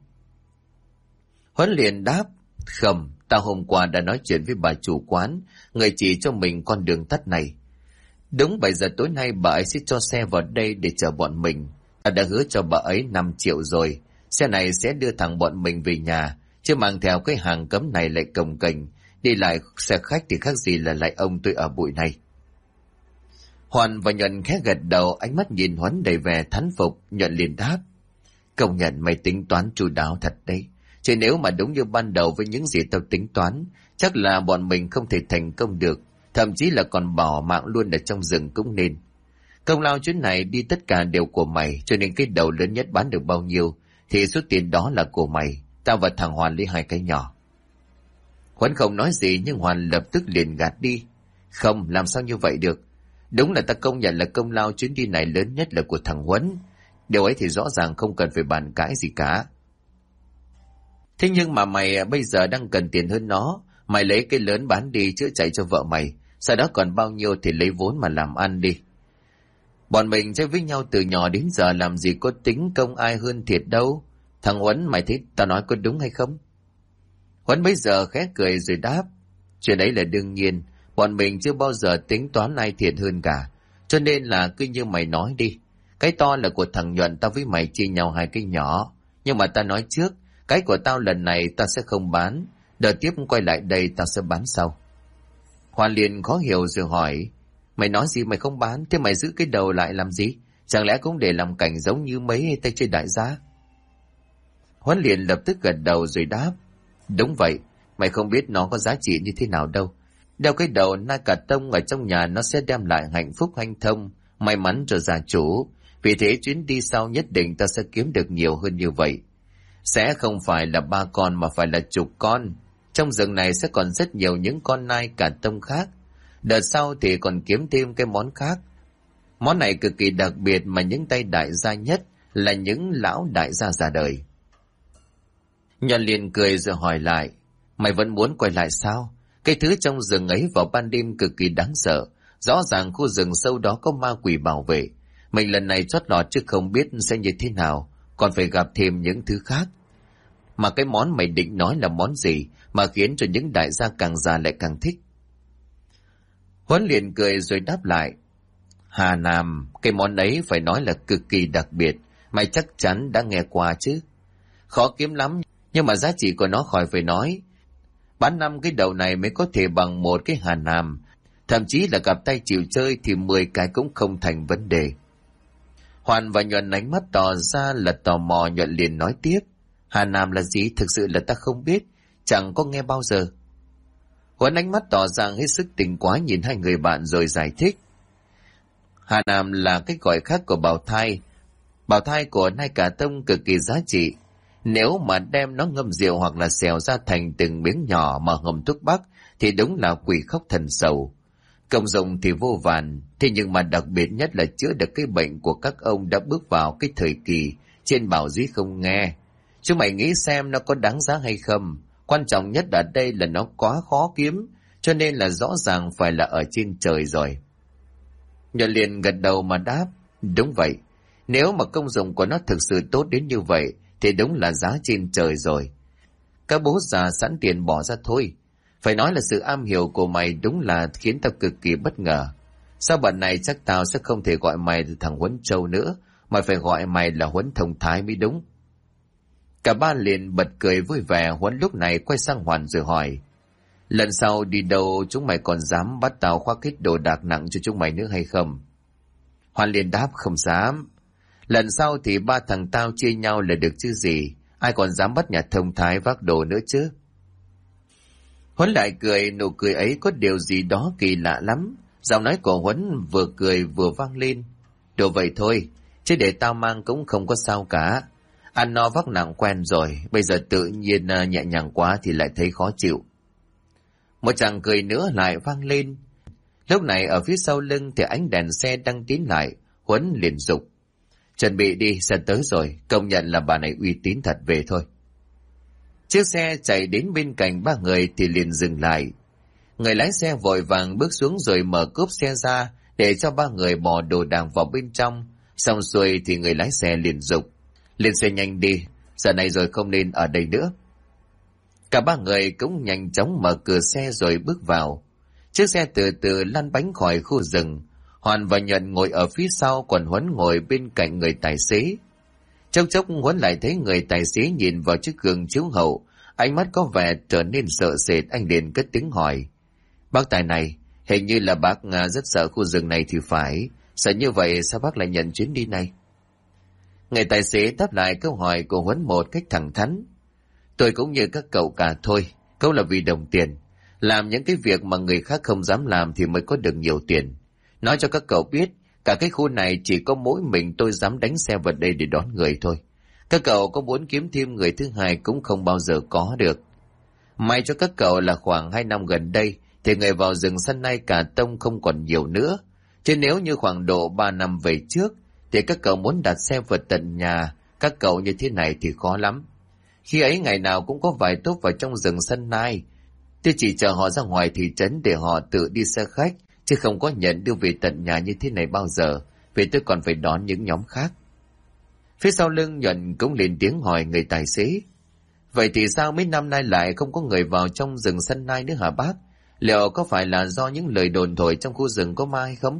Huấn liền đáp, không, tao hôm qua đã nói chuyện với bà chủ quán, người chỉ cho mình con đường tắt này. Đúng 7 giờ tối nay bà ấy sẽ cho xe vào đây để chở bọn mình. Ta đã hứa cho bà ấy 5 triệu rồi. Xe này sẽ đưa thẳng bọn mình về nhà, chứ mang theo cái hàng cấm này lại cồng kềnh. Đi lại xe khách thì khác gì là lại ông tôi ở bụi này. Hoàn và Nhuận khẽ gật đầu, ánh mắt nhìn Huấn đầy vẻ thán phục. Nhuận liền đáp, công nhận mày tính toán chu đáo thật đấy. Chứ nếu mà đúng như ban đầu với những gì tao tính toán, chắc là bọn mình không thể thành công được, thậm chí là còn bỏ mạng luôn ở trong rừng cũng nên. Công lao chuyến này đi tất cả đều của mày, cho nên cái đầu lớn nhất bán được bao nhiêu thì số tiền đó là của mày. Tao và thằng Hoàn lấy 2 cái nhỏ. Huấn không nói gì nhưng Hoàn lập tức liền gạt đi. Không, làm sao như vậy được? Đúng là ta công nhận là công lao chuyến đi này lớn nhất là của thằng Huấn. Điều ấy thì rõ ràng không cần phải bàn cãi gì cả. Thế nhưng mà mày bây giờ đang cần tiền hơn nó. Mày lấy cái lớn bán đi chữa chạy cho vợ mày. Sau đó còn bao nhiêu thì lấy vốn mà làm ăn đi. Bọn mình chơi với nhau từ nhỏ đến giờ làm gì có tính công ai hơn thiệt đâu. Thằng Huấn, mày thấy tao nói có đúng hay không? Huấn bây giờ khẽ cười rồi đáp, chuyện ấy là đương nhiên. Bọn mình chưa bao giờ tính toán ai thiệt hơn cả. Cho nên là cứ như mày nói đi. Cái to là của thằng Nhuận, tao với mày chia nhau 2 cái nhỏ. Nhưng mà tao nói trước, cái của tao lần này tao sẽ không bán. Đợt tiếp quay lại đây tao sẽ bán sau. Hoàn liền khó hiểu rồi hỏi, mày nói gì mày không bán? Thế mày giữ cái đầu lại làm gì? Chẳng lẽ cũng để làm cảnh giống như mấy tay chơi đại gia? Huấn liền lập tức gật đầu rồi đáp, đúng vậy, mày không biết nó có giá trị như thế nào đâu. Đeo cái đầu nai cả tông ở trong nhà nó sẽ đem lại hạnh phúc hanh thông, may mắn cho gia chủ. Vì thế chuyến đi sau nhất định ta sẽ kiếm được nhiều hơn như vậy. Sẽ không phải là 3 con mà phải là chục con. Trong rừng này sẽ còn rất nhiều những con nai cả tông khác. Đợt sau thì còn kiếm thêm cái món khác. Món này cực kỳ đặc biệt mà những tay đại gia nhất là những lão đại gia già đời. Nhuận liền cười rồi hỏi lại, mày vẫn muốn quay lại sao? Cái thứ trong rừng ấy vào ban đêm cực kỳ đáng sợ. Rõ ràng khu rừng sâu đó có ma quỷ bảo vệ. Mình lần này chót lọt chứ không biết sẽ như thế nào, còn phải gặp thêm những thứ khác. Mà cái món mày định nói là món gì mà khiến cho những đại gia càng già lại càng thích? Huấn liền cười rồi đáp lại, Hà Nam, cái món ấy phải nói là cực kỳ đặc biệt, mày chắc chắn đã nghe qua chứ. Khó kiếm lắm, nhưng mà giá trị của nó khỏi phải nói. Bán 5 cái đầu này mới có thể bằng 1 cái Hà Nam, thậm chí là gặp tay chịu chơi thì 10 cái cũng không thành vấn đề. Hoàn và Nhuận ánh mắt tỏ ra là tò mò. Nhuận liền nói tiếp, Hà Nam là gì? Thực sự là ta không biết, chẳng có nghe bao giờ. Huấn ánh mắt tỏ ra hết sức tình quái nhìn hai người bạn rồi giải thích. Hà Nam là cái gọi khác của bào thai. Bào thai của nai cả tông cực kỳ giá trị. Nếu mà đem nó ngâm rượu hoặc là xèo ra thành từng miếng nhỏ mà ngâm thuốc bắc thì đúng là quỷ khóc thần sầu. Công dụng thì vô vàn, thế nhưng mà đặc biệt nhất là chữa được cái bệnh của các ông đã bước vào cái thời kỳ trên bảo dí không nghe. Chúng mày nghĩ xem nó có đáng giá hay không? Quan trọng nhất ở đây là nó quá khó kiếm, cho nên là rõ ràng phải là ở trên trời rồi. Nhuận liền gật đầu mà đáp, đúng vậy. Nếu mà công dụng của nó thực sự tốt đến như vậy, thì đúng là giá trên trời rồi. Các bố già sẵn tiền bỏ ra thôi. Phải nói là sự am hiểu của mày đúng là khiến tao cực kỳ bất ngờ. Sau bận này chắc tao sẽ không thể gọi mày là thằng Huấn Châu nữa, mà phải gọi mày là Huấn Thông Thái mới đúng. Cả ba liền bật cười vui vẻ. Huấn lúc này quay sang Hoàn rồi hỏi, lần sau đi đâu chúng mày còn dám bắt tao khoác hết đồ đạc nặng cho chúng mày nữa hay không? Hoàn liền đáp, không dám. Lần sau thì ba thằng tao chia nhau là được chứ gì, ai còn dám bắt nhà Thông Thái vác đồ nữa chứ. Huấn lại cười, nụ cười ấy có điều gì đó kỳ lạ lắm. Giọng nói của Huấn vừa cười vừa vang lên, đồ vậy thôi, chứ để tao mang cũng không có sao cả. Ăn no vác nặng quen rồi, bây giờ tự nhiên nhẹ nhàng quá thì lại thấy khó chịu. Một chàng cười nữa lại vang lên. Lúc này ở phía sau lưng thì ánh đèn xe đang tiến lại. Huấn liền dục, chuẩn bị đi, xe tới rồi, công nhận là bà này uy tín thật, về thôi. Chiếc xe chạy đến bên cạnh ba người thì liền dừng lại. Người lái xe vội vàng bước xuống rồi mở cốp xe ra để cho ba người bỏ đồ đạc vào bên trong. Xong xuôi thì người lái xe liền dục, lên xe nhanh đi, giờ này rồi không nên ở đây nữa. Cả ba người cũng nhanh chóng mở cửa xe rồi bước vào. Chiếc xe từ từ lăn bánh khỏi khu rừng. Hoàn và Nhuận ngồi ở phía sau, còn Huấn ngồi bên cạnh người tài xế. Chốc chốc Huấn lại thấy người tài xế nhìn vào chiếc gương chiếu hậu, ánh mắt có vẻ trở nên sợ sệt. Anh liền cất tiếng hỏi, bác tài này, hình như là bác rất sợ khu rừng này thì phải. Sợ như vậy sao bác lại nhận chuyến đi này? Người tài xế đáp lại câu hỏi của Huấn một cách thẳng thắn, tôi cũng như các cậu cả thôi, cũng là vì đồng tiền. Làm những cái việc mà người khác không dám làm thì mới có được nhiều tiền. Nói cho các cậu biết, cả cái khu này chỉ có mỗi mình tôi dám đánh xe vào đây để đón người thôi. Các cậu có muốn kiếm thêm người thứ hai cũng không bao giờ có được. May cho các cậu là khoảng 2 năm gần đây thì người vào rừng săn nai cả tông không còn nhiều nữa. Chứ nếu như khoảng độ 3 năm về trước thì các cậu muốn đặt xe vượt tận nhà các cậu như thế này thì khó lắm. Khi ấy ngày nào cũng có vài tốp vào trong rừng săn nai. Tôi chỉ chờ họ ra ngoài thị trấn để họ tự đi xe khách, chứ không có nhận đưa về tận nhà như thế này bao giờ, vì tôi còn phải đón những nhóm khác. Phía sau lưng Nhuận cũng lên tiếng hỏi người tài xế, vậy thì sao mấy năm nay lại không có người vào trong rừng săn nai nữa hả bác? Liệu có phải là do những lời đồn thổi trong khu rừng có ma hay không?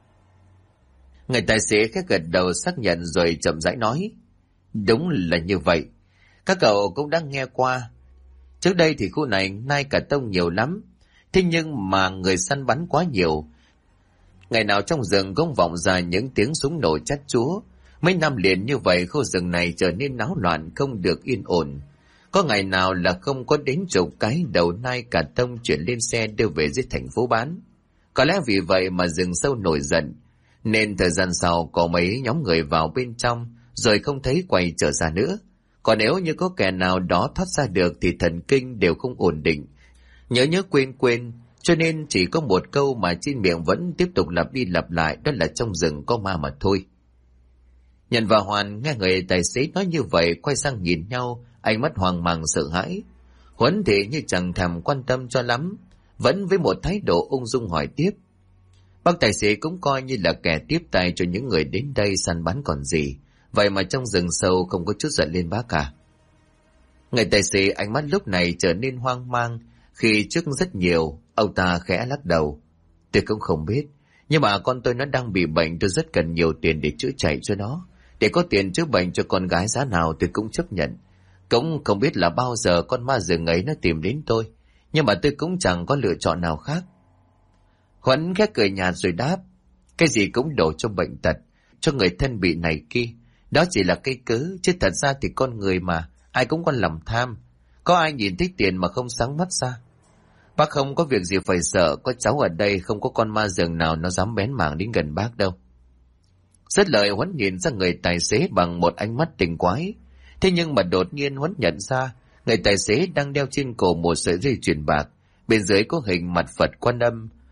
Người tài xế khẽ gật đầu xác nhận rồi chậm rãi nói, đúng là như vậy. Các cậu cũng đã nghe qua. Trước đây thì khu này nai cả tông nhiều lắm. Thế nhưng mà người săn bắn quá nhiều. Ngày nào trong rừng cũng vọng ra những tiếng súng nổ chát chúa. Mấy năm liền như vậy khu rừng này trở nên náo loạn, không được yên ổn. Có ngày nào là không có đến chục cái đầu nai cả tông chuyển lên xe đưa về dưới thành phố bán. Có lẽ vì vậy mà rừng sâu nổi giận. Nên thời gian sau có mấy nhóm người vào bên trong rồi không thấy quay trở ra nữa. Còn nếu như có kẻ nào đó thoát ra được thì thần kinh đều không ổn định, nhớ quên, cho nên chỉ có một câu mà trên miệng vẫn tiếp tục lặp đi lặp lại, đó là trong rừng có ma mà thôi. Nhân và Hoàn nghe người tài xế nói như vậy quay sang nhìn nhau, ánh mắt hoang mang sợ hãi. Huấn thì như chẳng thèm quan tâm cho lắm, vẫn với một thái độ ung dung hỏi tiếp. Bác tài xế cũng coi như là kẻ tiếp tay cho những người đến đây săn bắn còn gì, vậy mà trong rừng sâu không có chút giận lên bác cả. Người tài xế ánh mắt lúc này trở nên hoang mang, khi trước rất nhiều, ông ta khẽ lắc đầu. Tôi cũng không biết, nhưng mà con tôi nó đang bị bệnh, tôi rất cần nhiều tiền để chữa chạy cho nó. Để có tiền chữa bệnh cho con gái giá nào tôi cũng chấp nhận. Cũng không biết là bao giờ con ma rừng ấy nó tìm đến tôi, nhưng mà tôi cũng chẳng có lựa chọn nào khác. Huấn khẽ cười nhạt rồi đáp, cái gì cũng đổ cho bệnh tật, cho người thân bị này kia. Đó chỉ là cái cớ, chứ thật ra thì con người mà, ai cũng có lòng tham. Có ai nhìn thấy tiền mà không sáng mắt ra? Bác không có việc gì phải sợ, có cháu ở đây không có con ma rừng nào nó dám bén mảng đến gần bác đâu. Dứt lời Huấn nhìn ra người tài xế bằng một ánh mắt tình quái. Thế nhưng mà đột nhiên Huấn nhận ra, người tài xế đang đeo trên cổ một sợi dây chuyền bạc, bên dưới có hình mặt Phật Quan Âm.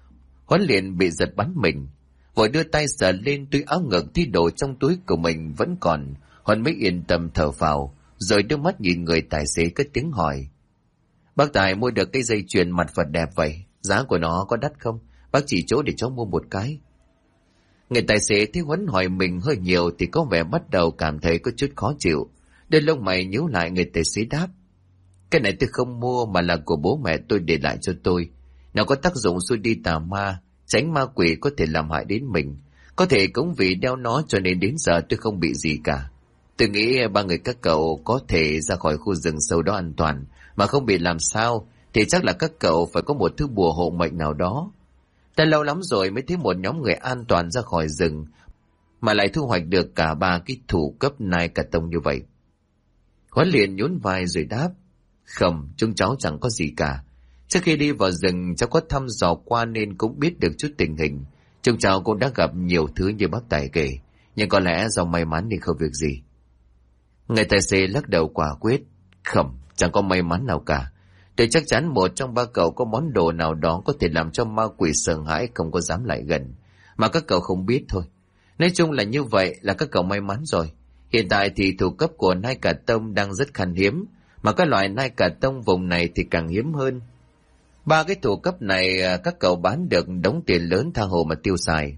Huấn liền bị giật bắn mình, vội đưa tay sờ lên túi áo ngực thì đồ trong túi của mình vẫn còn. Huấn mới yên tâm thở phào, rồi đưa mắt nhìn người tài xế cất tiếng hỏi: "Bác Tài mua được cái dây chuyền mặt Phật đẹp vậy, giá của nó có đắt không? Bác chỉ chỗ để cháu mua một cái." Người tài xế thấy Huấn hỏi mình hơi nhiều thì có vẻ bắt đầu cảm thấy có chút khó chịu. Đôi lông mày nhíu lại, người tài xế đáp: "Cái này tôi không mua mà là của bố mẹ tôi để lại cho tôi. Nó có tác dụng xua đi tà ma, tránh ma quỷ có thể làm hại đến mình. Có thể cũng vì đeo nó cho nên đến giờ tôi không bị gì cả. Tôi nghĩ ba người các cậu có thể ra khỏi khu rừng sâu đó an toàn mà không bị làm sao, thì chắc là các cậu phải có một thứ bùa hộ mệnh nào đó. Ta lâu lắm rồi mới thấy một nhóm người an toàn ra khỏi rừng mà lại thu hoạch được cả ba cái thủ cấp nai cả tông như vậy." Huấn liền nhún vai rồi đáp: "Không, chúng cháu chẳng có gì cả. Trước khi đi vào rừng cháu có thăm dò qua nên cũng biết được chút tình hình. Chúng cháu cũng đã gặp nhiều thứ như bác Tài kể, nhưng có lẽ do may mắn nên không việc gì." Người tài xế lắc đầu quả quyết: "Không, chẳng có may mắn nào cả. Tôi chắc chắn một trong ba cậu có món đồ nào đó có thể làm cho ma quỷ sợ hãi không có dám lại gần, mà các cậu không biết thôi. Nói chung là như vậy là các cậu may mắn rồi. Hiện tại thì thủ cấp của nai cà tông đang rất khan hiếm, mà các loại nai cà tông vùng này thì càng hiếm hơn. Ba cái thủ cấp này các cậu bán được đống tiền lớn tha hồ mà tiêu xài."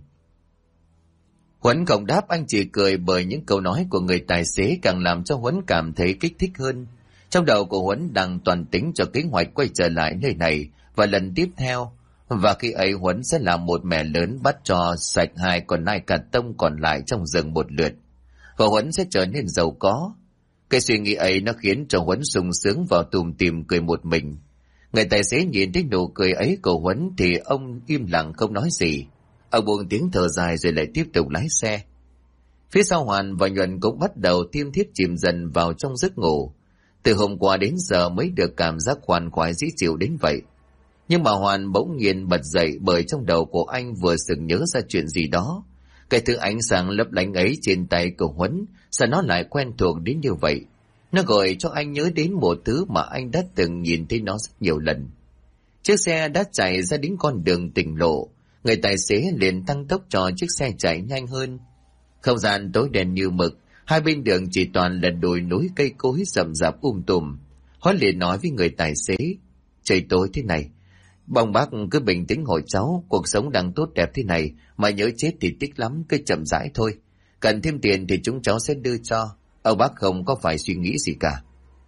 Huấn không đáp, anh chỉ cười bởi những câu nói của người tài xế càng làm cho Huấn cảm thấy kích thích hơn. Trong đầu của Huấn đang toàn tính cho kế hoạch quay trở lại nơi này và lần tiếp theo, và khi ấy Huấn sẽ làm một mẻ lớn bắt cho sạch hai con nai cà tông còn lại trong rừng một lượt, và Huấn sẽ trở nên giàu có. Cái suy nghĩ ấy nó khiến cho Huấn sung sướng vào tùm tìm cười một mình. Người tài xế nhìn thấy nụ cười ấy của Huấn thì ông im lặng không nói gì. Ông buông tiếng thở dài rồi lại tiếp tục lái xe. Phía sau Hoàn và Nhuận cũng bắt đầu thiêm thiếp chìm dần vào trong giấc ngủ. Từ hôm qua đến giờ mới được cảm giác khoan khoái dễ chịu đến vậy. Nhưng mà Hoàn bỗng nhiên bật dậy bởi trong đầu của anh vừa sực nhớ ra chuyện gì đó. Cái thứ ánh sáng lấp lánh ấy trên tay của Huấn, sao nó lại quen thuộc đến như vậy? Nó gợi cho anh nhớ đến một thứ mà anh đã từng nhìn thấy nó rất nhiều lần. Chiếc xe đã chạy ra đến con đường tỉnh lộ. Người tài xế liền tăng tốc cho chiếc xe chạy nhanh hơn. Không gian tối đen như mực, hai bên đường chỉ toàn là đồi núi cây cối rậm rạp tùm. Huấn liền nói với người tài xế: "Trời tối thế này, mong bác cứ bình tĩnh hộ cháu, cuộc sống đang tốt đẹp thế này mà nhớ chết thì tiếc lắm, cứ chậm rãi thôi. Cần thêm tiền thì chúng cháu sẽ đưa cho. Ông bác không có phải suy nghĩ gì cả."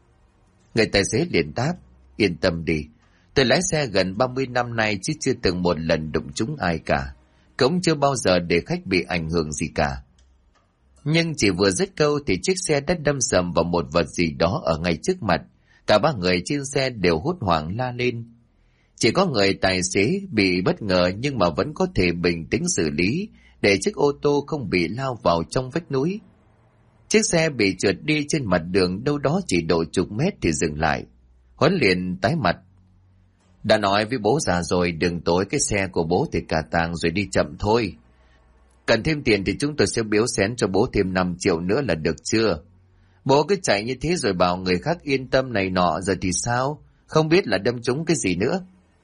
Người tài xế liền đáp: "Yên tâm đi, tôi lái xe gần 30 năm nay chứ chưa từng một lần đụng trúng ai cả. Cũng chưa bao giờ để khách bị ảnh hưởng gì cả." Nhưng chỉ vừa dứt câu thì chiếc xe đã đâm sầm vào một vật gì đó ở ngay trước mặt. Cả ba người trên xe đều hốt hoảng la lên. Chỉ có người tài xế bị bất ngờ nhưng mà vẫn có thể bình tĩnh xử lý để chiếc ô tô không bị lao vào trong vách núi. Chiếc xe bị trượt đi trên mặt đường đâu đó chỉ độ chục mét thì dừng lại. Huấn liền tái mặt: "Đã nói với bố già rồi, đừng tối cái xe của bố thì cả tàng rồi đi chậm thôi. Cần thêm tiền thì chúng tôi sẽ biếu xén cho bố thêm 5 triệu nữa là được chưa? Bố cứ chạy như thế rồi bảo người khác yên tâm này nọ rồi thì sao? Không biết là đâm trúng cái gì nữa."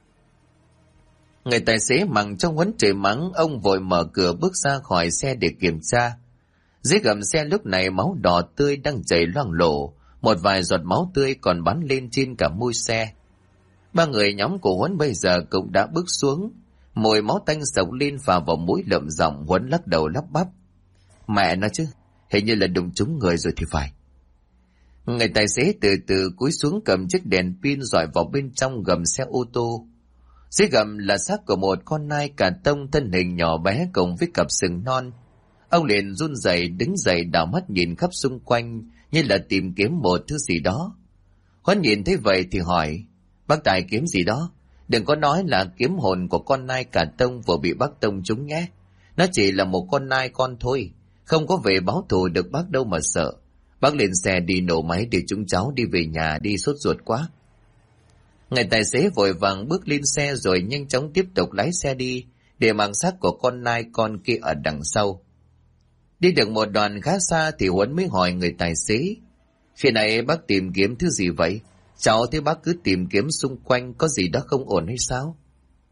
Người tài xế mắng trong Huấn trời mắng, ông vội mở cửa bước ra khỏi xe để kiểm tra. Dưới gầm xe lúc này máu đỏ tươi đang chảy loang lổ, một vài giọt máu tươi còn bắn lên trên cả mui xe. Ba người nhóm của Huấn bây giờ cũng đã bước xuống, mùi máu tanh sộc lên phả vào mũi lợm giọng. Huấn lắc đầu lắp bắp: "Mẹ nó chứ, hình như là đụng trúng người rồi thì phải." Người tài xế từ từ cúi xuống cầm chiếc đèn pin dọi vào bên trong gầm xe ô tô. Dưới gầm là xác của một con nai cà tông thân hình nhỏ bé cùng với cặp sừng non. Ông liền run rẩy đứng dậy đảo mắt nhìn khắp xung quanh như là tìm kiếm một thứ gì đó. Huấn nhìn thấy vậy thì hỏi: "Bác Tài kiếm gì đó? Đừng có nói là kiếm hồn của con nai cà tông vừa bị bác tông trúng nhé. Nó chỉ là một con nai con thôi, không có về báo thù được bác đâu mà sợ. Bác lên xe đi nổ máy để chúng cháu đi về nhà đi, sốt ruột quá." Người tài xế vội vàng bước lên xe rồi nhanh chóng tiếp tục lái xe đi, để mang xác của con nai con kia ở đằng sau. Đi được một đoạn khá xa thì Huấn mới hỏi người tài xế: "Khi nãy bác tìm kiếm thứ gì vậy? Cháu thấy bác cứ tìm kiếm xung quanh, có gì đó không ổn hay sao?"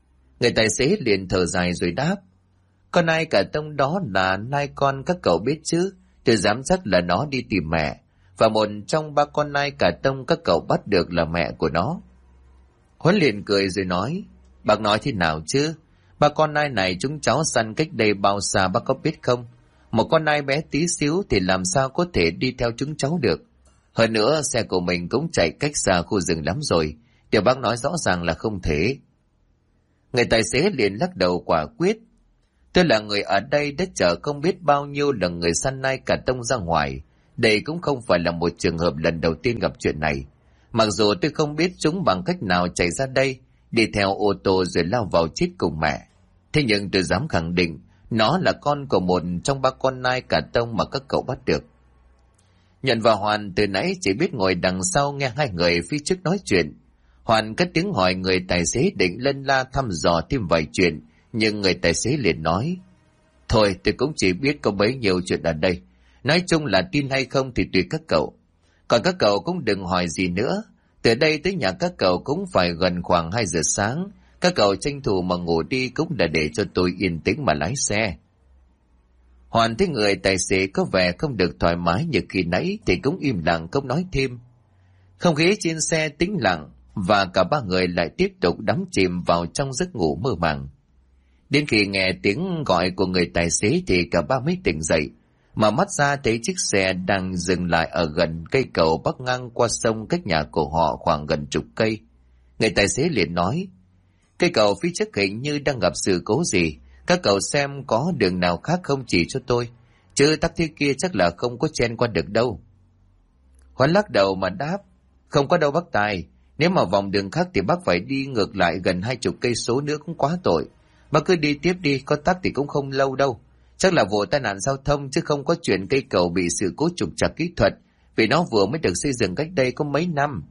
Người tài xế liền thở dài rồi đáp: Con Nai Cả Tông đó là nai con các cậu biết chứ, tôi dám chắc là nó đi tìm mẹ, và một trong 3 con nai Cả Tông các cậu bắt được là mẹ của nó. Huấn liền cười rồi nói: Bác nói thế nào chứ? 3 con nai này chúng cháu săn cách đây bao xa bác có biết không? Một con nai bé tí xíu thì làm sao có thể đi theo chúng cháu được? Hơn nữa xe của mình cũng chạy cách xa khu rừng lắm rồi, điều bác nói rõ ràng là không thể. Người tài xế liền lắc đầu quả quyết: Tôi là người ở đây đã chở không biết bao nhiêu là người săn nai Cả Tông ra ngoài. Đây cũng không phải là một trường hợp lần đầu tiên gặp chuyện này. Mặc dù tôi không biết chúng bằng cách nào chạy ra đây, đi theo ô tô rồi lao vào chết cùng mẹ. Thế nhưng tôi dám khẳng định, nó là con của một trong 3 con nai Cả Tông mà các cậu bắt được. Nhuận và Hoàn từ nãy chỉ biết ngồi đằng sau nghe hai người phía trước nói chuyện. Hoàn cất tiếng hỏi người tài xế định lân la thăm dò thêm vài chuyện, nhưng người tài xế liền nói: Thôi tôi cũng chỉ biết có bấy nhiêu chuyện ở đây. Nói chung là tin hay không thì tùy các cậu. Còn các cậu cũng đừng hỏi gì nữa. Từ đây tới nhà các cậu cũng phải gần khoảng 2 giờ sáng. Các cậu tranh thủ mà ngủ đi cũng là để cho tôi yên tĩnh mà lái xe. Hoàn thấy người tài xế có vẻ không được thoải mái như khi nãy thì cũng im lặng không nói thêm. Không khí trên xe tĩnh lặng và cả 3 người lại tiếp tục đắm chìm vào trong giấc ngủ mơ màng. Đến khi nghe tiếng gọi của người tài xế thì cả 3 mới tỉnh dậy, mà mắt ra thấy chiếc xe đang dừng lại ở gần cây cầu bắc ngang qua sông cách nhà của họ khoảng gần 10 cây. Người tài xế liền nói: Cây cầu phía trước hình như đang gặp sự cố gì, các cậu xem có đường nào khác không chỉ cho tôi, chứ tắc thế kia chắc là không có chen qua được đâu. Hoán lắc đầu mà đáp: Không có đâu bác Tài, nếu mà vòng đường khác thì bác phải đi ngược lại gần 20 cây số nữa cũng quá tội. Bác cứ đi tiếp đi, có tắc thì cũng không lâu đâu. Chắc là vụ tai nạn giao thông chứ không có chuyện cây cầu bị sự cố trục trặc kỹ thuật, vì nó vừa mới được xây dựng cách đây có mấy năm.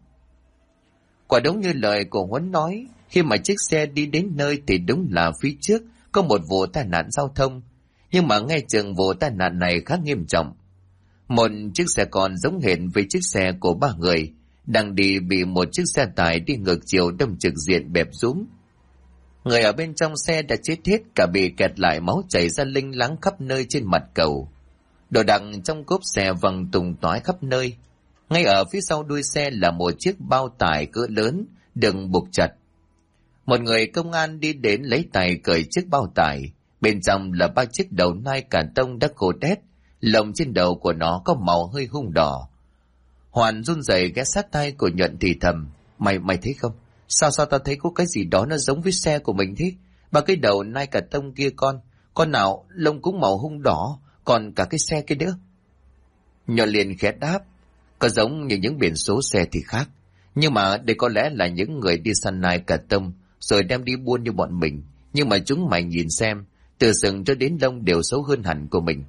Quả đúng như lời của Huấn nói, khi mà chiếc xe đi đến nơi thì đúng là phía trước có một vụ tai nạn giao thông, nhưng mà nghe chừng vụ tai nạn này khá nghiêm trọng. Một chiếc xe con giống hệt với chiếc xe của 3 người đang đi bị một chiếc xe tải đi ngược chiều đâm trực diện bẹp rúm. Người ở bên trong xe đã chết hết, cả bị kẹt lại, máu chảy ra linh láng khắp nơi trên mặt cầu. Đồ đạc trong cốp xe văng tung tóe khắp nơi. Ngay ở phía sau đuôi xe là một chiếc bao tải cỡ lớn đựng buộc chặt. Một người công an đi đến lấy tay cởi chiếc bao tải. Bên trong là 3 chiếc đầu nai Cả Tông đã khô đét, lông trên đầu của nó có màu hơi hung đỏ. Hoàn run rẩy ghé sát tay của Nhuận thì thầm: Mày thấy không? Sao tao thấy có cái gì đó nó giống với xe của mình thế? 3 cái đầu nai Cả Tông kia con nào lông cũng màu hung đỏ, còn cả cái xe kia nữa. Nhuận liền khẽ đáp: Có giống như những biển số xe thì khác, nhưng mà đây có lẽ là những người đi săn nai Cả Tông rồi đem đi buôn như bọn mình. Nhưng mà chúng mày nhìn xem, từ sừng cho đến lông đều xấu hơn hẳn của mình.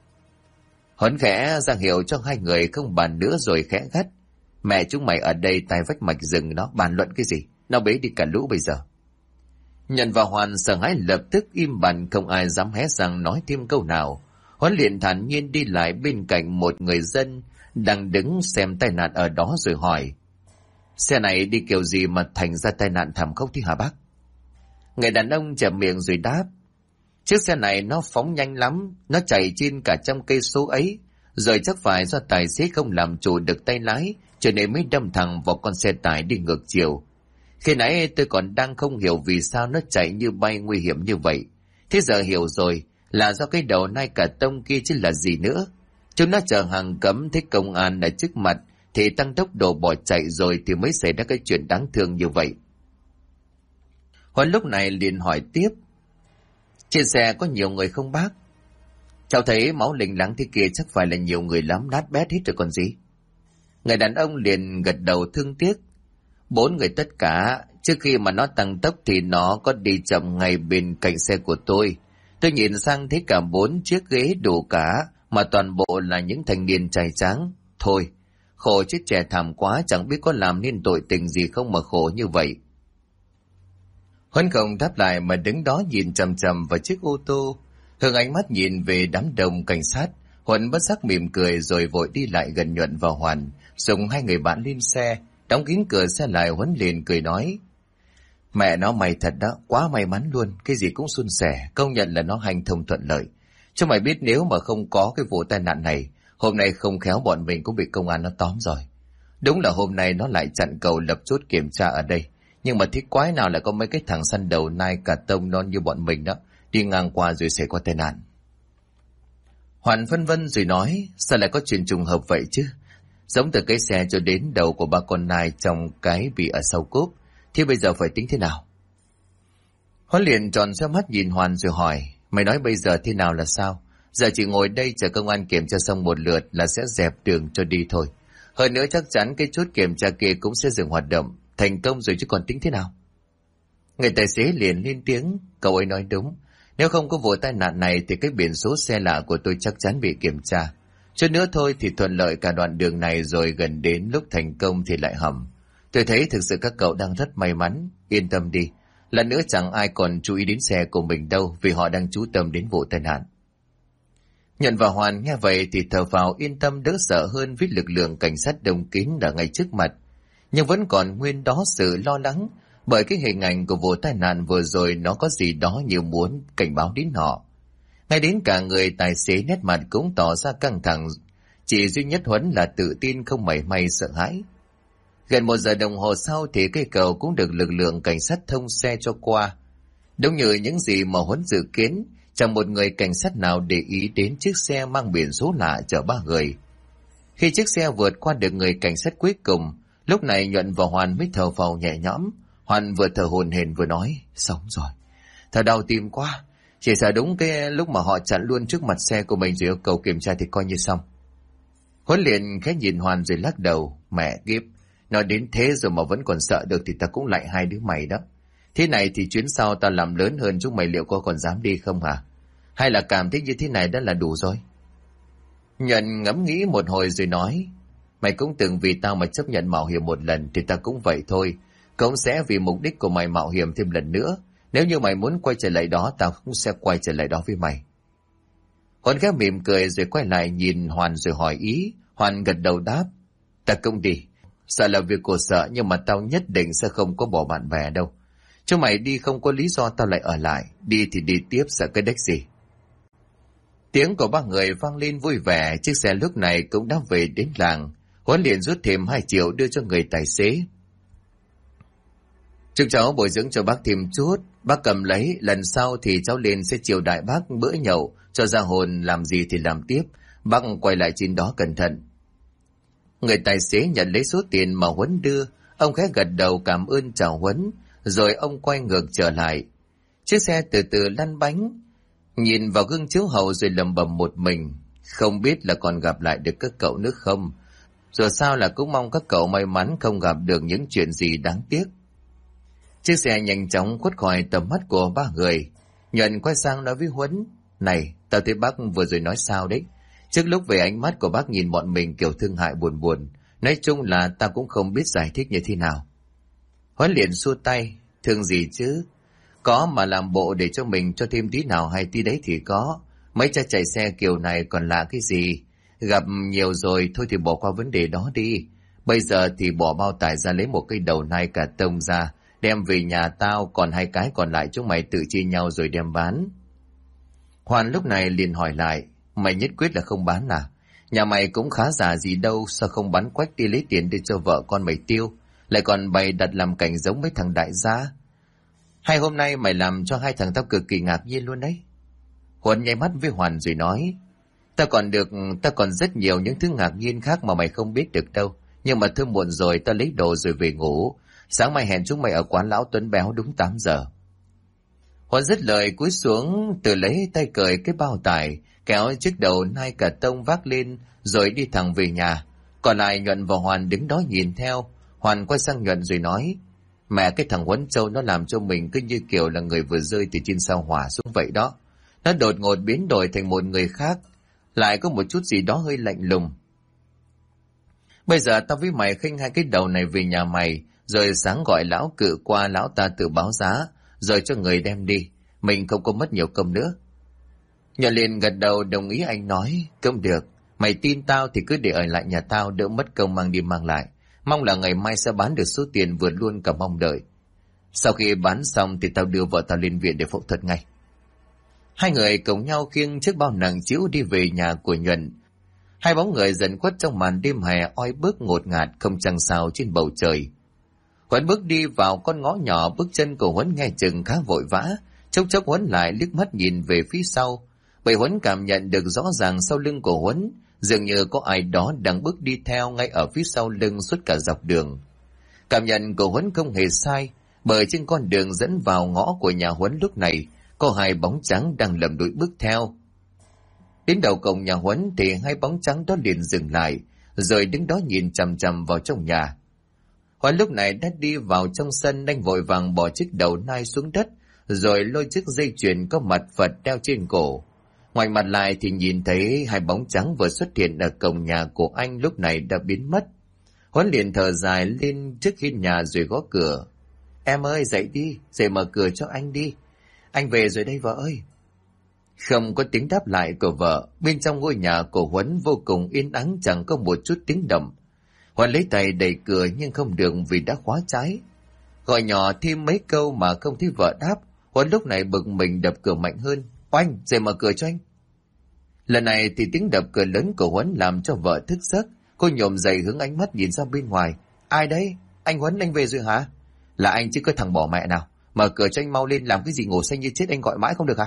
Huấn khẽ ra hiệu cho hai người không bàn nữa rồi khẽ gắt: Mẹ chúng mày ở đây tai vách mạch rừng, nó bàn luận cái gì? Nó bế đi cả lũ bây giờ. Nhận và Hoàn sợ hãi lập tức im bặt, không ai dám hé răng nói thêm câu nào. Huấn liền thản nhiên đi lại bên cạnh một người dân đang đứng xem tai nạn ở đó rồi hỏi: Xe này đi kiểu gì mà thành ra tai nạn thảm khốc thế hả bác? Người đàn ông chẹp miệng rồi đáp: Chiếc xe này nó phóng nhanh lắm, nó chạy trên cả 100 cây số ấy, rồi chắc phải do tài xế không làm chủ được tay lái, cho nên mới đâm thẳng vào con xe tải đi ngược chiều. Khi nãy tôi còn đang không hiểu vì sao nó chạy như bay nguy hiểm như vậy. Thế giờ hiểu rồi, là do cái đầu nai Cả Tông kia chứ là gì nữa. Chúng nó chở hàng cấm, thấy công an ở trước mặt thì tăng tốc độ bỏ chạy rồi thì mới xảy ra cái chuyện đáng thương như vậy. Huấn lúc này liền hỏi tiếp: Trên xe có nhiều người không bác? Cháu thấy máu lình láng thế kia chắc phải là nhiều người lắm, nát bét hết rồi còn gì. Người đàn ông liền gật đầu thương tiếc: 4 người tất cả, trước khi mà nó tăng tốc thì nó có đi chậm ngay bên cạnh xe của tôi. Tôi nhìn sang thấy cả 4 chiếc ghế đủ cả, mà toàn bộ là những thanh niên trai tráng. Thôi, khổ chết trẻ thảm quá, chẳng biết có làm nên tội tình gì không mà khổ như vậy. Huấn không đáp lại mà đứng đó nhìn chằm chằm vào chiếc ô tô. Hướng ánh mắt nhìn về đám đông cảnh sát, Huấn bất giác mỉm cười rồi vội đi lại gần Nhuận và Hoàn, dùng 2 người bạn lên xe, đóng kín cửa xe lại. Huấn liền cười nói: Mẹ nó mày thật đó, quá may mắn luôn, cái gì cũng suôn sẻ, công nhận là nó hanh thông thuận lợi. Chứ mày biết nếu mà không có cái vụ tai nạn này, hôm nay không khéo bọn mình cũng bị công an nó tóm rồi. Đúng là hôm nay nó lại chặn cầu lập chốt kiểm tra ở đây. Nhưng mà thích quái nào lại có mấy cái thằng săn đầu nai cả tông non như bọn mình đó, đi ngang qua rồi xảy qua tai nạn. Hoàn phân vân rồi nói, sao lại có chuyện trùng hợp vậy chứ? Giống từ cái xe cho đến đầu của ba con nai trong cái bị ở sau cốp, thì bây giờ phải tính thế nào? Huấn liền tròn xoe mắt nhìn Hoàn rồi hỏi, mày nói bây giờ thế nào là sao? Giờ chỉ ngồi đây chờ công an kiểm tra xong một lượt là sẽ dẹp đường cho đi thôi. Hơn nữa chắc chắn cái chốt kiểm tra kia cũng sẽ dừng hoạt động, thành công rồi chứ còn tính thế nào? Người tài xế liền lên tiếng, cậu ấy nói đúng. Nếu không có vụ tai nạn này thì cái biển số xe lạ của tôi chắc chắn bị kiểm tra. Chút nữa thôi thì thuận lợi cả đoạn đường này rồi gần đến lúc thành công thì lại hầm. Tôi thấy thực sự các cậu đang rất may mắn, yên tâm đi. Lần nữa chẳng ai còn chú ý đến xe của mình đâu vì họ đang chú tâm đến vụ tai nạn. Nhận và Hoàn nghe vậy thì thở phào yên tâm đỡ sợ hơn với lực lượng cảnh sát đông kín ở ngay trước mặt. Nhưng vẫn còn nguyên đó sự lo lắng bởi cái hình ảnh của vụ tai nạn vừa rồi nó có gì đó như muốn cảnh báo đến họ. Ngay đến cả người tài xế nét mặt cũng tỏ ra căng thẳng, chỉ duy nhất Huấn là tự tin không mảy may sợ hãi. Gần 1 giờ đồng hồ sau thì cây cầu cũng được lực lượng cảnh sát thông xe cho qua. Đúng như những gì mà Huấn dự kiến, chẳng một người cảnh sát nào để ý đến chiếc xe mang biển số lạ chở 3 người. Khi chiếc xe vượt qua được người cảnh sát cuối cùng, lúc này Nhuận và Hoàn mới thở phào nhẹ nhõm. Hoàn vừa thở hổn hển vừa nói, xong rồi, thật đau tim quá. Chỉ sợ đúng cái lúc mà họ chặn luôn trước mặt xe của mình rồi yêu cầu kiểm tra thì coi như xong. Huấn liền khẽ nhìn Hoàn rồi lắc đầu, mẹ kiếp, nói đến thế rồi mà vẫn còn sợ được thì ta cũng lại hai đứa mày đó. Thế này thì chuyến sau ta làm lớn hơn chúng mày liệu có còn dám đi không hả? Hay là cảm thấy như thế này đã là đủ rồi? Nhuận ngẫm nghĩ một hồi rồi nói, mày cũng từng vì tao mà chấp nhận mạo hiểm một lần thì ta cũng vậy thôi. Cũng sẽ vì mục đích của mày mạo hiểm thêm lần nữa. Nếu như mày muốn quay trở lại đó, tao cũng sẽ quay trở lại đó với mày. Huấn khẽ mỉm cười rồi quay lại nhìn Hoàn rồi hỏi ý. Hoàn gật đầu đáp, ta cũng đi. Sợ là việc của sợ nhưng mà tao nhất định sẽ không có bỏ bạn bè đâu. Chứ mày đi không có lý do tao lại ở lại. Đi thì đi tiếp, sợ cái đếch gì. Tiếng của 3 người vang lên vui vẻ. Chiếc xe lúc này cũng đã về đến làng. Huấn liền rút thêm 2 triệu đưa cho người tài xế. Chúc cháu bồi dưỡng cho bác thêm chút. Bác cầm lấy, lần sau thì cháu lên sẽ chiều đại bác bữa nhậu, cho ra hồn làm gì thì làm tiếp. Bác quay lại trên đó cẩn thận. Người tài xế nhận lấy số tiền mà Huấn đưa. Ông khẽ gật đầu cảm ơn chào Huấn, rồi ông quay ngược trở lại. Chiếc xe từ từ lăn bánh, nhìn vào gương chiếu hậu rồi lẩm bẩm một mình. Không biết là còn gặp lại được các cậu nữa không? Rồi sao là cũng mong các cậu may mắn không gặp được những chuyện gì đáng tiếc. Chiếc xe nhanh chóng khuất khỏi tầm mắt của 3 người. Nhuận quay sang nói với Huấn, này, tao thấy bác vừa rồi nói sao đấy? Trước lúc về ánh mắt của bác nhìn bọn mình kiểu thương hại buồn buồn. Nói chung là tao cũng không biết giải thích như thế nào. Huấn liền xua tay, thương gì chứ? Có mà làm bộ để cho mình cho thêm tí nào hay tí đấy thì có. Mấy cha chạy xe kiểu này còn là cái gì? Gặp nhiều rồi thôi thì bỏ qua vấn đề đó đi. Bây giờ thì bỏ bao tải ra lấy một cây đầu nai cả tông ra, đem về nhà tao, còn 2 cái còn lại chúng mày tự chia nhau rồi đem bán. Hoàn lúc này liền hỏi lại, mày nhất quyết là không bán à? Nhà mày cũng khá giả gì đâu, sao không bán quách đi lấy tiền để cho vợ con mày tiêu, lại còn bày đặt làm cảnh giống mấy thằng đại gia. Hay hôm nay mày làm cho 2 thằng tao cực kỳ ngạc nhiên luôn đấy. Huấn nháy mắt với Hoàn rồi nói, ta còn rất nhiều những thứ ngạc nhiên khác mà mày không biết được đâu. Nhưng mà thôi muộn rồi, ta lấy đồ rồi về ngủ. Sáng mai hẹn chúng mày ở quán lão Tuấn Béo đúng 8 giờ. Huấn dứt lời cúi xuống tự lấy tay cởi cái bao tải, kéo chiếc đầu nai cả tông vác lên rồi đi thẳng về nhà. Còn lại Nhuận và Hoàn đứng đó nhìn theo. Hoàn quay sang Nhuận rồi nói, mẹ, cái thằng Huấn Châu nó làm cho mình cứ như kiểu là người vừa rơi từ trên sao hỏa xuống vậy đó. Nó đột ngột biến đổi thành một người khác, lại có một chút gì đó hơi lạnh lùng. Bây giờ tao với mày khinh 2 cái đầu này về nhà mày, rồi sáng gọi lão cự qua, lão ta tự báo giá, rồi cho người đem đi. Mình không có mất nhiều công nữa. Nhuận liền gật đầu đồng ý anh nói, không được. Mày tin tao thì cứ để ở lại nhà tao, đỡ mất công mang đi mang lại. Mong là ngày mai sẽ bán được số tiền vượt luôn cả mong đợi. Sau khi bán xong thì tao đưa vợ tao lên viện để phẫu thuật ngay. Hai người cùng nhau khiêng chiếc bao nặng trĩu đi về nhà của Nhuận. Hai bóng người dần khuất trong màn đêm hè oi bức ngột ngạt không trăng sao trên bầu trời. Huấn bước đi vào con ngõ nhỏ, bước chân của Huấn nghe chừng khá vội vã. Chốc chốc Huấn lại liếc mắt nhìn về phía sau, bởi Huấn cảm nhận được rõ ràng sau lưng của Huấn dường như có ai đó đang bước đi theo ngay ở phía sau lưng suốt cả dọc đường. Cảm nhận của Huấn không hề sai, bởi trên con đường dẫn vào ngõ của nhà Huấn lúc này có hai bóng trắng đang lầm đuổi bước theo. Đến đầu cổng nhà Huấn thì hai bóng trắng đó liền dừng lại, rồi đứng đó nhìn chằm chằm vào trong nhà. Huấn lúc này đã đi vào trong sân, anh vội vàng bỏ chiếc đầu nai xuống đất, rồi lôi chiếc dây chuyền có mặt Phật đeo trên cổ. Ngoảnh mặt lại thì nhìn thấy hai bóng trắng vừa xuất hiện ở cổng nhà của anh lúc này đã biến mất. Huấn liền thở dài lên trước hiên nhà rồi gõ cửa. Em ơi, dậy đi, dậy mở cửa cho anh đi. Anh về rồi đây vợ ơi. Không có tiếng đáp lại của vợ, bên trong ngôi nhà của Huấn vô cùng yên ắng, chẳng có một chút tiếng động. Huấn lấy tay đẩy cửa nhưng không được vì đã khóa trái. Gọi nhỏ thêm mấy câu mà không thấy vợ đáp. Huấn lúc này bực mình đập cửa mạnh hơn. Oanh, dậy mở cửa cho anh. Lần này thì tiếng đập cửa lớn của Huấn làm cho vợ thức giấc. Cô nhổm dậy hướng ánh mắt nhìn ra bên ngoài. Ai đấy? Anh Huấn, anh về rồi hả? Là anh chứ có thằng bỏ mẹ nào. Mở cửa cho anh mau lên, làm cái gì ngủ say như chết anh gọi mãi không được hả?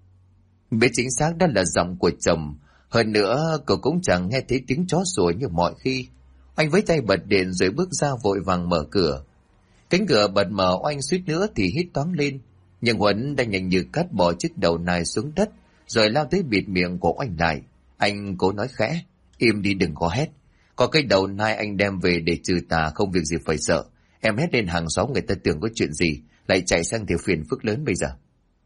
Biết chính xác đó là giọng của chồng. Hơn nữa cô cũng chẳng nghe thấy tiếng chó sủa như mọi khi. Anh với tay bật điện rồi bước ra vội vàng mở cửa. Cánh cửa bật mở, Oanh suýt nữa thì hít toáng lên. Nhưng Huấn đã nhanh như cắt bỏ chiếc đầu nai xuống đất, rồi lao tới bịt miệng của Oanh lại. Anh cố nói khẽ, im đi đừng có hét. Có cái đầu nai anh đem về để trừ tà, không việc gì phải sợ. Em hét lên hàng xóm người ta tưởng có chuyện gì, lại chạy sang thì phiền phức lớn bây giờ.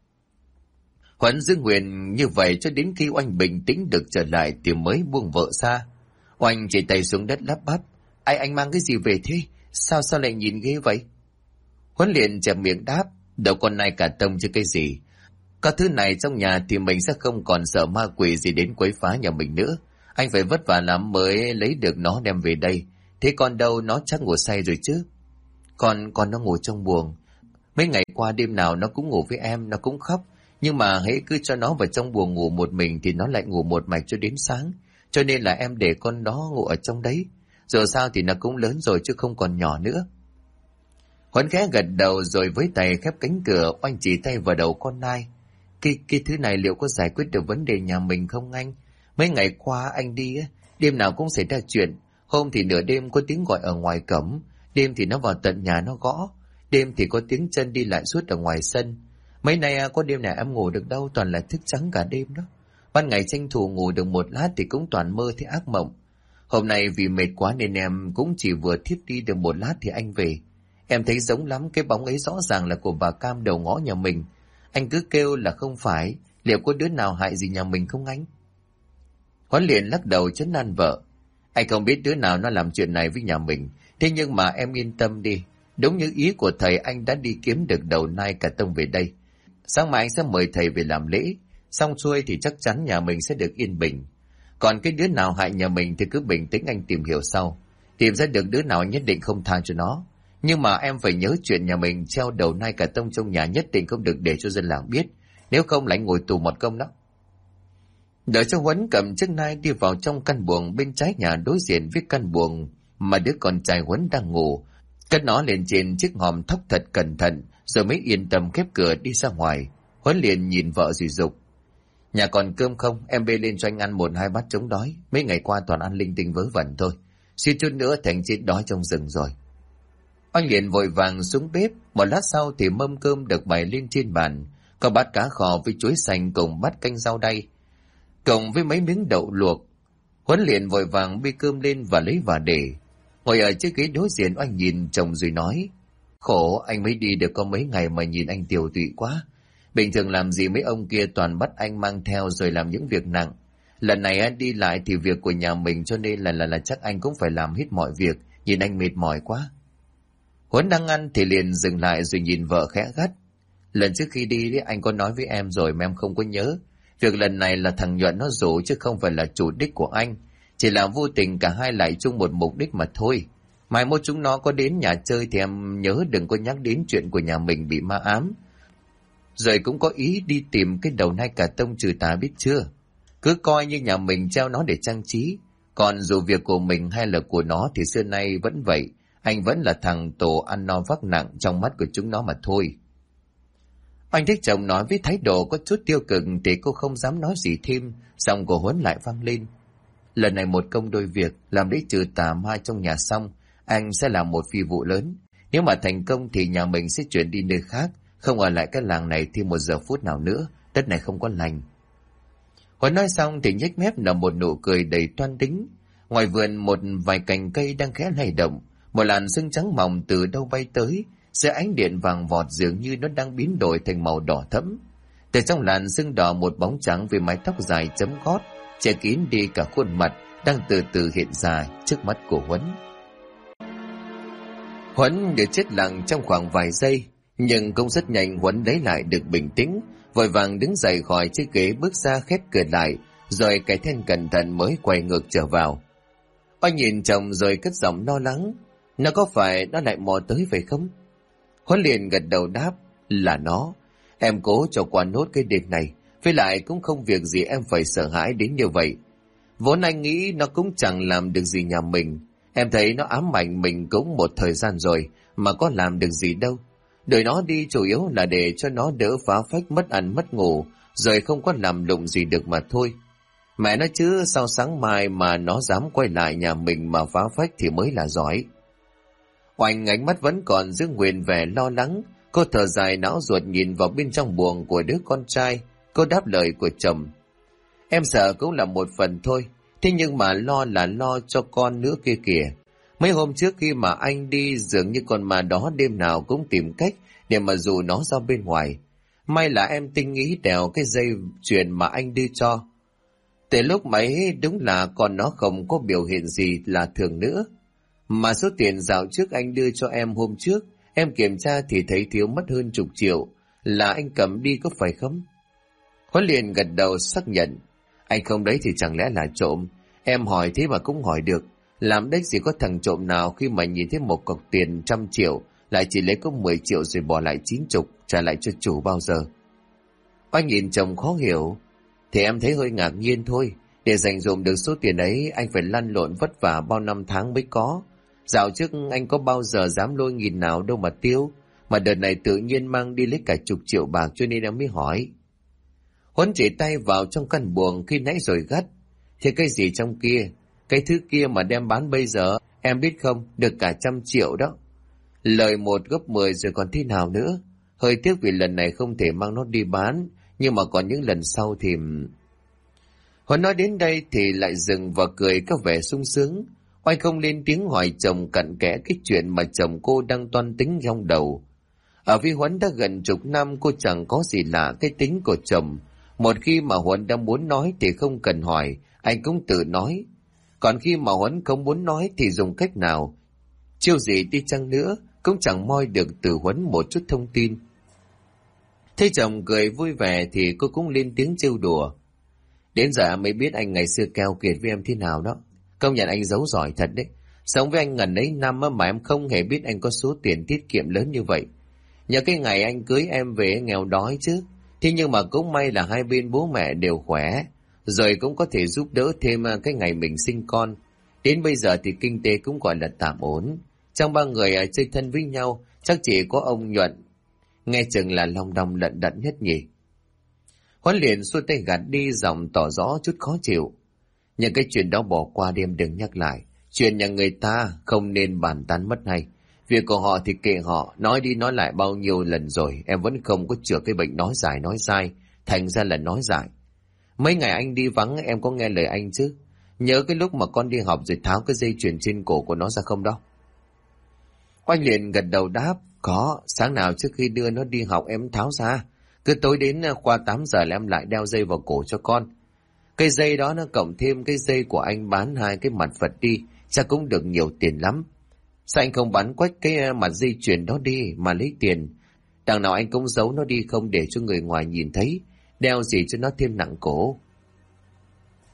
Huấn giữ nguyện như vậy cho đến khi Oanh bình tĩnh được trở lại thì mới buông vợ ra. Oanh chỉ tay xuống đất lắp bắp. Anh mang cái gì về thế? Sao lại nhìn ghê vậy? Huấn liền chẹp miệng đáp. Đâu con nai cả tông chứ cái gì. Có thứ này trong nhà thì mình sẽ không còn sợ ma quỷ gì đến quấy phá nhà mình nữa. Anh phải vất vả lắm mới lấy được nó đem về đây. Thế con đâu, nó chắc ngủ say rồi chứ? Con nó ngủ trong buồng. Mấy ngày qua đêm nào nó cũng ngủ với em, nó cũng khóc. Nhưng mà hễ cứ cho nó vào trong buồng ngủ một mình thì nó lại ngủ một mạch cho đến sáng. Cho nên là em để con đó ngủ ở trong đấy. Giờ sao thì nó cũng lớn rồi chứ không còn nhỏ nữa. Huấn khẽ gật đầu rồi với tay khép cánh cửa. Oanh chỉ tay vào đầu con nai. Cái thứ này liệu có giải quyết được vấn đề nhà mình không anh? Mấy ngày qua anh đi đêm nào cũng xảy ra chuyện. Hôm thì nửa đêm có tiếng gọi ở ngoài cổng, đêm thì nó vào tận nhà nó gõ, đêm thì có tiếng chân đi lại suốt ở ngoài sân. Mấy nay có đêm nào em ngủ được đâu, toàn là thức trắng cả đêm đó. Ban ngày tranh thủ ngủ được một lát thì cũng toàn mơ thấy ác mộng. Hôm nay vì mệt quá nên em cũng chỉ vừa thiếp đi được một lát thì anh về. Em thấy giống lắm, cái bóng ấy rõ ràng là của bà Cam đầu ngõ nhà mình. Anh cứ kêu là không phải, liệu có đứa nào hại gì nhà mình không anh? Huấn liền lắc đầu trấn an vợ. Anh không biết đứa nào nó làm chuyện này với nhà mình, thế nhưng mà em yên tâm đi. Đúng như ý của thầy, anh đã đi kiếm được đầu nai cả tông về đây. Sáng mai anh sẽ mời thầy về làm lễ, xong xuôi thì chắc chắn nhà mình sẽ được yên bình. Còn cái đứa nào hại nhà mình thì cứ bình tĩnh anh tìm hiểu sau. Tìm ra được đứa nào nhất định không tha cho nó. Nhưng mà em phải nhớ chuyện nhà mình treo đầu nai cả tông trong nhà nhất định không được để cho dân làng biết. Nếu không lại ngồi tù một công đó. Đợi cho Huấn cầm chiếc nai đi vào trong căn buồng bên trái nhà đối diện với căn buồng mà đứa con trai Huấn đang ngủ. Cất nó lên trên chiếc hòm thóc thật cẩn thận rồi mới yên tâm khép cửa đi ra ngoài. Huấn liền nhìn vợ dì dục. Nhà còn cơm không? Em bê lên cho anh ăn 1-2 bát chống đói. Mấy ngày qua toàn ăn linh tinh vớ vẩn thôi. Suýt chút nữa thành chết đói trong rừng rồi. Anh liền vội vàng xuống bếp. Một lát sau thì mâm cơm được bày lên trên bàn. Có bát cá kho với chuối xanh cùng bát canh rau đay, cộng với mấy miếng đậu luộc. Huấn liền vội vàng bê cơm lên và lấy vào để. Ngồi ở chiếc ghế đối diện, anh nhìn chồng rồi nói. Khổ, anh mới đi được có mấy ngày mà nhìn anh tiều tụy quá. Bình thường làm gì mấy ông kia toàn bắt anh mang theo rồi làm những việc nặng. Lần này anh đi lại thì việc của nhà mình cho nên là chắc anh cũng phải làm hết mọi việc. Nhìn anh mệt mỏi quá. Huấn đang ăn thì liền dừng lại rồi nhìn vợ khẽ gắt. Lần trước khi đi anh có nói với em rồi mà em không có nhớ. Việc lần này là thằng Nhuận nó rủ chứ không phải là chủ đích của anh. Chỉ là vô tình cả hai lại chung một mục đích mà thôi. Mai mốt chúng nó có đến nhà chơi thì em nhớ đừng có nhắc đến chuyện của nhà mình bị ma ám. Rồi cũng có ý đi tìm cái đầu nai cà tông trừ tà biết chưa. Cứ coi như nhà mình treo nó để trang trí. Còn dù việc của mình hay là của nó thì xưa nay vẫn vậy. Anh vẫn là thằng tổ ăn no vác nặng trong mắt của chúng nó mà thôi. Anh thấy chồng nói với thái độ có chút tiêu cực thì cô không dám nói gì thêm. Xong cô Huấn lại vang lên. Lần này một công đôi việc, làm lễ trừ tà ma trong nhà xong, anh sẽ làm một phi vụ lớn. Nếu mà thành công thì nhà mình sẽ chuyển đi nơi khác, không ở lại cái làng này thêm một giờ phút nào nữa, đất này không có lành. Huấn nói xong thì nhếch mép nở một nụ cười đầy toan tính. Ngoài vườn một vài cành cây đang khẽ lay động, một làn sương trắng mỏng từ đâu bay tới, dưới ánh điện vàng vọt dường như nó đang biến đổi thành màu đỏ thẫm. Từ trong làn sương đỏ một bóng trắng với mái tóc dài chấm gót, che kín đi cả khuôn mặt đang từ từ hiện ra trước mắt của Huấn. Huấn được chết lặng trong khoảng vài giây, nhưng cũng rất nhanh Huấn lấy lại được bình tĩnh, vội vàng đứng dậy khỏi chiếc ghế bước ra khép cửa lại, rồi cài then cẩn thận mới quay ngược trở vào. Oanh nhìn chồng rồi cất giọng lo lắng, nó có phải nó lại mò tới phải không? Huấn liền gật đầu đáp, là nó. Em cố cho qua nốt cái đêm này, với lại cũng không việc gì em phải sợ hãi đến như vậy. Vốn anh nghĩ nó cũng chẳng làm được gì nhà mình. Em thấy nó ám ảnh mình cũng một thời gian rồi, mà có làm được gì đâu. Đuổi nó đi chủ yếu là để cho nó đỡ phá phách mất ăn mất ngủ, rồi không có làm lụng gì được mà thôi. Mẹ nói chứ sau sáng mai mà nó dám quay lại nhà mình mà phá phách thì mới là giỏi. Oanh ánh mắt vẫn còn giữ nguyên vẻ lo lắng, cô thở dài não ruột nhìn vào bên trong buồng của đứa con trai. Cô đáp lời của chồng, em sợ cũng là một phần thôi, thế nhưng mà lo là lo cho con nữa kia kìa. Mấy hôm trước khi mà anh đi dường như con ma đó đêm nào cũng tìm cách để mà dụ nó ra bên ngoài. May là em tinh ý đèo cái dây chuyền mà anh đưa cho. Từ lúc mấy đúng là con nó không có biểu hiện gì là thường nữa. Mà số tiền dạo trước anh đưa cho em hôm trước, em kiểm tra thì thấy thiếu mất hơn 10 triệu, là anh cầm đi có phải không? Huấn liền gật đầu xác nhận, anh không đấy thì chẳng lẽ là trộm? Em hỏi thế mà cũng hỏi được, làm đếch gì có thằng trộm nào khi mà nhìn thấy một cọc tiền 100 triệu, lại chỉ lấy có 10 triệu rồi bỏ lại 90, trả lại cho chủ bao giờ? Anh nhìn chồng khó hiểu, thì em thấy hơi ngạc nhiên thôi, để dành dụm được số tiền ấy anh phải lăn lộn vất vả bao năm tháng mới có. Dạo trước anh có bao giờ dám lôi 1.000 nào đâu mà tiêu, mà đợt này tự nhiên mang đi lấy cả 10 triệu bạc cho nên em mới hỏi. Huấn chỉ tay vào trong căn buồng khi nãy rồi gắt, thế cái gì trong kia? Cái thứ kia mà đem bán bây giờ, em biết không, được cả 100 triệu đó. Lời một gấp 10 rồi còn thế nào nữa. Hơi tiếc vì lần này không thể mang nó đi bán, nhưng mà còn những lần sau thì... Huấn nói đến đây thì lại dừng và cười có vẻ sung sướng. Oanh không lên tiếng hỏi chồng cặn kẽ cái chuyện mà chồng cô đang toan tính trong đầu. Ở với Huấn đã gần 10 năm, cô chẳng có gì lạ cái tính của chồng. Một khi mà Huấn đang muốn nói thì không cần hỏi, anh cũng tự nói. Còn khi mà Huấn không muốn nói thì dùng cách nào, chiêu gì đi chăng nữa, cũng chẳng moi được từ Huấn một chút thông tin. Thấy chồng cười vui vẻ thì cô cũng lên tiếng trêu đùa. Đến giờ mới biết anh ngày xưa keo kiệt với em thế nào đó. Công nhận anh giấu giỏi thật đấy. Sống với anh ngần ấy năm mà em không hề biết anh có số tiền tiết kiệm lớn như vậy. Nhờ cái ngày anh cưới em về nghèo đói chứ. Thế nhưng mà cũng may là hai bên bố mẹ đều khỏe, rồi cũng có thể giúp đỡ thêm cái ngày mình sinh con. Đến bây giờ thì kinh tế cũng gọi là tạm ổn. Trong ba người chơi thân với nhau, chắc chỉ có ông Nhuận nghe chừng là long đong lận đận nhất nhỉ. Huấn liền xuôi tay gạt đi, giọng tỏ rõ chút khó chịu. Nhưng cái chuyện đó bỏ qua đêm đừng nhắc lại. Chuyện nhà người ta không nên bàn tán mất hay. Việc của họ thì kệ họ, nói đi nói lại bao nhiêu lần rồi, em vẫn không có chữa cái bệnh nói dài nói sai, thành ra là nói dài. Mấy ngày anh đi vắng em có nghe lời anh chứ? Nhớ cái lúc mà con đi học rồi tháo cái dây chuyền trên cổ của nó ra không đó? Oanh liền gật đầu đáp, có, sáng nào trước khi đưa nó đi học em tháo ra. Cứ tối đến qua 8 giờ là em lại đeo dây vào cổ cho con. Cái dây đó nó cộng thêm cái dây của anh bán 2 cái mặt Phật đi, chắc cũng được nhiều tiền lắm. Sao anh không bán quách cái mặt dây chuyền đó đi mà lấy tiền? Đằng nào anh cũng giấu nó đi không để cho người ngoài nhìn thấy, đeo gì cho nó thêm nặng cổ.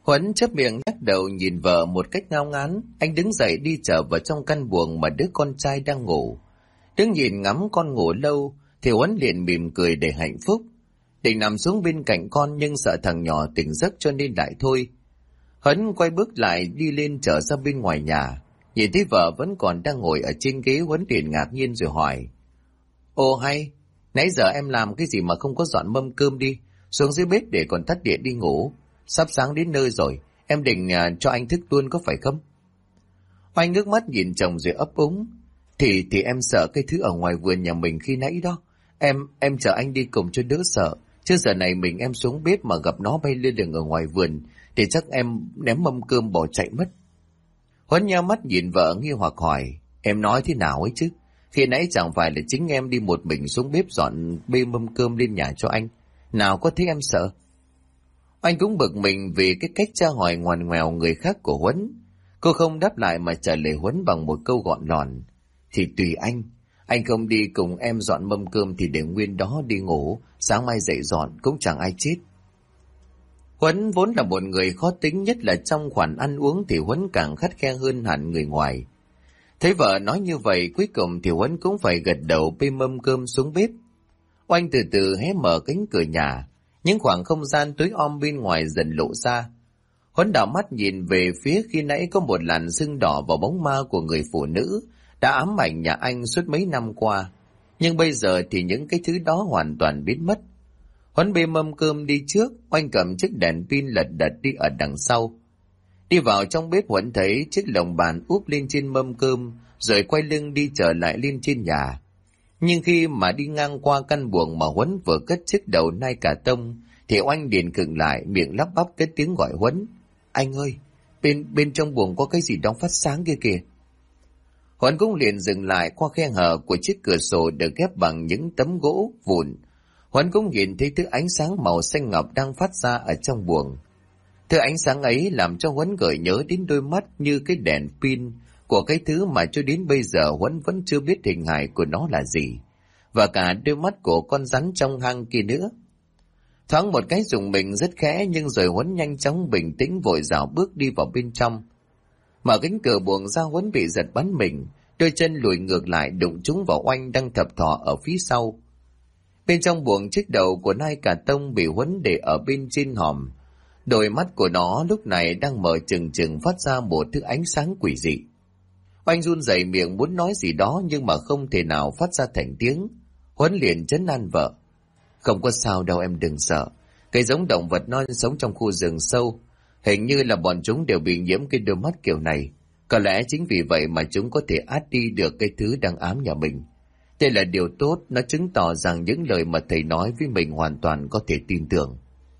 Huấn chép miệng lắc đầu nhìn vợ một cách ngao ngán. Anh đứng dậy đi trở vào trong căn buồng mà đứa con trai đang ngủ. Đứng nhìn ngắm con ngủ lâu thì Huấn liền mỉm cười để hạnh phúc. Định nằm xuống bên cạnh con nhưng sợ thằng nhỏ tỉnh giấc cho nên lại thôi. Huấn quay bước lại đi lên trở ra bên ngoài nhà. Nhìn thấy vợ vẫn còn đang ngồi ở trên ghế, Huấn liền ngạc nhiên rồi hỏi: Ồ hay, nãy giờ em làm cái gì mà không có dọn mâm cơm đi, xuống dưới bếp để còn tắt điện đi ngủ. Sắp sáng đến nơi rồi, em định cho anh thức luôn có phải không? Oanh nước mắt nhìn chồng rồi ấp úng. Thì em sợ cái thứ ở ngoài vườn nhà mình khi nãy đó. Em chờ anh đi cùng cho đỡ sợ. Chứ giờ này mình em xuống bếp mà gặp nó bay lên đường ở ngoài vườn thì chắc em ném mâm cơm bỏ chạy mất. Huấn nheo mắt nhìn vợ nghi hoặc hỏi: Em nói thế nào ấy chứ? Khi nãy chẳng phải là chính em đi một mình xuống bếp dọn bê mâm cơm lên nhà cho anh. Nào có thấy em sợ? Anh cũng bực mình vì cái cách tra hỏi ngoằn ngoèo người khác của Huấn. Cô không đáp lại mà trả lời Huấn bằng một câu gọn lòn: Thì tùy anh không đi cùng em dọn mâm cơm thì để nguyên đó đi ngủ, sáng mai dậy dọn cũng chẳng ai chết. Huấn vốn là một người khó tính, nhất là trong khoản ăn uống thì Huấn càng khắt khe hơn hẳn người ngoài. Thấy vợ nói như vậy, cuối cùng thì Huấn cũng phải gật đầu bê mâm cơm xuống bếp. Oanh từ từ hé mở cánh cửa nhà, những khoảng không gian tối om bên ngoài dần lộ ra. Huấn đảo mắt nhìn về phía khi nãy có một làn sưng đỏ vào bóng ma của người phụ nữ đã ám ảnh nhà anh suốt mấy năm qua. Nhưng bây giờ thì những cái thứ đó hoàn toàn biến mất. Huấn bê mâm cơm đi trước, Oanh cầm chiếc đèn pin lật đật đi ở đằng sau. Đi vào trong bếp, Huấn thấy chiếc lồng bàn úp lên trên mâm cơm, rồi quay lưng đi trở lại lên trên nhà. Nhưng khi mà đi ngang qua căn buồng mà Huấn vừa cất chiếc đầu nai cà tông, thì Oanh liền khựng lại, miệng lắp bắp cái tiếng gọi Huấn: Anh ơi, bên trong buồng có cái gì đó phát sáng kia kìa. Huấn cũng liền dừng lại qua khe hở của chiếc cửa sổ được ghép bằng những tấm gỗ vụn. Huấn cũng nhìn thấy thứ ánh sáng màu xanh ngọc đang phát ra ở trong buồng. Thứ ánh sáng ấy làm cho Huấn gợi nhớ đến đôi mắt như cái đèn pin của cái thứ mà cho đến bây giờ Huấn vẫn chưa biết hình hài của nó là gì, và cả đôi mắt của con rắn trong hang kia nữa. Thoáng một cái rùng mình rất khẽ, nhưng rồi Huấn nhanh chóng bình tĩnh vội dạo bước đi vào bên trong. Mở cánh cửa buồng ra, Huấn bị giật bắn mình, đôi chân lùi ngược lại đụng trúng vào Oanh đang thập thò ở phía sau. Bên trong buồng, chiếc đầu của nai cà tông bị Huấn để ở bên trên hòm. Đôi mắt của nó lúc này đang mở trừng trừng phát ra một thứ ánh sáng quỷ dị. Oanh run rẩy miệng muốn nói gì đó nhưng mà không thể nào phát ra thành tiếng. Huấn liền trấn an vợ: Không có sao đâu em, đừng sợ. Cái giống động vật non sống trong khu rừng sâu, hình như là bọn chúng đều bị nhiễm cái đôi mắt kiểu này. Có lẽ chính vì vậy mà chúng có thể át đi được cái thứ đang ám nhà mình. Đây là điều tốt, nó chứng tỏ rằng những lời mà thầy nói với mình hoàn toàn có thể tin tưởng.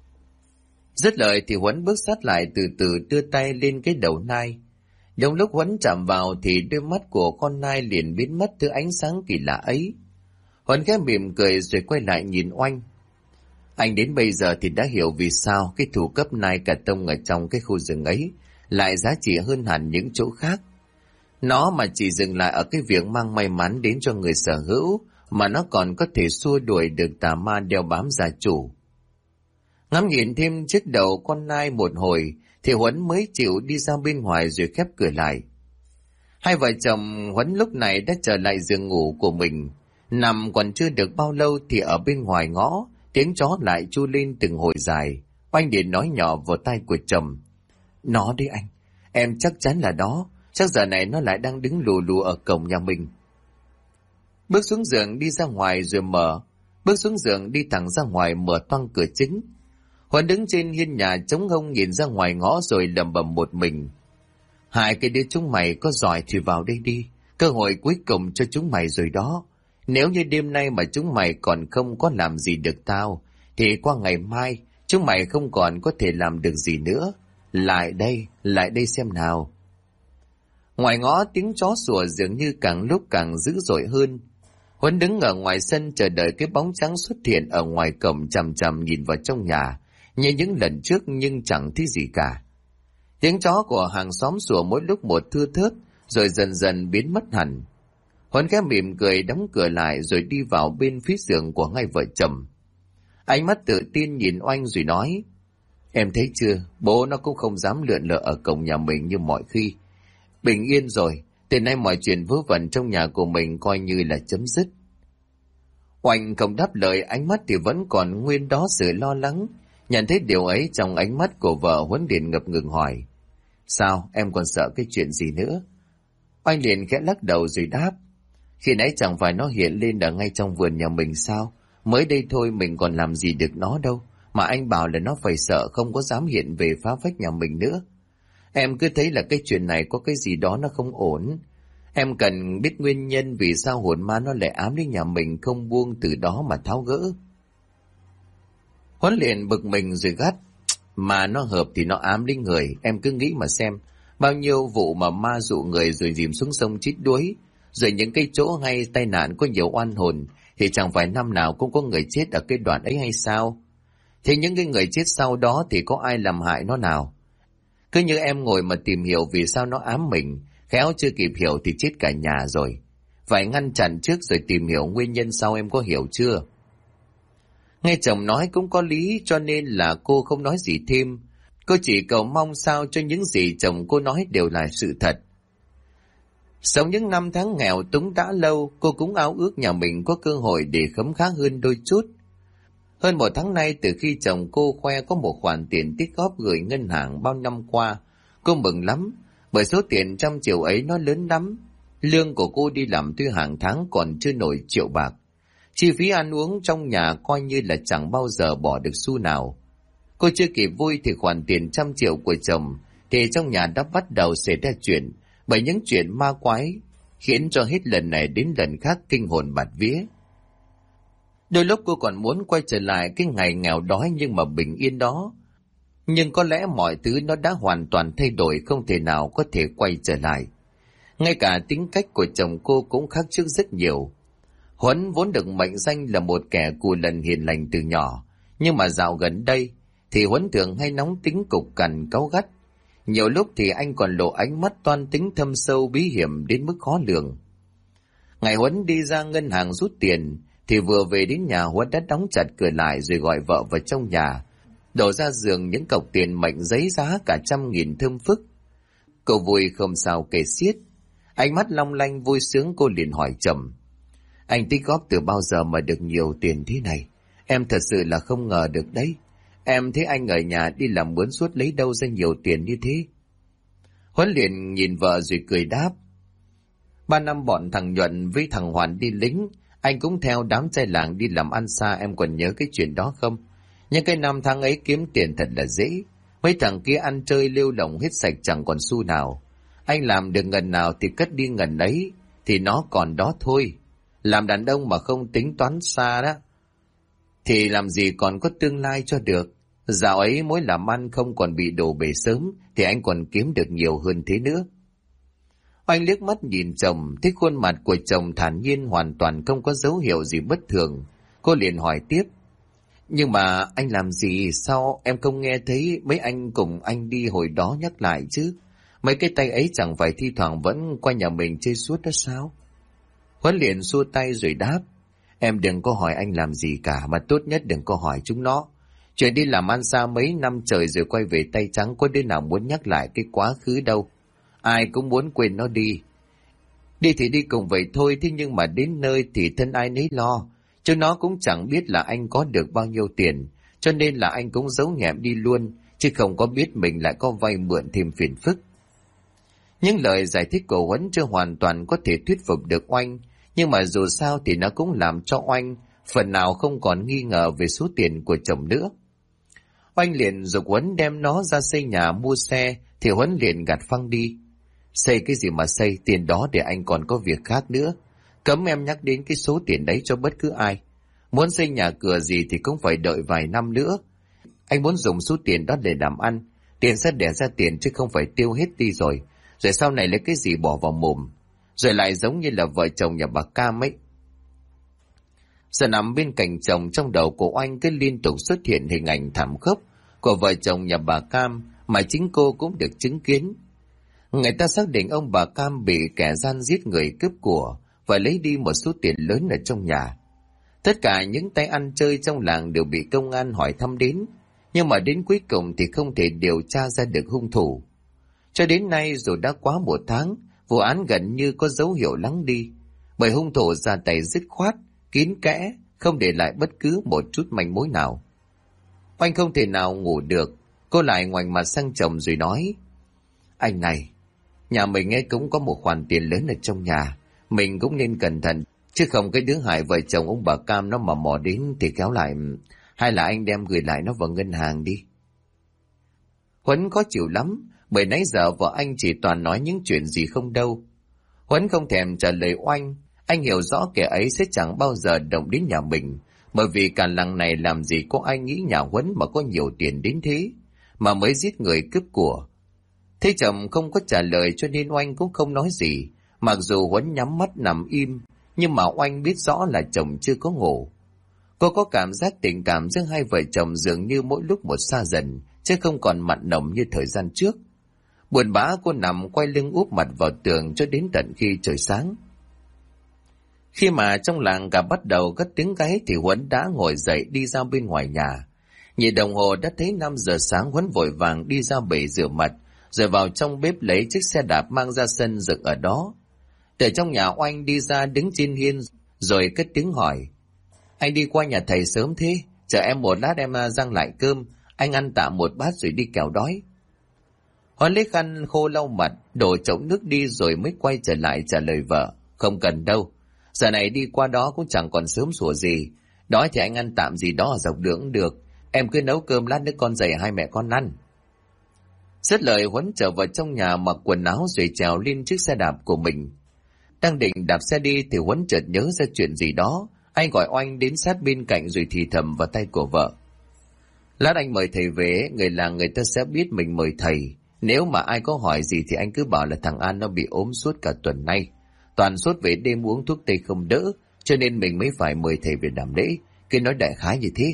Dứt lời thì Huấn bước sát lại, từ từ đưa tay lên cái đầu nai. Trong lúc Huấn chạm vào thì đôi mắt của con nai liền biến mất thứ ánh sáng kỳ lạ ấy. Huấn khẽ mỉm cười rồi quay lại nhìn Oanh: Anh đến bây giờ thì đã hiểu vì sao cái thủ cấp nai cà tông ở trong cái khu rừng ấy lại giá trị hơn hẳn những chỗ khác. Nó mà chỉ dừng lại ở cái việc mang may mắn đến cho người sở hữu, mà nó còn có thể xua đuổi được tà ma đeo bám gia chủ. Ngắm nhìn thêm chiếc đầu con nai một hồi thì Huấn mới chịu đi ra bên ngoài rồi khép cửa lại. Hai vợ chồng Huấn lúc này đã trở lại giường ngủ của mình. Nằm còn chưa được bao lâu thì ở bên ngoài ngõ, tiếng chó lại tru lên từng hồi dài. Oanh điện nói nhỏ vào tai của chồng: Nó đấy anh, em chắc chắn là đó. Chắc giờ này nó lại đang đứng lù lù ở cổng nhà mình. Bước xuống giường đi thẳng ra ngoài mở toang cửa chính. Huấn đứng trên hiên nhà trống hông nhìn ra ngoài ngõ rồi lẩm bẩm một mình: Hai cái đứa chúng mày có giỏi thì vào đây đi, cơ hội cuối cùng cho chúng mày rồi đó. Nếu như đêm nay mà chúng mày còn không có làm gì được tao, thì qua ngày mai chúng mày không còn có thể làm được gì nữa. Lại đây xem nào. Ngoài ngõ tiếng chó sủa dường như càng lúc càng dữ dội hơn. Huấn đứng ở ngoài sân chờ đợi cái bóng trắng xuất hiện ở ngoài cổng, chằm chằm nhìn vào trong nhà như những lần trước nhưng chẳng thấy gì cả. Tiếng chó của hàng xóm sủa mỗi lúc một thưa thớt rồi dần dần biến mất hẳn. Huấn khẽ mỉm cười đóng cửa lại rồi đi vào bên phía giường của hai vợ chồng. Ánh mắt tự tin nhìn Oanh rồi nói: Em thấy chưa, bố nó cũng không dám lượn lờ ở cổng nhà mình như mọi khi. Bình yên rồi, từ nay mọi chuyện vớ vẩn trong nhà của mình coi như là chấm dứt. Oanh không đáp lời, ánh mắt thì vẫn còn nguyên đó sự lo lắng. Nhận thấy điều ấy trong ánh mắt của vợ, Huấn liền ngập ngừng hỏi: Sao, em còn sợ cái chuyện gì nữa? Oanh liền khẽ lắc đầu rồi đáp: Khi nãy chẳng phải nó hiện lên ở ngay trong vườn nhà mình sao? Mới đây thôi mình còn làm gì được nó đâu, mà anh bảo là nó phải sợ không có dám hiện về phá phách nhà mình nữa. Em cứ thấy là cái chuyện này có cái gì đó nó không ổn. Em cần biết nguyên nhân vì sao hồn ma nó lại ám đến nhà mình không buông, từ đó mà tháo gỡ. Huấn liền bực mình rồi gắt: Mà nó hợp thì nó ám đến người, em cứ nghĩ mà xem. Bao nhiêu vụ mà ma dụ người rồi dìm xuống sông chết đuối, rồi những cái chỗ hay tai nạn có nhiều oan hồn, thì chẳng phải năm nào cũng có người chết ở cái đoạn ấy hay sao? Thế những cái người chết sau đó thì có ai làm hại nó nào? Cứ như em ngồi mà tìm hiểu vì sao nó ám mình, khéo chưa kịp hiểu thì chết cả nhà rồi. Phải ngăn chặn trước rồi tìm hiểu nguyên nhân sau, em có hiểu chưa? Nghe chồng nói cũng có lý, cho nên là cô không nói gì thêm. Cô chỉ cầu mong sao cho những gì chồng cô nói đều là sự thật. Sống những năm tháng nghèo túng đã lâu, cô cũng ao ước nhà mình có cơ hội để khấm khá hơn đôi chút. Hơn 1 tháng nay, từ khi chồng cô khoe có một khoản tiền tích góp gửi ngân hàng bao năm qua, cô mừng lắm, bởi số tiền 100 triệu ấy nó lớn lắm. Lương của cô đi làm tuy hàng tháng còn chưa nổi 1 triệu bạc. Chi phí ăn uống trong nhà coi như là chẳng bao giờ bỏ được xu nào. Cô chưa kịp vui thì khoản tiền 100 triệu của chồng thì trong nhà đã bắt đầu xảy ra chuyện, bởi những chuyện ma quái, khiến cho hết lần này đến lần khác kinh hồn bạt vía. Đôi lúc cô còn muốn quay trở lại cái ngày nghèo đói nhưng mà bình yên đó. Nhưng có lẽ mọi thứ nó đã hoàn toàn thay đổi, không thể nào có thể quay trở lại. Ngay cả tính cách của chồng cô cũng khác trước rất nhiều. Huấn vốn được mệnh danh là một kẻ cù lần hiền lành từ nhỏ, nhưng mà dạo gần đây thì Huấn thường hay nóng tính, cục cằn, cáu gắt. Nhiều lúc thì anh còn lộ ánh mắt toan tính thâm sâu bí hiểm đến mức khó lường. Ngày Huấn đi ra ngân hàng rút tiền thì vừa về đến nhà, Huấn đã đóng chặt cửa lại rồi gọi vợ vào trong nhà, đổ ra giường những cọc tiền mệnh giấy giá cả 100.000 thơm phức. Cô vui không sao kể xiết, ánh mắt long lanh vui sướng. Cô liền hỏi chồng: Anh tích góp từ bao giờ mà được nhiều tiền thế này? Em thật sự là không ngờ được đấy. Em thấy anh ở nhà đi làm mướn suốt, lấy đâu ra nhiều tiền như thế? Huấn liền nhìn vợ rồi cười đáp: 3 năm bọn thằng Nhuận với thằng Hoàn đi lính, anh cũng theo đám trai làng đi làm ăn xa, em còn nhớ cái chuyện đó không? Nhưng cái năm tháng ấy kiếm tiền thật là dễ. Mấy thằng kia ăn chơi lêu lỏng hết sạch chẳng còn xu nào. Anh làm được ngần nào thì cất đi ngần ấy, thì nó còn đó thôi. Làm đàn ông mà không tính toán xa đó thì làm gì còn có tương lai cho được. Dạo ấy mỗi làm ăn không còn bị đổ bể sớm thì anh còn kiếm được nhiều hơn thế nữa. Anh liếc mắt nhìn chồng, thấy khuôn mặt của chồng thản nhiên, hoàn toàn không có dấu hiệu gì bất thường. Cô liền hỏi tiếp: Nhưng mà anh làm gì, sao em không nghe thấy mấy anh cùng anh đi hồi đó nhắc lại chứ? Mấy cái tay ấy chẳng phải thi thoảng vẫn qua nhà mình chơi suốt đó sao? Huấn liền xua tay rồi đáp: Em đừng có hỏi anh làm gì cả, mà tốt nhất đừng có hỏi chúng nó. Chuyện đi làm ăn xa mấy năm trời rồi quay về tay trắng, có đứa nào muốn nhắc lại cái quá khứ đâu. Ai cũng muốn quên nó đi. Đi thì đi cùng vậy thôi, thế nhưng mà đến nơi thì thân ai nấy lo. Chứ nó cũng chẳng biết là anh có được bao nhiêu tiền, cho nên là anh cũng giấu nhẹm đi luôn, chứ không có biết mình lại có vay mượn thêm phiền phức. Những lời giải thích của Huấn chưa hoàn toàn có thể thuyết phục được Oanh, nhưng mà dù sao thì nó cũng làm cho Oanh phần nào không còn nghi ngờ về số tiền của chồng nữa. Oanh liền giục Huấn đem nó ra xây nhà mua xe, thì Huấn liền gạt phăng đi: Xây cái gì mà xây, tiền đó để anh còn có việc khác nữa. Cấm em nhắc đến cái số tiền đấy cho bất cứ ai. Muốn xây nhà cửa gì thì cũng phải đợi vài năm nữa. Anh muốn dùng số tiền đó để làm ăn, tiền sẽ đẻ ra tiền chứ không phải tiêu hết đi rồi sau này lấy cái gì bỏ vào mồm. Rồi lại giống như là vợ chồng nhà bà Cam ấy. Giờ nằm bên cạnh chồng, trong đầu của Oanh cứ liên tục xuất hiện hình ảnh thảm khốc của vợ chồng nhà bà Cam mà chính cô cũng được chứng kiến. Người ta xác định ông bà Cam bị kẻ gian giết người, cướp của và lấy đi một số tiền lớn ở trong nhà. Tất cả những tay ăn chơi trong làng đều bị công an hỏi thăm đến, Nhưng mà đến cuối cùng thì không thể điều tra ra được hung thủ. Cho đến nay dù đã quá 1 tháng, vụ án gần như có dấu hiệu lắng đi, bởi hung thủ ra tay dứt khoát, kín kẽ, không để lại bất cứ một chút manh mối nào. Oanh không thể nào ngủ được, cô lại ngoảnh mặt sang chồng rồi nói: Anh này, nhà mình ấy cũng có một khoản tiền lớn ở trong nhà, mình cũng nên cẩn thận, chứ không cái đứa hại vợ chồng ông bà Cam nó mà mò đến thì kéo lại. Hay là anh đem gửi lại nó vào ngân hàng đi. Huấn khó chịu lắm, bởi nãy giờ vợ anh chỉ toàn nói những chuyện gì không đâu. Huấn không thèm trả lời Oanh, anh hiểu rõ kẻ ấy sẽ chẳng bao giờ động đến nhà mình, bởi vì cả làng này làm gì có ai nghĩ nhà Huấn mà có nhiều tiền đến thế, mà mới giết người cướp của. Thế chồng không có trả lời cho nên Oanh cũng không nói gì, mặc dù Huấn nhắm mắt nằm im, nhưng mà Oanh biết rõ là chồng chưa có ngủ. Cô có cảm giác tình cảm giữa hai vợ chồng dường như mỗi lúc một xa dần, chứ không còn mặn nồng như thời gian trước. Buồn bã cô nằm quay lưng úp mặt vào tường cho đến tận khi trời sáng. Khi mà trong làng cả bắt đầu cất tiếng gáy thì Huấn đã ngồi dậy đi ra bên ngoài nhà. Nhìn đồng hồ đã thấy 5 giờ sáng, Huấn vội vàng đi ra bể rửa mặt, rồi vào trong bếp lấy chiếc xe đạp mang ra sân dựng ở đó. Từ trong nhà Oanh đi ra đứng trên hiên rồi cất tiếng hỏi: Anh đi qua nhà thầy sớm thế? Chờ em một lát em rang lại cơm, anh ăn tạm một bát rồi đi kẻo đói. Huấn lấy khăn khô lau mặt, đổ chậu nước đi rồi mới quay trở lại trả lời vợ: Không cần đâu, giờ này đi qua đó cũng chẳng còn sớm sủa gì. Đói thì anh ăn tạm gì đó ở dọc đường cũng được, em cứ nấu cơm lát nữa con dậy hai mẹ con ăn. Dứt lời Huấn trở vào trong nhà mặc quần áo rồi trèo lên chiếc xe đạp của mình. Đang định đạp xe đi thì Huấn chợt nhớ ra chuyện gì đó. Anh gọi Oanh đến sát bên cạnh rồi thì thầm vào tay của vợ: Lát anh mời thầy về, người làng người ta sẽ biết mình mời thầy. Nếu mà ai có hỏi gì thì anh cứ bảo là thằng An nó bị ốm suốt cả tuần nay, toàn sốt về đêm uống thuốc tây không đỡ, cho nên mình mới phải mời thầy về làm lễ. Cứ nói đại khái như thế.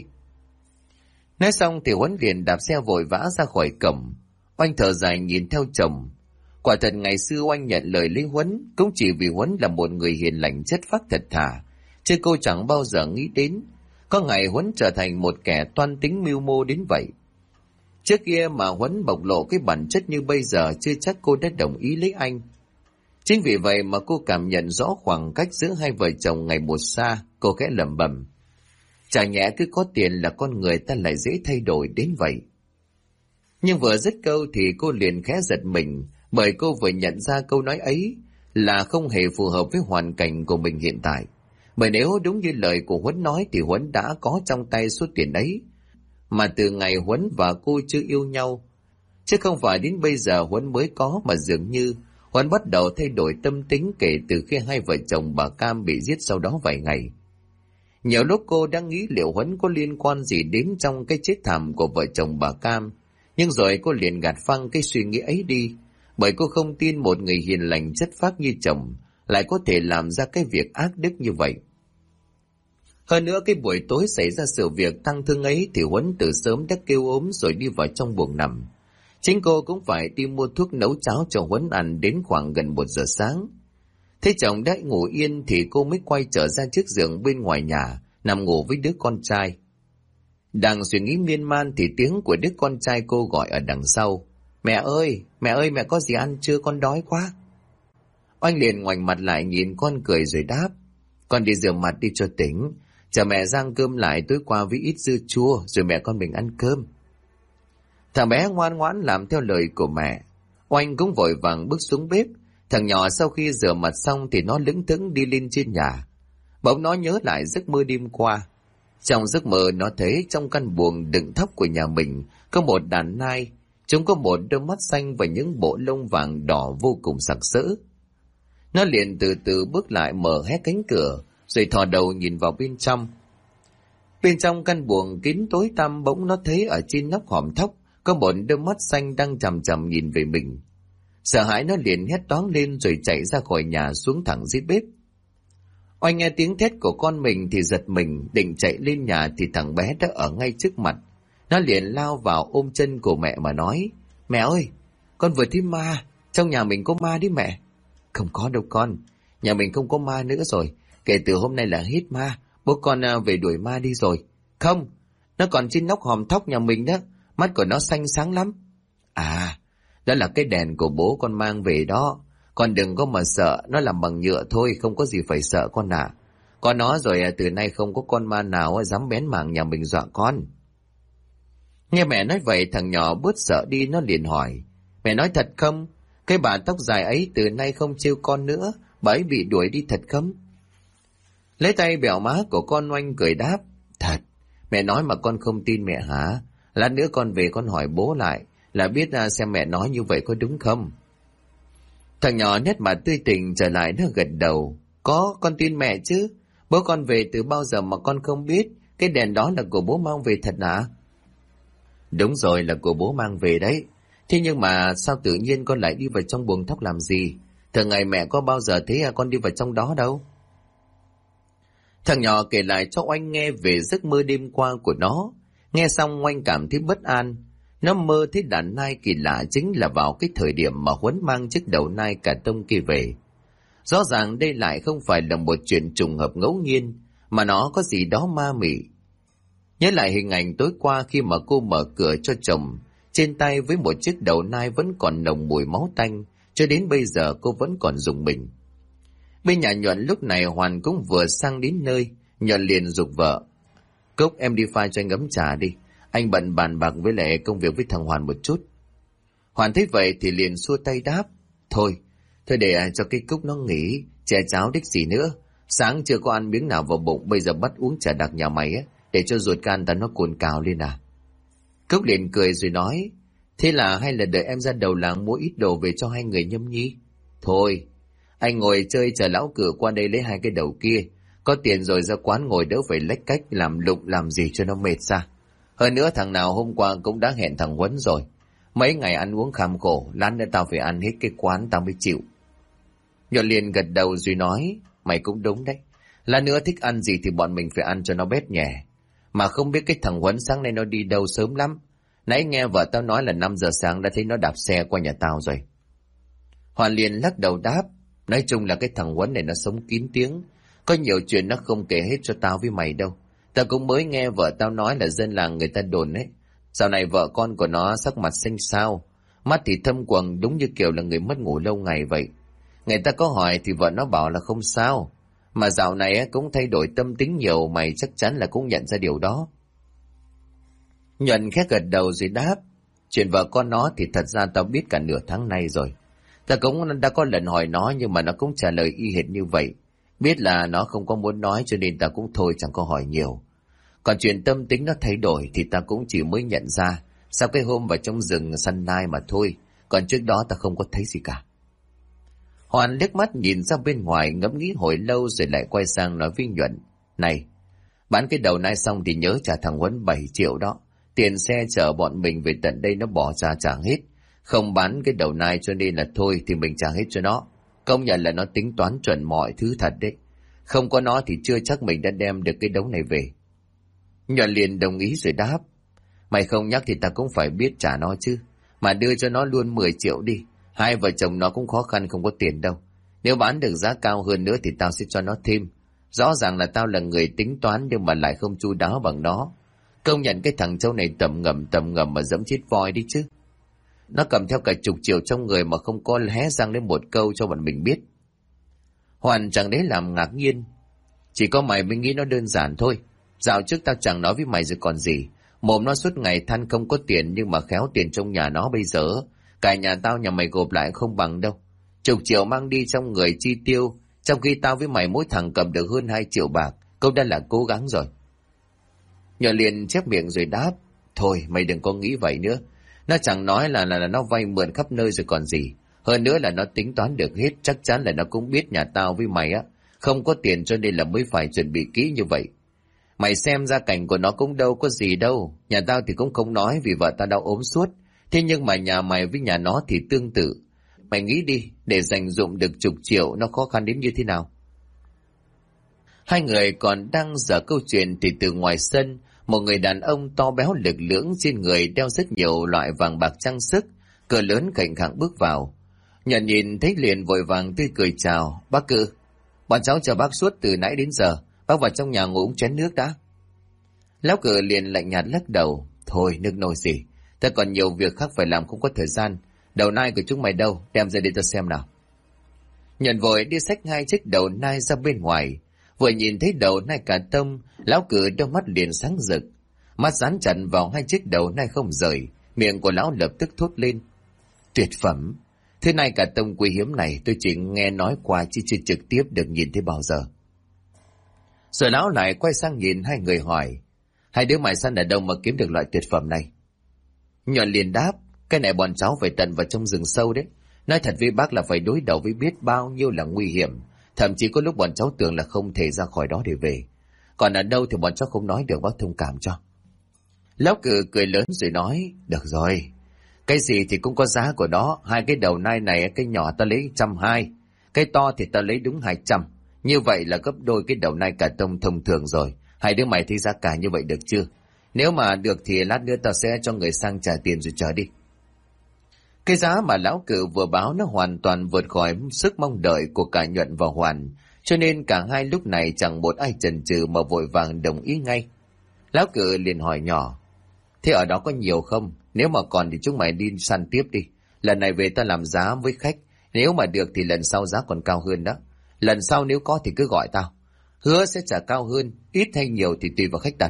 Nói xong thì Huấn liền đạp xe vội vã ra khỏi cổng. Oanh thở dài nhìn theo chồng. Quả thật ngày xưa Oanh nhận lời lấy Huấn cũng chỉ vì Huấn là một người hiền lành chất phác thật thà, chứ cô chẳng bao giờ nghĩ đến có ngày Huấn trở thành một kẻ toan tính mưu mô đến vậy. Trước kia mà Huấn bộc lộ cái bản chất như bây giờ chưa chắc cô đã đồng ý lấy anh. Chính vì vậy mà cô cảm nhận rõ khoảng cách giữa hai vợ chồng ngày một xa. Cô khẽ lẩm bẩm: Chả nhẽ cứ có tiền là con người ta lại dễ thay đổi đến vậy. Nhưng vừa dứt câu thì cô liền khẽ giật mình, bởi cô vừa nhận ra câu nói ấy là không hề phù hợp với hoàn cảnh của mình hiện tại. Bởi nếu đúng như lời của Huấn nói thì Huấn đã có trong tay số tiền ấy, mà từ ngày Huấn và cô chưa yêu nhau, chứ không phải đến bây giờ Huấn mới có, mà dường như Huấn bắt đầu thay đổi tâm tính kể từ khi hai vợ chồng bà Cam bị giết sau đó vài ngày. Nhiều lúc cô đang nghĩ liệu Huấn có liên quan gì đến trong cái chết thảm của vợ chồng bà Cam, nhưng rồi cô liền gạt phăng cái suy nghĩ ấy đi, bởi cô không tin một người hiền lành chất phác như chồng lại có thể làm ra cái việc ác đức như vậy. Hơn nữa cái buổi tối xảy ra sự việc tang thương ấy thì Huấn từ sớm đã kêu ốm rồi đi vào trong buồng nằm. Chính cô cũng phải đi mua thuốc nấu cháo cho Huấn ăn đến khoảng gần 1 giờ sáng. Thấy chồng đã ngủ yên thì cô mới quay trở ra chiếc giường bên ngoài nhà, nằm ngủ với đứa con trai. Đang suy nghĩ miên man thì tiếng của đứa con trai cô gọi ở đằng sau: Mẹ ơi, mẹ có gì ăn chưa, con đói quá. Oanh liền ngoảnh mặt lại nhìn con cười rồi đáp: Con đi rửa mặt đi cho tỉnh, chờ mẹ rang cơm lại tối qua với ít dưa chua rồi mẹ con mình ăn cơm. Thằng bé ngoan ngoãn làm theo lời của mẹ. Oanh cũng vội vàng bước xuống bếp. Thằng nhỏ sau khi rửa mặt xong thì nó lững thững đi lên trên nhà. Bỗng nó nhớ lại giấc mơ đêm qua. Trong giấc mơ nó thấy trong căn buồng đựng thóc của nhà mình có một đàn nai. Chúng có một đôi mắt xanh và những bộ lông vàng đỏ vô cùng sặc sỡ. Nó liền từ từ bước lại mở hé cánh cửa, rồi thò đầu nhìn vào bên trong. Bên trong căn buồng kín tối tăm, bỗng nó thấy ở trên nóc hòm thóc có một đôi mắt xanh đang chằm chằm nhìn về mình. Sợ hãi nó liền hét toáng lên rồi chạy ra khỏi nhà xuống thẳng dưới bếp. Oanh nghe tiếng thét của con mình thì giật mình, định chạy lên nhà thì thằng bé đã ở ngay trước mặt. Nó liền lao vào ôm chân của mẹ mà nói: Mẹ ơi, con vừa thấy ma, trong nhà mình có ma đấy mẹ. Không có đâu con, nhà mình không có ma nữa rồi, kể từ hôm nay là hết ma, bố con về đuổi ma đi rồi. Không, Nó còn trên nóc hòm thóc nhà mình đó, mắt của nó xanh sáng lắm. À, đó là cái đèn của bố con mang về đó. Con đừng có mà sợ, nó làm bằng nhựa thôi, không có gì phải sợ con ạ. Có nó rồi từ nay không có con ma nào dám bén mảng nhà mình dọa con. Nghe mẹ nói vậy thằng nhỏ bớt sợ đi, nó liền hỏi. Mẹ nói thật không? Cái bà tóc dài ấy từ nay không trêu con nữa, bà ấy bị đuổi đi thật không? Lấy tay bẹo má của con Oanh cười đáp. Thật, mẹ nói mà con không tin mẹ hả? Lát nữa con về con hỏi bố lại, là biết xem mẹ nói như vậy có đúng không? Thằng nhỏ nét mặt tươi tỉnh trở lại, nó gật đầu. Có, con tin mẹ chứ. Bố con về từ bao giờ mà con không biết? Cái đèn đó là của bố mang về thật hả? Đúng rồi, là của bố mang về đấy. Thế nhưng mà sao tự nhiên con lại đi vào trong buồng thóc làm gì? Thường ngày mẹ có bao giờ thấy con đi vào trong đó đâu? Thằng nhỏ kể lại cho Oanh nghe về giấc mơ đêm qua của nó. Nghe xong Oanh cảm thấy bất an. Nó mơ thấy đàn nai kỳ lạ chính là vào cái thời điểm mà Huấn mang chiếc đầu nai cả tông kia về. Rõ ràng đây lại không phải là một chuyện trùng hợp ngẫu nhiên, mà nó có gì đó ma mị. Nhớ lại hình ảnh tối qua khi mà cô mở cửa cho chồng, trên tay với một chiếc đầu nai vẫn còn nồng mùi máu tanh, cho đến bây giờ cô vẫn còn rùng mình. Bên nhà Nhuận lúc này Hoàn cũng vừa sang đến nơi, Nhuận liền giục vợ. Cúc, em đi pha cho anh ấm trà đi, anh bận bàn bạc với lại công việc với thằng Hoàn một chút. Hoàn thấy vậy thì liền xua tay đáp. Thôi để cho cái Cúc nó nghỉ, chè cháo đích gì nữa. Sáng chưa có ăn miếng nào vào bụng, bây giờ bắt uống trà đặc nhà mày á, để cho ruột gan ta nó cồn cào lên à. Cúc liền cười rồi nói. Thế là hay là đợi em ra đầu làng mua ít đồ về cho hai người nhâm nhi? Thôi, anh ngồi chơi chờ lão cửa qua đây lấy hai cái đầu kia. Có tiền rồi ra quán ngồi đỡ phải lách cách làm lụng làm gì cho nó mệt ra. Hơn nữa thằng nào hôm qua cũng đã hẹn thằng Huấn rồi. Mấy ngày ăn uống kham khổ, lát nữa tao phải ăn hết cái quán tao mới chịu. Nhuận liền gật đầu rồi nói. Mày cũng đúng đấy. Lát nữa thích ăn gì thì bọn mình phải ăn cho nó bét nhẹ. Mà không biết cái thằng Huấn sáng nay nó đi đâu sớm lắm. Nãy nghe vợ tao nói là 5 giờ sáng đã thấy nó đạp xe qua nhà tao rồi. Hoàn liền lắc đầu đáp. Nói chung là cái thằng Huấn này nó sống kín tiếng. Có nhiều chuyện nó không kể hết cho tao với mày đâu. Tao cũng mới nghe vợ tao nói là dân làng người ta đồn ấy. Dạo này vợ con của nó sắc mặt xanh xao, mắt thì thâm quầng, đúng như kiểu là người mất ngủ lâu ngày vậy. Người ta có hỏi thì vợ nó bảo là không sao. Mà dạo này cũng thay đổi tâm tính nhiều, mày chắc chắn là cũng nhận ra điều đó. Nhuận khẽ gật đầu rồi đáp. Chuyện vợ con nó thì thật ra tao biết cả nửa tháng nay rồi. Ta cũng đã có lần hỏi nó nhưng mà nó cũng trả lời y hệt như vậy. Biết là nó không có muốn nói cho nên ta cũng thôi chẳng có hỏi nhiều. Còn chuyện tâm tính nó thay đổi thì ta cũng chỉ mới nhận ra sau cái hôm vào trong rừng săn nai mà thôi. Còn trước đó ta không có thấy gì cả. Hoàn liếc mắt nhìn ra bên ngoài ngẫm nghĩ hồi lâu rồi lại quay sang nói với Nhuận. Này, bán cái đầu nai xong thì nhớ trả thằng Huấn 7 triệu đó. Tiền xe chở bọn mình về tận đây nó bỏ ra trả hết. Không bán cái đầu nai cho nên là thôi thì mình trả hết cho nó. Công nhận là nó tính toán chuẩn mọi thứ thật đấy. Không có nó thì chưa chắc mình đã đem được cái đống này về. Nhuận liền đồng ý rồi đáp. Mày không nhắc thì ta cũng phải biết trả nó chứ. Mà đưa cho nó luôn 10 triệu đi. Hai vợ chồng nó cũng khó khăn không có tiền đâu. Nếu bán được giá cao hơn nữa thì tao sẽ cho nó thêm. Rõ ràng là tao là người tính toán nhưng mà lại không chu đáo bằng nó. Công nhận cái thằng Châu này tầm ngầm mà dẫm chết voi đi chứ. Nó cầm theo cả chục triệu trong người mà không có hé răng lên một câu cho bọn mình biết. Hoàn chẳng đấy làm ngạc nhiên. Chỉ có mày mới nghĩ nó đơn giản thôi. Dạo trước tao chẳng nói với mày rồi còn gì. Mồm nó suốt ngày than không có tiền nhưng mà khéo tiền trong nhà nó bây giờ. Cả nhà tao nhà mày gộp lại không bằng đâu. Chục triệu mang đi trong người chi tiêu. Trong khi tao với mày mỗi thằng cầm được hơn 2 triệu bạc. Câu đã là cố gắng rồi. Nhuận liền chép miệng rồi đáp. Thôi mày đừng có nghĩ vậy nữa. Nó chẳng nói là nó vay mượn khắp nơi rồi còn gì. Hơn nữa là nó tính toán được hết. Chắc chắn là nó cũng biết nhà tao với mày không có tiền cho nên là mới phải chuẩn bị kỹ như vậy. Mày xem gia cảnh của nó cũng đâu có gì đâu. Nhà tao thì cũng không nói vì vợ tao đau ốm suốt. Thế nhưng mà nhà mày với nhà nó thì tương tự. Mày nghĩ đi, để dành dụm được chục triệu nó khó khăn đến như thế nào. Hai người còn đang dở câu chuyện thì từ ngoài sân, một người đàn ông to béo lực lưỡng trên người đeo rất nhiều loại vàng bạc trang sức, cờ lớn khệnh khạng bước vào. Nhận nhìn thấy liền vội vàng tươi cười chào. Bác Cự, bọn cháu chờ bác suốt từ nãy đến giờ. Bác vào trong nhà ngồi uống chén nước đã. Lão Cử liền lạnh nhạt lắc đầu. Thôi nước nôi gì, ta còn nhiều việc khác phải làm, không có thời gian. Đầu nai của chúng mày đâu, đem ra để ta xem nào. Nhuận vội đi xách 2 chiếc đầu nai ra bên ngoài. Vừa nhìn thấy đầu nai cả tông, lão Cử đôi mắt liền sáng rực. Mắt dán chặt vào 2 chiếc đầu nai không rời, miệng của lão lập tức thốt lên. Tuyệt phẩm! Thế này cả tông quý hiếm này tôi chỉ nghe nói qua chứ chưa trực tiếp được nhìn thấy bao giờ. Rồi lão lại quay sang nhìn 2 người hỏi. 2 đứa mày săn ở đâu mà kiếm được loại tuyệt phẩm này? Nhuận liền đáp. Cái này bọn cháu phải tận vào trong rừng sâu đấy. Nói thật với bác là phải đối đầu với biết bao nhiêu là nguy hiểm. Thậm chí có lúc bọn cháu tưởng là không thể ra khỏi đó để về. Còn ở đâu thì bọn cháu không nói được, bác thông cảm cho. Lão Cử cười lớn rồi nói. Được rồi, cái gì thì cũng có giá của đó. 2 cái đầu nai này, cái nhỏ ta lấy 120, cái to thì ta lấy đúng 200. Như vậy là gấp đôi cái đầu nai cả tông thông thường rồi. 2 đứa mày thấy giá cả như vậy được chưa? Nếu mà được thì lát nữa ta sẽ cho người sang trả tiền rồi chờ đi. Cái giá mà lão Cử vừa báo nó hoàn toàn vượt khỏi sức mong đợi của cả Nhuận và Hoàn, cho nên cả hai lúc này chẳng một ai chần chừ mà vội vàng đồng ý ngay. Lão Cử liền hỏi nhỏ. Thế ở đó có nhiều không? Nếu mà còn thì chúng mày đi săn tiếp đi. Lần này về ta làm giá với khách. Nếu mà được thì lần sau giá còn cao hơn đó. Lần sau nếu có thì cứ gọi tao. Hứa sẽ trả cao hơn, ít hay nhiều thì tùy vào khách đặt.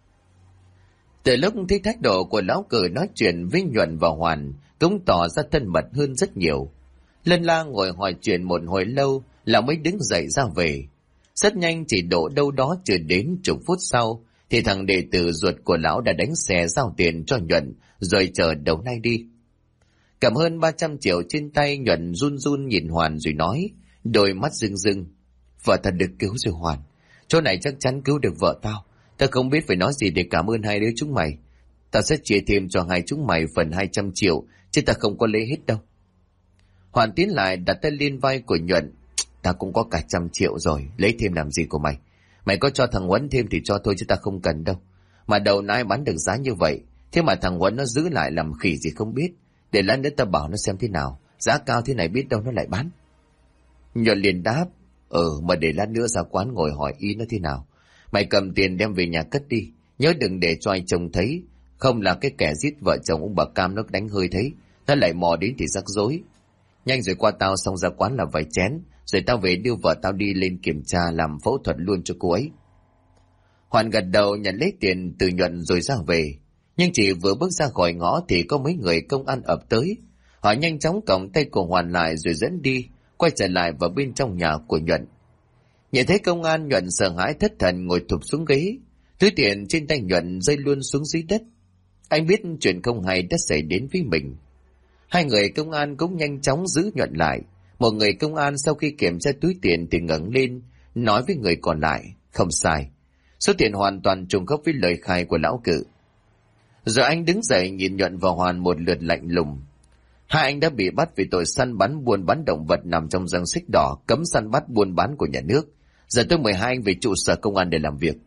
Từ lúc thấy thái độ của lão Cử nói chuyện với Nhuận và Hoàn cũng tỏ ra thân mật hơn rất nhiều. Lân La ngồi hỏi chuyện một hồi lâu là mới đứng dậy ra về. Rất nhanh, chỉ độ đâu đó chưa đến chục phút sau thì thằng đệ tử ruột của lão đã đánh xe giao tiền cho Nhuận rồi chờ đầu nai đi. Cầm hơn 300 triệu trên tay, Nhuận run run nhìn Hoàn rồi nói, đôi mắt rưng rưng. Vợ ta được cứu rồi Hoàn, chỗ này chắc chắn cứu được vợ tao. Ta không biết phải nói gì để cảm ơn 2 đứa chúng mày. Ta sẽ chia thêm cho 2 chúng mày phần 200 triệu, chứ ta không có lấy hết đâu. Hoàn tiến lại đặt tay lên vai của Nhuận. Ta cũng có cả 100 triệu rồi, lấy thêm làm gì của mày? Mày có cho thằng Huấn thêm thì cho thôi chứ ta không cần đâu. Mà đầu nai bán được giá như vậy, thế mà thằng Huấn nó giữ lại làm khỉ gì không biết. Để lát nữa ta bảo nó xem thế nào, giá cao thế này biết đâu nó lại bán. Nhuận liền đáp. Mà để lát nữa ra quán ngồi hỏi ý nó thế nào. Mày cầm tiền đem về nhà cất đi, nhớ đừng để cho anh chồng thấy. Không là cái kẻ giết vợ chồng ông bà Cam nó đánh hơi thấy, nó lại mò đến thì rắc rối. Nhanh rồi qua tao xong ra quán là vài chén, rồi tao về đưa vợ tao đi lên kiểm tra làm phẫu thuật luôn cho cô ấy. Hoàn gật đầu nhận lấy tiền từ Nhuận rồi ra về. Nhưng chỉ vừa bước ra khỏi ngõ thì có mấy người công an ập tới. Họ nhanh chóng còng tay của Hoàn lại rồi dẫn đi, quay trở lại vào bên trong nhà của Nhuận. Nhìn thấy công an, Nhuận sợ hãi thất thần ngồi thụp xuống ghế. Túi tiền trên tay Nhuận rơi luôn xuống dưới đất. Anh biết chuyện không hay đã xảy đến với mình. 2 người công an cũng nhanh chóng giữ Nhuận lại. Một người công an sau khi kiểm tra túi tiền thì ngẩng lên, nói với người còn lại, không sai. Số tiền hoàn toàn trùng khớp với lời khai của lão Cử. Rồi anh đứng dậy nhìn Nhuận và Hoàn một lượt lạnh lùng. 2 anh đã bị bắt vì tội săn bắn buôn bán động vật nằm trong danh sách đỏ cấm săn bắt buôn bán của nhà nước. Giờ tôi mời 2 anh về trụ sở công an để làm việc.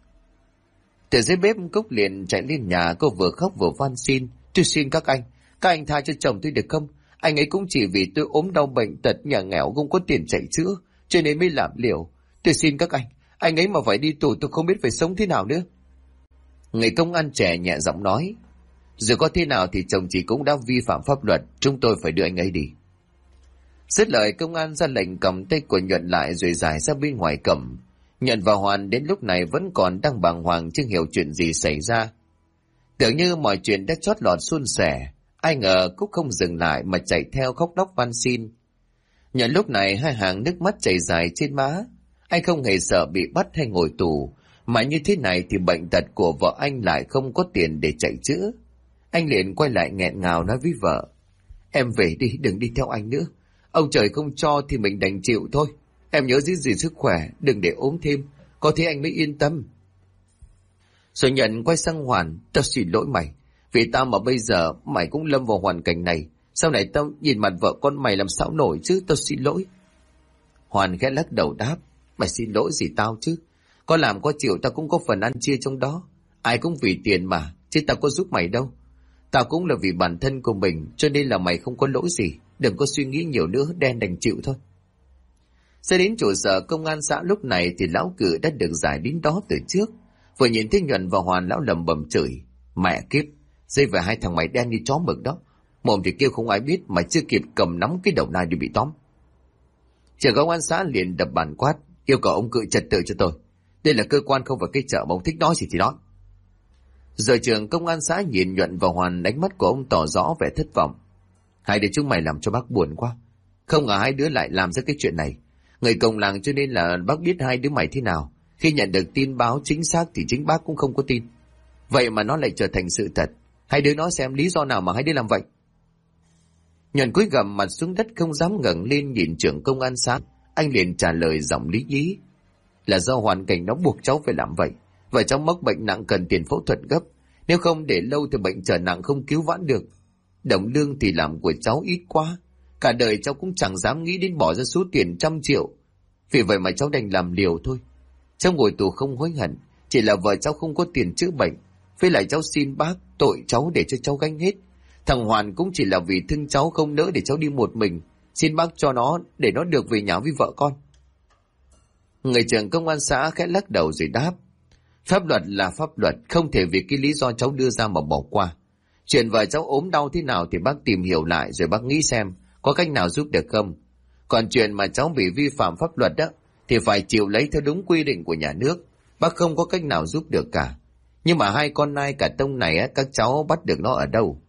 Từ dưới bếp Cúc liền chạy lên nhà, cô vừa khóc vừa van xin. Tôi xin các anh tha cho chồng tôi được không? Anh ấy cũng chỉ vì tôi ốm đau bệnh tật nhà nghèo không có tiền chạy chữa, cho nên mới làm liều. Tôi xin các anh ấy mà phải đi tù tôi không biết phải sống thế nào nữa. Người công an trẻ nhẹ giọng nói, dù có thế nào thì chồng chị cũng đã vi phạm pháp luật, chúng tôi phải đưa anh ấy đi. Dứt lời, công an ra lệnh cầm tay của Nhuận lại rồi giải ra bên ngoài cổng. Nhuận và Hoàn đến lúc này vẫn còn đang bàng hoàng chưa hiểu chuyện gì xảy ra. Tưởng như mọi chuyện đã chót lọt suôn sẻ, ai ngờ Cúc không dừng lại mà chạy theo khóc lóc van xin. Nhuận lúc này 2 hàng nước mắt chảy dài trên má. Anh không hề sợ bị bắt hay ngồi tù, mà như thế này thì bệnh tật của vợ anh lại không có tiền để chạy chữa. Anh liền quay lại nghẹn ngào nói với vợ, em về đi, đừng đi theo anh nữa. Ông trời không cho thì mình đành chịu thôi. Em nhớ giữ gìn sức khỏe, đừng để ốm thêm, có thế anh mới yên tâm. Rồi Nhuận quay sang Hoàn, tao xin lỗi mày, vì tao mà bây giờ mày cũng lâm vào hoàn cảnh này. Sau này tao nhìn mặt vợ con mày làm sao nổi chứ, tao xin lỗi. Hoàn khẽ lắc đầu đáp, mày xin lỗi gì tao chứ? Có làm có chịu tao cũng có phần ăn chia trong đó. Ai cũng vì tiền mà, chứ tao có giúp mày đâu. Tao cũng là vì bản thân của mình, cho nên là mày không có lỗi gì. Đừng có suy nghĩ nhiều nữa, đen đành chịu thôi. Sẽ đến trụ sở công an xã lúc này thì lão Cử đã được giải đến đó từ trước. Vừa nhìn thấy Nhuận và Hoàn, lão lầm bầm chửi: Mẹ kiếp, dây về hai thằng mày đen như chó mực đó. Mồm thì kêu không ai biết, mà chưa kịp cầm nắm cái đầu nai thì bị tóm. Trưởng công an xã liền đập bàn quát, yêu cầu ông cự trật tự cho tôi. Đây là cơ quan không phải cái chợ mà ông thích nói gì thì nói. Rồi trưởng công an xã nhìn Nhuận và Hoàn, ánh mắt của ông tỏ rõ vẻ thất vọng. Hai đứa chúng mày làm cho bác buồn quá. Không ngờ hai đứa lại làm ra cái chuyện này. Người cùng làng cho nên là bác biết hai đứa mày thế nào. Khi nhận được tin báo chính xác thì chính bác cũng không có tin. Vậy mà nó lại trở thành sự thật. Hai đứa nói xem lý do nào mà hai đứa làm vậy. Nhuận cúi gằm mặt xuống đất, không dám ngẩng lên nhìn trưởng công an xã. Anh liền trả lời giọng lý nhí: Là do hoàn cảnh nó buộc cháu phải làm vậy. Và cháu mắc bệnh nặng cần tiền phẫu thuật gấp. Nếu không để lâu thì bệnh trở nặng không cứu vãn được. Đồng lương thì làm của cháu ít quá. Cả đời cháu cũng chẳng dám nghĩ đến bỏ ra số tiền 100 triệu. Vì vậy mà cháu đành làm liều thôi. Cháu ngồi tù không hối hận. Chỉ là vợ cháu không có tiền chữa bệnh. Với lại cháu xin bác tội cháu để cho cháu gánh hết. Thằng Hoàn cũng chỉ là vì thương cháu không nỡ để cháu đi một mình. Xin bác cho nó để nó được về nhà với vợ con. Người trưởng công an xã khẽ lắc đầu rồi đáp: Pháp luật là pháp luật, không thể vì cái lý do cháu đưa ra mà bỏ qua. Chuyện vợ cháu ốm đau thế nào thì bác tìm hiểu lại rồi bác nghĩ xem có cách nào giúp được không. Còn chuyện mà cháu bị vi phạm pháp luật đó thì phải chịu lấy theo đúng quy định của nhà nước. Bác không có cách nào giúp được cả. Nhưng mà hai con nai cả tông này á, các cháu bắt được nó ở đâu?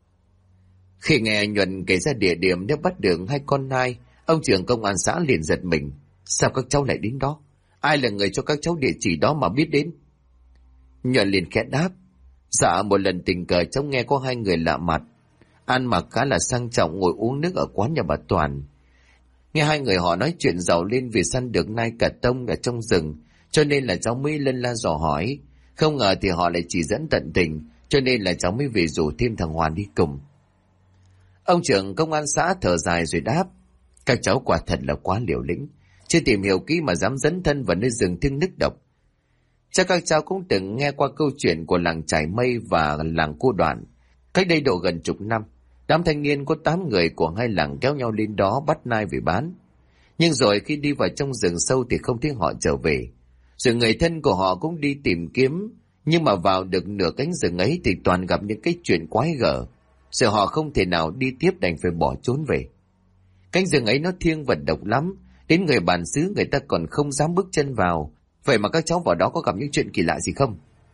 Khi nghe Nhuận kể ra địa điểm nếu bắt được hai con nai, ông trưởng công an xã liền giật mình. Sao các cháu lại đến đó? Ai là người cho các cháu địa chỉ đó mà biết đến? Nhuận liền khẽ đáp: Dạ, một lần tình cờ cháu nghe có hai người lạ mặt, ăn mặc khá là sang trọng, ngồi uống nước ở quán nhà bà Toàn. Nghe hai người họ nói chuyện giàu lên vì săn được nai cả tông ở trong rừng, cho nên là cháu mới lân la dò hỏi. Không ngờ thì họ lại chỉ dẫn tận tình, cho nên là cháu mới về rủ thêm thằng Hoàn đi cùng. Ông trưởng công an xã thở dài rồi đáp: Các cháu quả thật là quá liều lĩnh, chưa tìm hiểu kỹ mà dám dấn thân vào nơi rừng thiêng nước độc. Chắc các cháu cũng từng nghe qua câu chuyện của làng Trải Mây và làng Cô Đoạn. Cách đây độ gần chục năm, đám thanh niên có 8 người của hai làng kéo nhau lên đó bắt nai về bán. Nhưng rồi khi đi vào trong rừng sâu thì không thấy họ trở về. Rồi người thân của họ cũng đi tìm kiếm, nhưng mà vào được nửa cánh rừng ấy thì toàn gặp những cái chuyện quái gở. Rồi họ không thể nào đi tiếp, đành phải bỏ trốn về. Cánh rừng ấy nó thiêng và độc lắm, đến người bản xứ người ta còn không dám bước chân vào. Vậy mà các cháu vào đó có gặp những chuyện kỳ lạ gì không?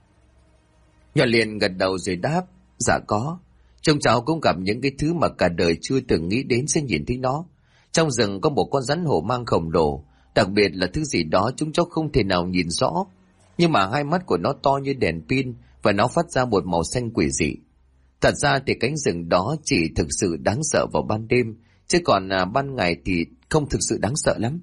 Nhuận liền gật đầu rồi đáp: Dạ có. Chúng cháu cũng gặp những cái thứ mà cả đời chưa từng nghĩ đến sẽ nhìn thấy nó. Trong rừng có một con rắn hổ mang khổng lồ, đặc biệt là thứ gì đó chúng cháu không thể nào nhìn rõ. Nhưng mà hai mắt của nó to như đèn pin và nó phát ra một màu xanh quỷ dị. Thật ra thì cánh rừng đó chỉ thực sự đáng sợ vào ban đêm, chứ còn ban ngày thì không thực sự đáng sợ lắm.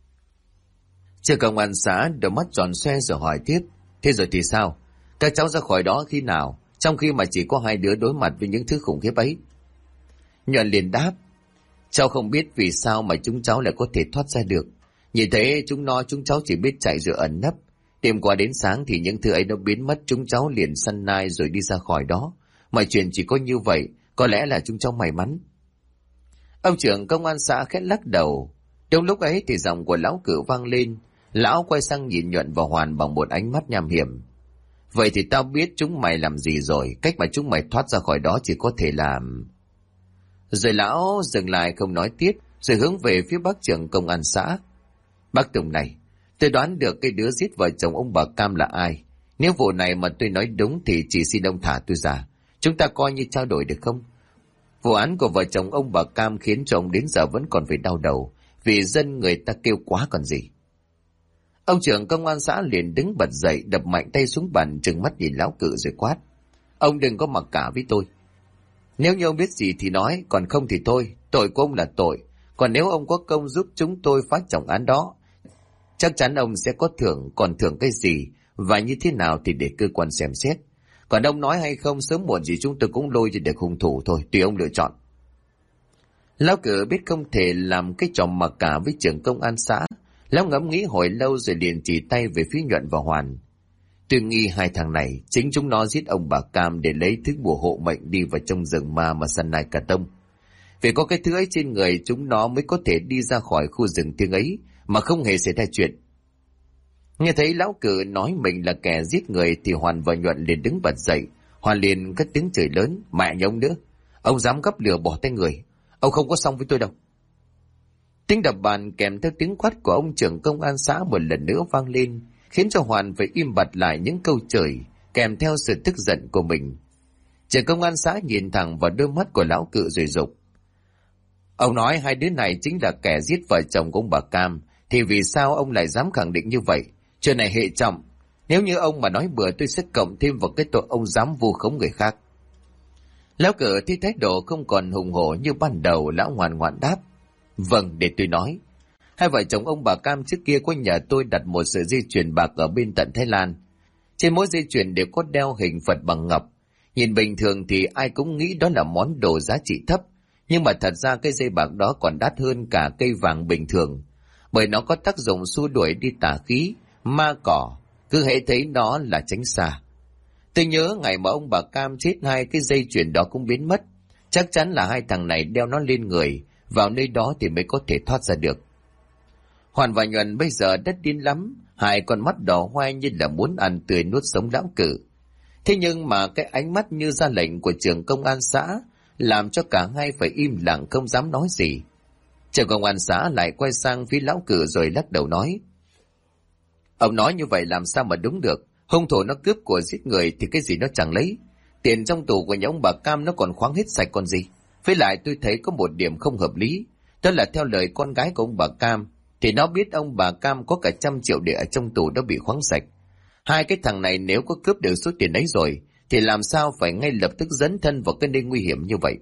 Trưởng công an xã đôi mắt tròn xoe rồi hỏi tiếp: Thế rồi thì sao? Các cháu ra khỏi đó khi nào, trong khi mà chỉ có hai đứa đối mặt với những thứ khủng khiếp ấy? Nhuận liền đáp: Cháu không biết vì sao mà chúng cháu lại có thể thoát ra được. Nhìn thấy chúng cháu chỉ biết chạy rồi ẩn nấp. Đêm qua đến sáng thì những thứ ấy nó biến mất, chúng cháu liền săn nai rồi đi ra khỏi đó. Mọi chuyện chỉ có như vậy, có lẽ là chúng cháu may mắn. Ông trưởng công an xã khẽ lắc đầu. Trong lúc ấy thì giọng của lão cử vang lên. Lão quay sang nhìn Nhuận và Hoàn bằng một ánh mắt nham hiểm. Vậy thì tao biết chúng mày làm gì rồi. Cách mà chúng mày thoát ra khỏi đó chỉ có thể làm... Rồi lão dừng lại không nói tiếp, rồi hướng về phía bác trưởng công an xã. Bác Tùng này, tôi đoán được cái đứa giết vợ chồng ông bà Cam là ai. Nếu vụ này mà tôi nói đúng thì chỉ xin ông thả tôi ra. Chúng ta coi như trao đổi được không? Vụ án của vợ chồng ông bà Cam khiến cho ông đến giờ vẫn còn phải đau đầu, vì dân người ta kêu quá còn gì. Ông trưởng công an xã liền đứng bật dậy, đập mạnh tay xuống bàn, trừng mắt nhìn lão cự rồi quát: Ông đừng có mặc cả với tôi. Nếu như ông biết gì thì nói, còn không thì thôi, tội của ông là tội. Còn nếu ông có công giúp chúng tôi phá trọng án đó, chắc chắn ông sẽ có thưởng, còn thưởng cái gì và như thế nào thì để cơ quan xem xét. Còn ông nói hay không, sớm muộn gì chúng tôi cũng lôi cho được hung thủ thôi, tùy ông lựa chọn. Lão cử biết không thể làm cái trò mặc cả với trưởng công an xã. Lão ngẫm nghĩ hồi lâu rồi liền chỉ tay về phía Nhuận và Hoàn. Tôi nghi hai thằng này chính chúng nó giết ông bà Cam để lấy thứ bùa hộ mệnh đi vào trong rừng ma mà săn nai cả tông. Vì có cái thứ ấy trên người chúng nó mới có thể đi ra khỏi khu rừng thiêng ấy mà không hề xảy ra chuyện. Nghe thấy lão cử nói mình là kẻ giết người thì Hoàn và Nhuận liền đứng bật dậy. Hoàn liền cất tiếng chửi lớn: mẹ nhà ông nữa, ông dám gấp lửa bỏ tay người, ông không có xong với tôi đâu. Tiếng đập bàn kèm theo tiếng quát của ông trưởng công an xã một lần nữa vang lên, khiến cho Hoàn phải im bặt lại những câu chửi kèm theo sự tức giận của mình. Trưởng công an xã nhìn thẳng vào đôi mắt của lão cự rồi dục: ông nói hai đứa này chính là kẻ giết vợ chồng của ông bà Cam, thì vì sao ông lại dám khẳng định như vậy? Chuyện này hệ trọng, nếu như ông mà nói bừa tôi sẽ cộng thêm vào cái tội ông dám vu khống người khác. Lão cử thấy thái độ không còn hùng hổ như ban đầu, lão ngoan ngoãn đáp: vâng, để tôi nói. Hai vợ chồng ông bà Cam trước kia có nhờ tôi đặt một sợi dây chuyền bạc ở bên tận Thái Lan. Trên mỗi dây chuyền đều có đeo hình Phật bằng ngọc. Nhìn bình thường thì ai cũng nghĩ đó là món đồ giá trị thấp, nhưng mà thật ra cái dây bạc đó còn đắt hơn cả cây vàng bình thường, bởi nó có tác dụng xua đuổi đi tà khí, ma cỏ, cứ hễ thấy nó là tránh xa. Tôi nhớ ngày mà ông bà Cam chết hai cái dây chuyền đó cũng biến mất, chắc chắn là hai thằng này đeo nó lên người, vào nơi đó thì mới có thể thoát ra được. Hoàn và Nhuận bây giờ đất điên lắm, hai con mắt đỏ hoe như là muốn ăn tươi nuốt sống lão cử. Thế nhưng mà cái ánh mắt như ra lệnh của trưởng công an xã làm cho cả hai phải im lặng không dám nói gì. Trưởng công an xã lại quay sang phía lão cử rồi lắc đầu nói: ông nói như vậy làm sao mà đúng được, hung thủ nó cướp của giết người thì cái gì nó chẳng lấy, tiền trong tù của nhà ông bà Cam nó còn khoáng hết sạch còn gì. Với lại tôi thấy có một điểm không hợp lý, đó là theo lời con gái của ông bà Cam thì nó biết ông bà Cam có cả 100 triệu để ở trong tù đã bị khoáng sạch. Hai cái thằng này nếu có cướp được số tiền ấy rồi thì làm sao phải ngay lập tức dấn thân vào cái nơi nguy hiểm như vậy.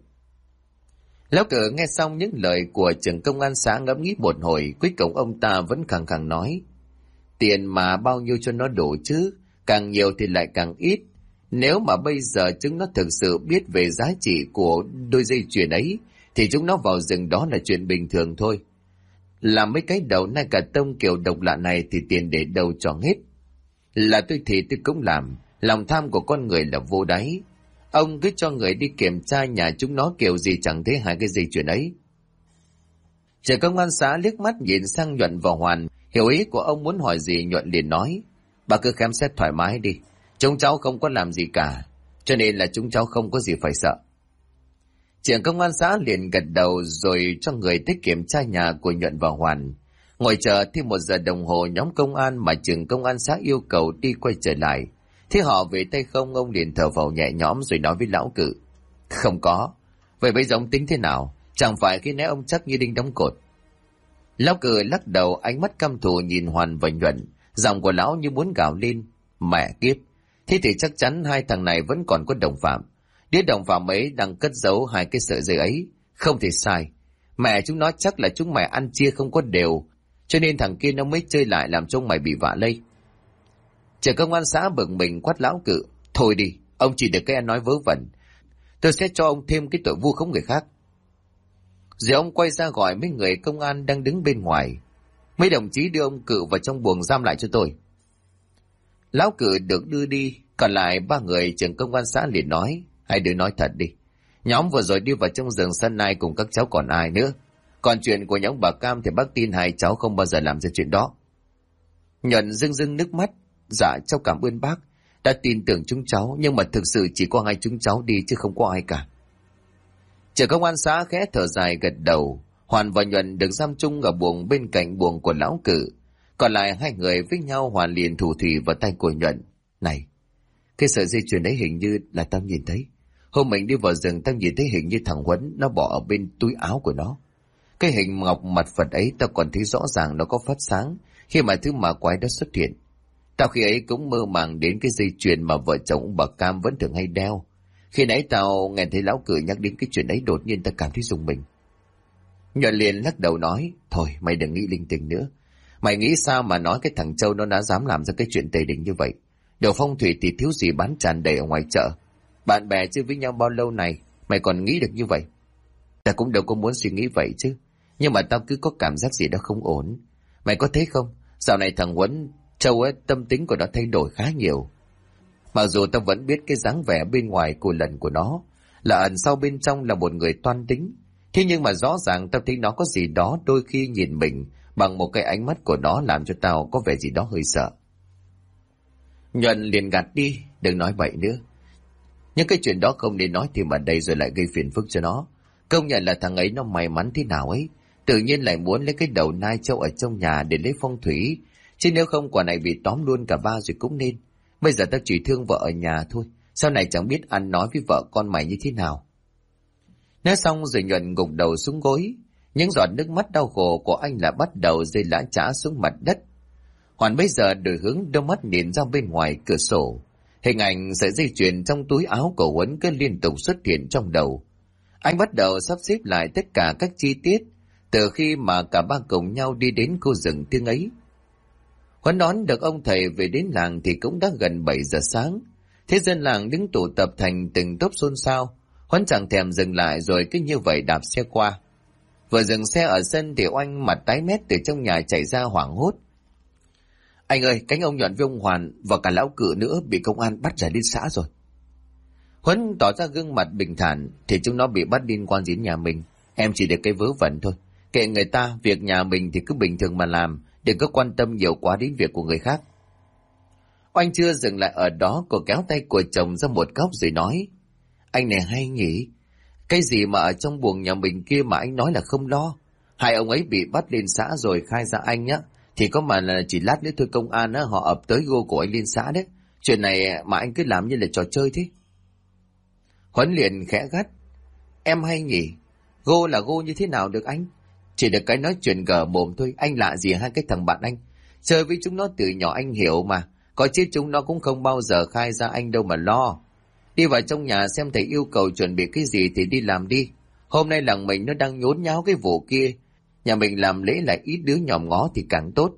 Lão cử nghe xong những lời của trưởng công an xã ngẫm nghĩ một hồi, cuối cùng ông ta vẫn khăng khăng nói: tiền mà bao nhiêu cho nó đủ chứ, càng nhiều thì lại càng ít. Nếu mà bây giờ chúng nó thực sự biết về giá trị của đôi dây chuyền ấy thì chúng nó vào rừng đó là chuyện bình thường thôi. Làm mấy cái đầu nai cả tông kiểu độc lạ này thì tiền để đâu cho hết. Là tôi thì tôi cũng làm, lòng tham của con người là vô đáy. Ông cứ cho người đi kiểm tra nhà chúng nó kiểu gì chẳng thấy hai cái dây chuyền ấy. Trưởng công an xã liếc mắt nhìn sang Nhuận và Hoàn, hiểu ý của ông muốn hỏi gì. Nhuận liền nói: bà cứ khám xét thoải mái đi, chúng cháu không có làm gì cả, cho nên là chúng cháu không có gì phải sợ. Trưởng công an xã liền gật đầu rồi cho người tới kiểm tra nhà của Nhuận và Hoàn. Ngồi chờ thêm 1 giờ đồng hồ, nhóm công an mà trưởng công an xã yêu cầu đi quay trở lại. Thế họ về tay không, ông liền thở phào nhẹ nhõm rồi nói với lão cử: không có. Vậy bây giờ ông tính thế nào? Chẳng phải khi nãy ông chắc như đinh đóng cột. Lão cử lắc đầu, ánh mắt căm thù nhìn Hoàn và Nhuận, giọng của lão như muốn gào lên: mẹ kiếp, thế thì chắc chắn hai thằng này vẫn còn có đồng phạm. Đứa đồng phạm ấy đang cất giấu hai cái sợi dây ấy, không thể sai. Mẹ chúng nó chắc là chúng mày ăn chia không có đều, cho nên thằng kia nó mới chơi lại làm cho mày bị vạ lây. Trưởng công an xã bực mình quát lão cự: thôi đi, ông chỉ được cái ăn nói vớ vẩn, tôi sẽ cho ông thêm cái tội vu khống người khác. Rồi ông quay ra gọi mấy người công an đang đứng bên ngoài: mấy đồng chí đưa ông cự vào trong buồng giam lại cho tôi. Lão cự được đưa đi, còn lại 3 người trưởng công an xã liền nói: hai đứa nói thật đi, nhóm vừa rồi đi vào trong rừng sân này cùng các cháu còn ai nữa? Còn chuyện của nhóm bà Cam thì bác tin hai cháu không bao giờ làm ra chuyện đó. Nhuận rưng rưng nước mắt: dạ cháu cảm ơn bác đã tin tưởng chúng cháu, nhưng mà thực sự chỉ có hai chúng cháu đi chứ không có ai cả. Trưởng công an xã khẽ thở dài gật đầu. Hoàn và Nhuận được giam chung ở buồng bên cạnh buồng của lão cử, còn lại 2 người với nhau. Hoàn liền thủ thỉ vào tay của Nhuận: này, cái sợi dây chuyền ấy hình như là tao nhìn thấy hôm mình đi vào rừng, tao nhìn thấy hình như thằng Huấn nó bỏ ở bên túi áo của nó. Cái hình ngọc mặt Phật ấy tao còn thấy rõ ràng nó có phát sáng khi mà thứ ma quái đó xuất hiện. Tao khi ấy cũng mơ màng đến cái dây chuyền mà vợ chồng ông bà Cam vẫn thường hay đeo. Khi nãy tao nghe thấy lão cử nhắc đến cái chuyện ấy, đột nhiên tao cảm thấy rùng mình. Nhuận liền lắc đầu nói: thôi mày đừng nghĩ linh tinh nữa. Mày nghĩ sao mà nói cái thằng Châu nó đã dám làm ra cái chuyện tày đình như vậy? Đồ phong thủy thì thiếu gì bán tràn đầy ở ngoài chợ. Bạn bè chơi với nhau bao lâu này, mày còn nghĩ được như vậy? Ta cũng đâu có muốn suy nghĩ vậy chứ, nhưng mà tao cứ có cảm giác gì đó không ổn. Mày có thấy không, dạo này thằng Huấn Châu ấy, tâm tính của nó thay đổi khá nhiều. Mặc dù tao vẫn biết cái dáng vẻ bên ngoài của lần của nó là ẩn sau bên trong là một người toan tính, thế nhưng mà rõ ràng tao thấy nó có gì đó đôi khi nhìn mình bằng một cái ánh mắt của nó làm cho tao có vẻ gì đó hơi sợ. Nhuận liền gạt đi, đừng nói bậy nữa. Nhưng cái chuyện đó không nên nói thêm ở đây rồi lại gây phiền phức cho nó. Công nhận là thằng ấy nó may mắn thế nào ấy. Tự nhiên lại muốn lấy cái đầu nai trâu ở trong nhà để lấy phong thủy. Chứ nếu không quả này bị tóm luôn cả ba rồi cũng nên. Bây giờ ta chỉ thương vợ ở nhà thôi. Sau này chẳng biết ăn nói với vợ con mày như thế nào. Nói xong rồi Nhuận gục đầu xuống gối. Những giọt nước mắt đau khổ của anh là bắt đầu rơi lã chã xuống mặt đất. Hoàn bây giờ đổi hướng đôi mắt nhìn ra bên ngoài cửa sổ. Hình ảnh sợi dây chuyền trong túi áo của Huấn cứ liên tục xuất hiện trong đầu. Anh bắt đầu sắp xếp lại tất cả các chi tiết từ khi mà cả ba cùng nhau đi đến khu rừng tiếng ấy. Huấn đón được ông thầy về đến làng thì cũng đã gần 7 giờ sáng. Thế dân làng đứng tụ tập thành từng tốp xôn xao. Huấn chẳng thèm dừng lại rồi cứ như vậy đạp xe qua. Vừa dừng xe ở sân thì Oanh mặt tái mét từ trong nhà chạy ra hoảng hốt. Anh ơi, cánh ông Nhuận với ông Hoàn và cả lão cự nữa bị công an bắt giải lên xã rồi. Huấn tỏ ra gương mặt bình thản. Thì chúng nó bị bắt liên quan đến nhà mình. Em chỉ được cái vớ vẩn thôi. Kệ người ta, việc nhà mình thì cứ bình thường mà làm. Đừng có quan tâm nhiều quá đến việc của người khác. Oanh chưa dừng lại ở đó, cô kéo tay của chồng ra một góc rồi nói. Anh này hay nhỉ? Cái gì mà ở trong buồng nhà mình kia mà anh nói là không lo. Hai ông ấy bị bắt lên xã rồi khai ra anh nhá. Thì có mà là chỉ lát nữa thôi công an á, họ ập tới gô của anh lên xã đấy. Chuyện này mà anh cứ làm như là trò chơi thế. Huấn liền khẽ gắt. Em hay nhỉ? Gô là gô như thế nào được anh? Chỉ được cái nói chuyện gở mồm thôi. Anh lạ gì hai cái thằng bạn anh? Chơi với chúng nó từ nhỏ anh hiểu mà. Có chứ chúng nó cũng không bao giờ khai ra anh đâu mà lo. Đi vào trong nhà xem thầy yêu cầu chuẩn bị cái gì thì đi làm đi. Hôm nay làng mình nó đang nhốn nháo cái vụ kia. Nhà mình làm lễ lại ít đứa nhòm ngó thì càng tốt.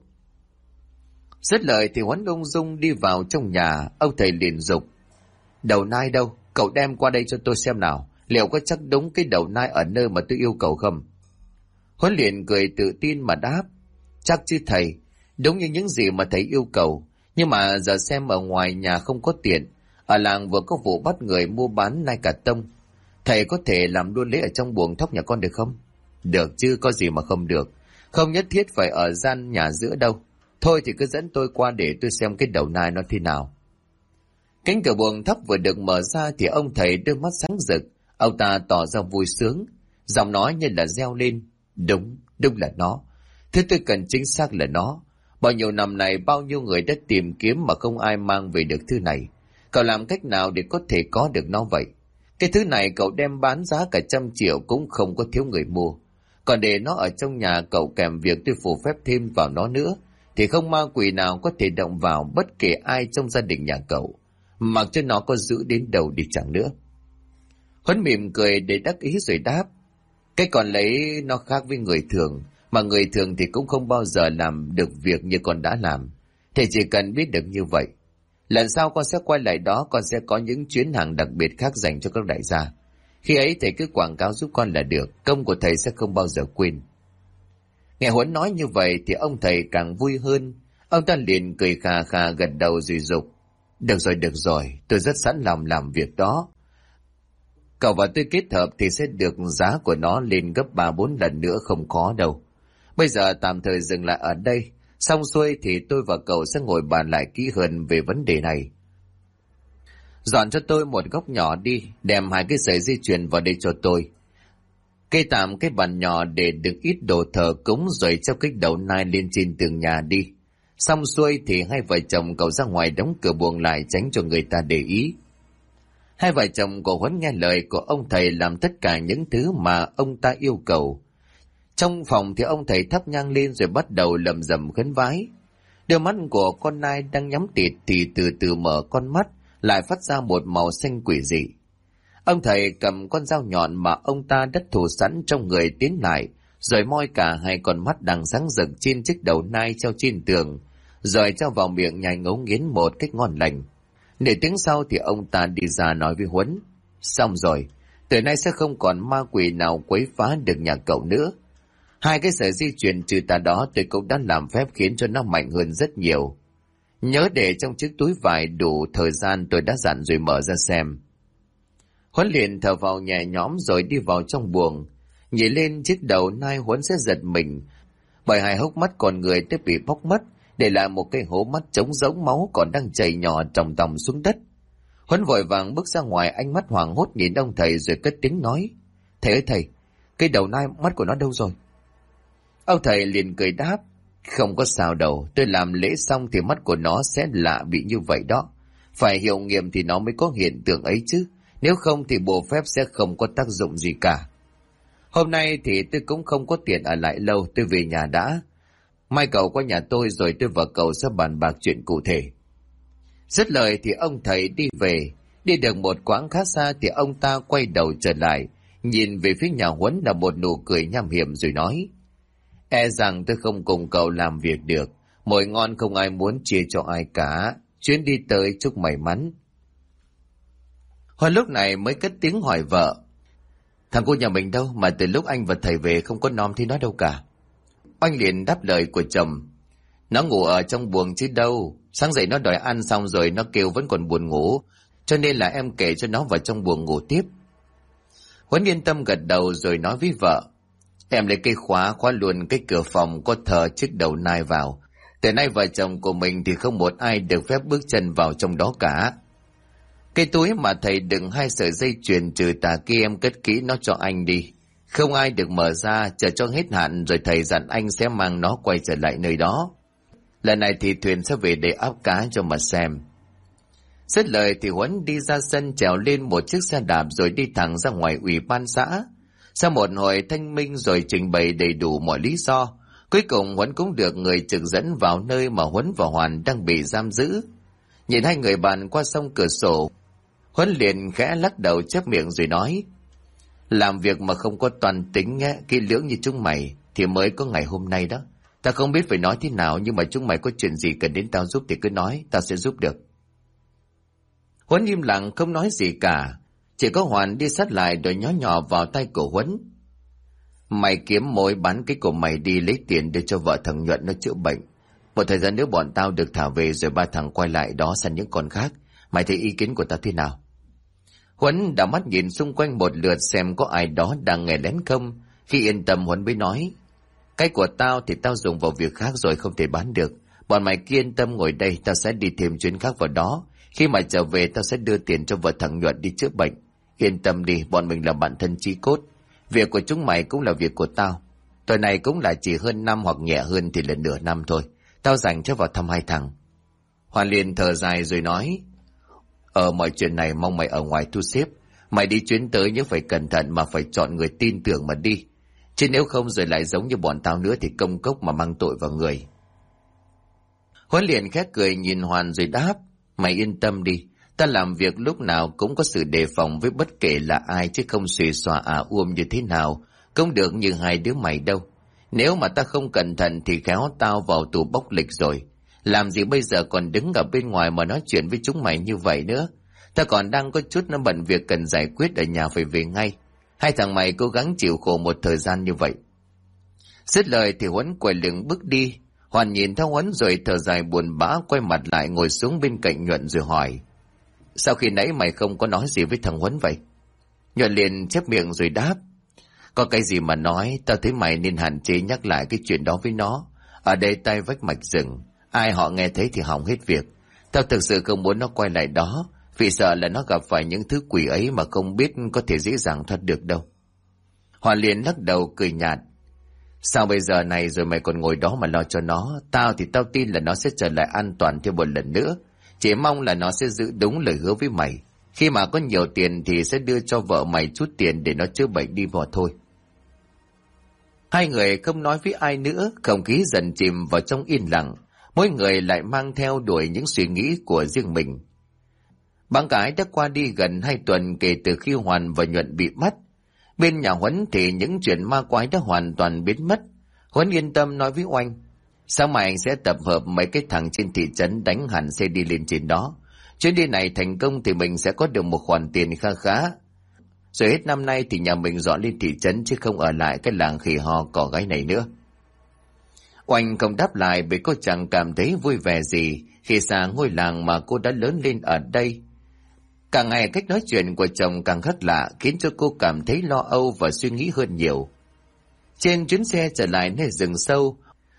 Dứt lời thì Huấn ung dung đi vào trong nhà. Ông thầy liền dục. Đầu nai đâu? Cậu đem qua đây cho tôi xem nào. Liệu có chắc đúng cái đầu nai ở nơi mà tôi yêu cầu không? Huấn liền cười tự tin mà đáp. Chắc chứ thầy. Đúng như những gì mà thầy yêu cầu. Nhưng mà giờ xem ở ngoài nhà không có tiền. Ở làng vừa có vụ bắt người mua bán nai cả tông. Thầy có thể làm luôn lễ ở trong buồng thóc nhà con được không? Được chứ, có gì mà không được. Không nhất thiết phải ở gian nhà giữa đâu. Thôi thì cứ dẫn tôi qua để tôi xem cái đầu nai nó thế nào. Cánh cửa buồng thóc vừa được mở ra thì ông thầy đôi mắt sáng rực. Ông ta tỏ ra vui sướng. Giọng nói như là reo lên. Đúng là nó. Thứ tôi cần chính xác là nó. Bao nhiêu năm này bao nhiêu người đã tìm kiếm mà không ai mang về được thứ này. Cậu làm cách nào để có thể có được nó vậy? Cái thứ này cậu đem bán giá cả 100 triệu cũng không có thiếu người mua. Còn để nó ở trong nhà cậu kèm việc tôi phù phép thêm vào nó nữa, thì không ma quỷ nào có thể động vào bất kể ai trong gia đình nhà cậu, mặc cho nó có giữ đến đầu đi chẳng nữa. Huấn mỉm cười để đắc ý rồi đáp. Cái còn lấy nó khác với người thường, mà người thường thì cũng không bao giờ làm được việc như con đã làm. Thì chỉ cần biết được như vậy. Lần sau con sẽ quay lại đó, con sẽ có những chuyến hàng đặc biệt khác dành cho các đại gia. Khi ấy thầy cứ quảng cáo giúp con là được, công của thầy sẽ không bao giờ quên. Nghe Huấn nói như vậy thì ông thầy càng vui hơn. Ông ta liền cười khà khà gật đầu rồi dục. Được rồi, tôi rất sẵn lòng làm việc đó. Cậu và tôi kết hợp thì sẽ được giá của nó lên gấp 3-4 lần nữa không có đâu. Bây giờ tạm thời dừng lại ở đây. Xong xuôi thì tôi và cậu sẽ ngồi bàn lại kỹ hơn về vấn đề này. Dọn cho tôi một góc nhỏ đi, đem 2 cái sợi dây chuyền vào đây cho tôi. Cây tạm cái bàn nhỏ để đựng ít đồ thờ cúng rồi treo cái đầu nai lên trên tường nhà đi. Xong xuôi thì hai vợ chồng cậu ra ngoài đóng cửa buồng lại tránh cho người ta để ý. Hai vợ chồng của Huấn nghe lời của ông thầy làm tất cả những thứ mà ông ta yêu cầu. Trong phòng thì ông thầy thắp nhang lên rồi bắt đầu lầm rầm khấn vái. Đôi mắt của con nai đang nhắm tịt thì từ từ mở con mắt, lại phát ra một màu xanh quỷ dị. Ông thầy cầm con dao nhọn mà ông ta đã thủ sẵn trong người tiến lại, rồi moi cả 2 con mắt đang sáng rực trên chiếc đầu nai treo trên tường, rồi cho vào miệng nhai ngấu nghiến một cách ngon lành. Để tiếng sau thì ông ta đi ra nói với Huấn. Xong rồi, từ nay sẽ không còn ma quỷ nào quấy phá được nhà cậu nữa. 2 cái sợi dây chuyền trừ tà đó tôi cũng đã làm phép khiến cho nó mạnh hơn rất nhiều. Nhớ để trong chiếc túi vải đủ thời gian tôi đã dặn rồi mở ra xem. Huấn liền thở vào nhẹ nhõm rồi đi vào trong buồng. Nhìn lên chiếc đầu nai Huấn sẽ giật mình, bởi 2 hốc mắt con người đã bị bóc mất, để lại một cái hố mắt trống rỗng, máu còn đang chảy nhỏ tròng tòng xuống đất. Huấn vội vàng bước ra ngoài, ánh mắt hoảng hốt nhìn ông thầy rồi cất tiếng nói: "Thầy ơi thầy, cái đầu nai mắt của nó đâu rồi?" Ông thầy liền cười đáp: "Không có sao đâu, tôi làm lễ xong thì mắt của nó sẽ lạ bị như vậy đó. Phải hiệu nghiệm thì nó mới có hiện tượng ấy chứ, nếu không thì bùa phép sẽ không có tác dụng gì cả. Hôm nay thì tôi cũng không có tiền ở lại lâu, tôi về nhà đã. Mai cậu qua nhà tôi rồi tôi và cậu sẽ bàn bạc chuyện cụ thể." Dứt lời thì ông thầy đi về. Đi được một quãng khá xa thì ông ta quay đầu trở lại, nhìn về phía nhà Huấn là một nụ cười nham hiểm rồi nói: "E rằng tôi không cùng cậu làm việc được, mồi ngon không ai muốn chia cho ai cả. Chuyến đi tới chúc may mắn." Huấn lúc này mới cất tiếng hỏi vợ: "Thằng cô nhà mình đâu mà từ lúc anh và thầy về không có nom thấy nó đâu cả?" Oanh liền đáp lời của chồng: "Nó ngủ ở trong buồng chứ đâu. Sáng dậy nó đòi ăn xong rồi nó kêu vẫn còn buồn ngủ, cho nên là em kể cho nó vào trong buồng ngủ tiếp." Huấn yên tâm gật đầu rồi nói với vợ: "Em lấy cây khóa khóa luôn cái cửa phòng có thờ chiếc đầu nai vào. Từ nay vợ chồng của mình thì không một ai được phép bước chân vào trong đó cả. Cái túi mà thầy đựng 2 sợi dây chuyền trừ tà kia em cất kỹ nó cho anh đi. Không ai được mở ra, chờ cho hết hạn rồi thầy dặn anh sẽ mang nó quay trở lại nơi đó. Lần này thì thuyền sẽ về để áp cá cho mà xem." Dứt lời thì Huấn đi ra sân, trèo lên một chiếc xe đạp rồi đi thẳng ra ngoài ủy ban xã. Sau một hồi thanh minh rồi trình bày đầy đủ mọi lý do, cuối cùng Huấn cũng được người trực dẫn vào nơi mà Huấn và Hoàn đang bị giam giữ. Nhìn hai người bạn qua sông cửa sổ, Huấn liền khẽ lắc đầu chép miệng rồi nói: "Làm việc mà không có toàn tính kỹ lưỡng như chúng mày thì mới có ngày hôm nay đó. Ta không biết phải nói thế nào, nhưng mà chúng mày có chuyện gì cần đến tao giúp thì cứ nói, tao sẽ giúp được." Huấn im lặng không nói gì cả, chỉ có Hoàn đi sát lại rồi nhó nhỏ vào tay của Huấn: "Mày kiếm mối bán cái của mày đi lấy tiền để cho vợ thằng Nhuận nó chữa bệnh. Một thời gian nữa bọn tao được thả về rồi 3 thằng quay lại đó săn những con khác. Mày thấy ý kiến của tao thế nào?" Huấn đảo mắt nhìn xung quanh một lượt xem có ai đó đang nghe lén không. Khi yên tâm Huấn mới nói: "Cái của tao thì tao dùng vào việc khác rồi, không thể bán được. Bọn mày cứ yên tâm ngồi đây, tao sẽ đi thêm chuyến khác vào đó. Khi mà trở về tao sẽ đưa tiền cho vợ thằng Nhuận đi chữa bệnh. Yên tâm đi, bọn mình là bạn thân chí cốt. Việc của chúng mày cũng là việc của tao. Tuần này cũng là chỉ hơn năm hoặc nhẹ hơn thì là nửa năm thôi. Tao dành cho vào thăm 2 thằng." Hoàn liền thở dài rồi nói: Mọi chuyện này mong mày ở ngoài thu xếp. Mày đi chuyến tới nhớ phải cẩn thận mà phải chọn người tin tưởng mà đi. Chứ nếu không rồi lại giống như bọn tao nữa thì công cốc mà mang tội vào người." Huấn liền khét cười nhìn Hoàn rồi đáp: "Mày yên tâm đi, ta làm việc lúc nào cũng có sự đề phòng với bất kể là ai, chứ không xuề xòa như thế nào cũng được như hai đứa mày đâu. Nếu mà ta không cẩn thận thì khéo tao vào tù bốc lịch rồi. Làm gì bây giờ còn đứng ở bên ngoài mà nói chuyện với chúng mày như vậy nữa. Ta còn đang có chút nó bận việc cần giải quyết ở nhà, phải về ngay. 2 thằng mày cố gắng chịu khổ một thời gian như vậy." Dứt lời thì Huấn quay lưng bước đi. Hoàn nhìn theo Huấn rồi thở dài buồn bã quay mặt lại ngồi xuống bên cạnh Nhuận rồi hỏi: "Sao khi nãy mày không có nói gì với thằng Huấn vậy?" Nhuận liền chép miệng rồi đáp: "Có cái gì mà nói, tao thấy mày nên hạn chế nhắc lại cái chuyện đó với nó. Ở đây tay vách mạch rừng, ai họ nghe thấy thì hỏng hết việc. Tao thực sự không muốn nó quay lại đó, vì sợ là nó gặp phải những thứ quỷ ấy mà không biết có thể dễ dàng thoát được đâu." Hoàn liền lắc đầu cười nhạt: "Sao bây giờ này rồi mày còn ngồi đó mà lo cho nó? Tao thì tao tin là nó sẽ trở lại an toàn thêm một lần nữa. Chỉ mong là nó sẽ giữ đúng lời hứa với mày. Khi mà có nhiều tiền thì sẽ đưa cho vợ mày chút tiền để nó chữa bệnh đi vào thôi." Hai người không nói với ai nữa, không khí dần chìm vào trong yên lặng. Mỗi người lại mang theo đuổi những suy nghĩ của riêng mình. Bẵng cái đã qua đi gần 2 tuần kể từ khi Hoàn và Nhuận bị bắt. Bên nhà Huấn thì những chuyện ma quái đã hoàn toàn biến mất. Huấn yên tâm nói với Oanh: "Sáng mai anh sẽ tập hợp mấy cái thằng trên thị trấn đánh hẳn xe đi lên trên đó. Chuyến đi này thành công thì mình sẽ có được một khoản tiền kha khá. Rồi hết năm nay thì nhà mình dọn lên thị trấn chứ không ở lại cái làng khỉ ho cỏ gáy này nữa." Oanh không đáp lại vì cô chẳng cảm thấy vui vẻ gì khi xa ngôi làng mà cô đã lớn lên ở đây. Càng ngày cách nói chuyện của chồng càng khác lạ, khiến cho cô cảm thấy lo âu và suy nghĩ hơn nhiều. Trên chuyến xe trở lại nơi rừng sâu,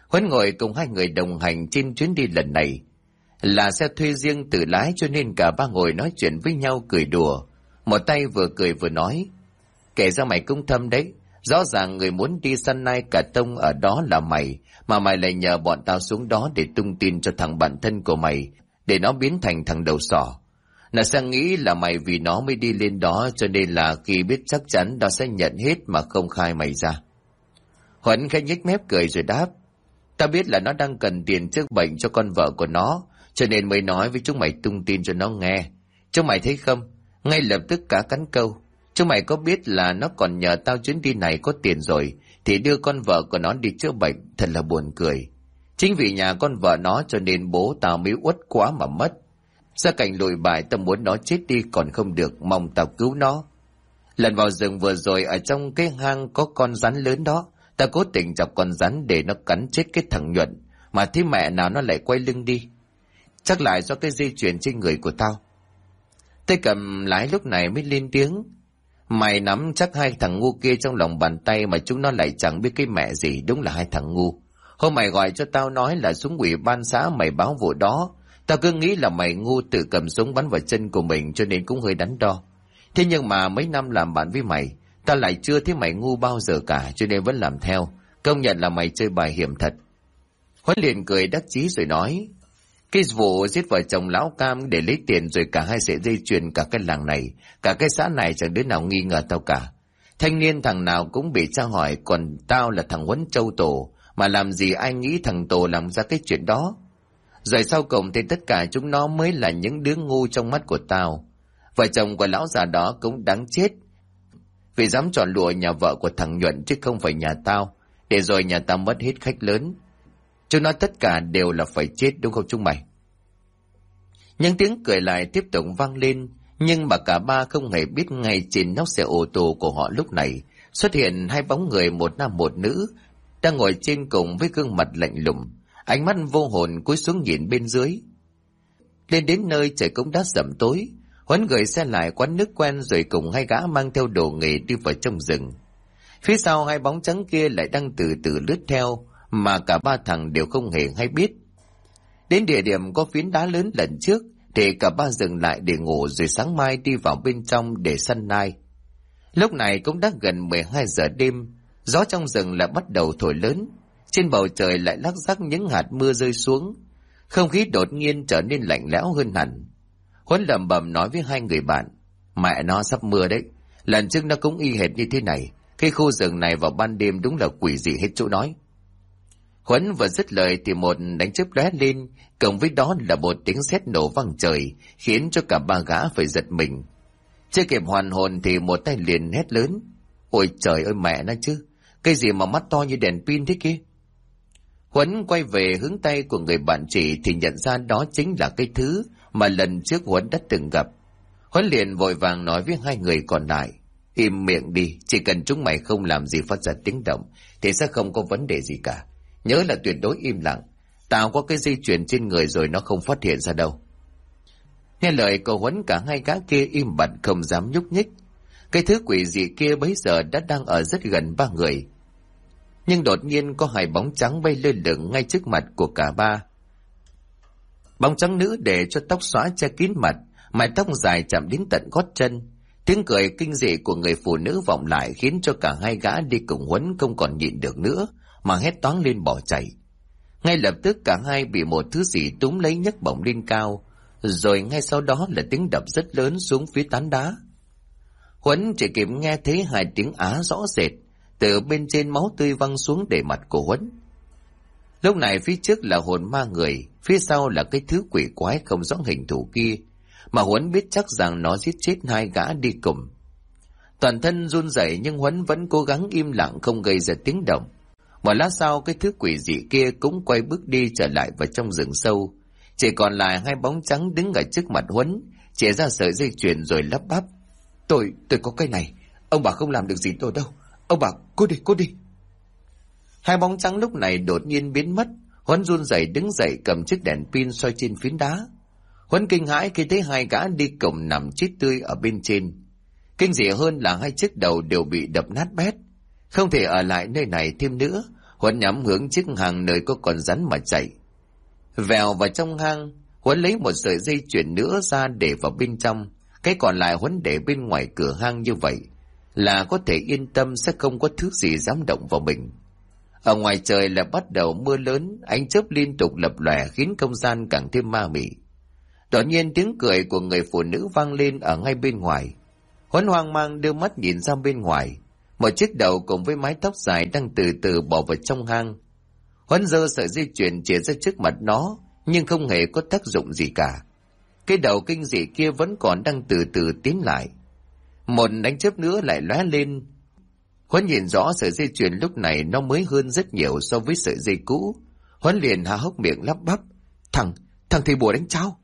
Huấn ngồi cùng hai người đồng hành trên chuyến đi lần này. Là xe thuê riêng tự lái cho nên cả ba ngồi nói chuyện với nhau cười đùa. Một tay vừa cười vừa nói: kể ra mày cũng thâm đấy. Rõ ràng người muốn đi săn nai cả tông ở đó là mày, mà mày lại nhờ bọn tao xuống đó để tung tin cho thằng bạn thân của mày, để nó biến thành thằng đầu sỏ. Nó sẽ nghĩ là mày vì nó mới đi lên đó, cho nên là khi biết chắc chắn nó sẽ nhận hết mà không khai mày ra. Huấn khẽ nhếch mép cười rồi đáp: tao biết là nó đang cần tiền chữa bệnh cho con vợ của nó, cho nên mới nói với chúng mày tung tin cho nó nghe. Chúng mày thấy không, ngay lập tức cả cắn câu: chúng mày có biết là nó còn nhờ tao chuyến đi này có tiền rồi thì đưa con vợ của nó đi chữa bệnh? Thật là buồn cười. Chính vì nhà con vợ nó cho nên bố tao mới uất quá mà mất. Gia cảnh lùi bại, tao muốn nó chết đi còn không được, mong tao cứu nó. Lần vào rừng vừa rồi ở trong cái hang có con rắn lớn đó, tao cố tình chọc con rắn để nó cắn chết cái thằng Nhuận, mà thế mẹ nào nó lại quay lưng đi. Chắc lại do cái dây chuyền trên người của tao. Tay cầm lái lúc này mới lên tiếng: mày nắm chắc hai thằng ngu kia trong lòng bàn tay mà chúng nó lại chẳng biết cái mẹ gì, đúng là hai thằng ngu. Hôm mày gọi cho tao nói là xuống ủy ban xã mày báo vụ đó, tao cứ nghĩ là mày ngu tự cầm súng bắn vào chân của mình cho nên cũng hơi đắn đo. Thế nhưng mà mấy năm làm bạn với mày, tao lại chưa thấy mày ngu bao giờ cả, cho nên vẫn làm theo. Công nhận là mày chơi bài hiểm thật. Huấn liền cười đắc chí rồi nói: cái vụ giết vợ chồng lão Cam để lấy tiền rồi cả hai sợi dây chuyền cả cái làng này, cả cái xã này chẳng đứa nào nghi ngờ tao cả. Thanh niên thằng nào cũng bị tra hỏi, còn tao là thằng Huấn Châu Tổ, mà làm gì ai nghĩ thằng Tổ làm ra cái chuyện đó. Rồi sau cùng thì tất cả chúng nó mới là những đứa ngu trong mắt của tao. Vợ chồng của lão già đó cũng đáng chết, vì dám chọn lựa nhà vợ của thằng Nhuận chứ không phải nhà tao, để rồi nhà tao mất hết khách lớn. Chúng nó tất cả đều là phải chết, đúng không chúng mày? Những tiếng cười lại tiếp tục vang lên, nhưng mà cả ba không hề biết ngay trên nóc xe ô tô của họ lúc này xuất hiện hai bóng người, một nam một nữ, đang ngồi trên cùng với gương mặt lạnh lùng, ánh mắt vô hồn cúi xuống nhìn bên dưới. Lên đến nơi trời cũng đã sẩm tối, Huấn gửi xe lại quán nước quen rồi cùng hai gã mang theo đồ nghề đi vào trong rừng. Phía sau hai bóng trắng kia lại đang từ từ lướt theo, mà cả ba thằng đều không hề hay biết. Đến địa điểm có phiến đá lớn lần trước thì cả ba dừng lại để ngủ, rồi sáng mai đi vào bên trong để săn nai. Lúc này cũng đã gần 12 giờ đêm, gió trong rừng lại bắt đầu thổi lớn, trên bầu trời lại lác rắc những hạt mưa rơi xuống, không khí đột nhiên trở nên lạnh lẽo hơn hẳn. Huấn lẩm bẩm nói với hai người bạn: mẹ nó sắp mưa đấy, lần trước nó cũng y hệt như thế này, cái khu rừng này vào ban đêm đúng là quỷ dị hết chỗ nói. Huấn vừa dứt lời thì một đánh chớp lóe lên, cộng với đó là một tiếng sét nổ vang trời, khiến cho cả ba gã phải giật mình. Chưa kịp hoàn hồn thì một tay liền hét lớn: ôi trời ơi mẹ nó chứ, cái gì mà mắt to như đèn pin thế kia? Huấn quay về hướng tay của người bạn chỉ thì nhận ra đó chính là cái thứ mà lần trước Huấn đã từng gặp. Huấn liền vội vàng nói với hai người còn lại: im miệng đi, chỉ cần chúng mày không làm gì phát ra tiếng động thì sẽ không có vấn đề gì cả. Nhớ là tuyệt đối im lặng, tao có cái dây chuyền trên người rồi, nó không phát hiện ra đâu. Nghe lời của Huấn, cả hai gã kia im bặt không dám nhúc nhích. Cái thứ quỷ dị kia bấy giờ đã đang ở rất gần ba người. Nhưng đột nhiên có hai bóng trắng bay lơ lửng ngay trước mặt của cả ba. Bóng trắng nữ để cho tóc xõa che kín mặt, mái tóc dài chạm đến tận gót chân. Tiếng cười kinh dị của người phụ nữ vọng lại khiến cho cả hai gã đi cùng Huấn không còn nhịn được nữa mà hét toáng lên bỏ chạy. Ngay lập tức cả hai bị một thứ gì túm lấy nhấc bổng lên cao, rồi ngay sau đó là tiếng đập rất lớn xuống phía tán đá. Huấn chỉ kịp nghe thấy hai tiếng á rõ rệt từ bên trên, máu tươi văng xuống để mặt của Huấn. Lúc này phía trước là hồn ma người, phía sau là cái thứ quỷ quái không rõ hình thù kia, mà Huấn biết chắc rằng nó giết chết hai gã đi cùng. Toàn thân run rẩy nhưng Huấn vẫn cố gắng im lặng không gây ra tiếng động. Một lát sau cái thứ quỷ dị kia cũng quay bước đi trở lại vào trong rừng sâu. Chỉ còn lại hai bóng trắng đứng ở trước mặt Huấn, chìa ra sợi dây chuyền rồi lắp bắp: Tôi có cái này, ông bà không làm được gì tôi đâu, ông bà cô đi. Hai bóng trắng lúc này đột nhiên biến mất. Huấn run rẩy đứng dậy cầm chiếc đèn pin soi trên phiến đá. Huấn kinh hãi khi thấy hai gã đi cùng nằm chết tươi ở bên trên. Kinh dị hơn là hai chiếc đầu đều bị đập nát bét, không thể ở lại nơi này thêm nữa, Huấn nhắm hướng chiếc hang nơi có con rắn mà chạy. Vèo vào trong hang, Huấn lấy một sợi dây chuyền nữa ra để vào bên trong, cái còn lại Huấn để bên ngoài cửa hang, như vậy là có thể yên tâm sẽ không có thứ gì dám động vào mình. Ở ngoài trời là bắt đầu mưa lớn, ánh chớp liên tục lập lòe khiến không gian càng thêm ma mị. Đột nhiên tiếng cười của người phụ nữ vang lên ở ngay bên ngoài. Huấn hoang mang đưa mắt nhìn ra bên ngoài, một chiếc đầu cùng với mái tóc dài đang từ từ bỏ vào trong hang. Huấn giơ sợi dây chuyền chĩa ra trước mặt nó, nhưng không hề có tác dụng gì cả. Cái đầu kinh dị kia vẫn còn đang từ từ tiến lại. Một ánh chớp nữa lại lóe lên. Huấn nhìn rõ sợi dây chuyền lúc này nó mới hơn rất nhiều so với sợi dây cũ. Huấn liền há hốc miệng lắp bắp: Thằng thầy bùa đánh cháu.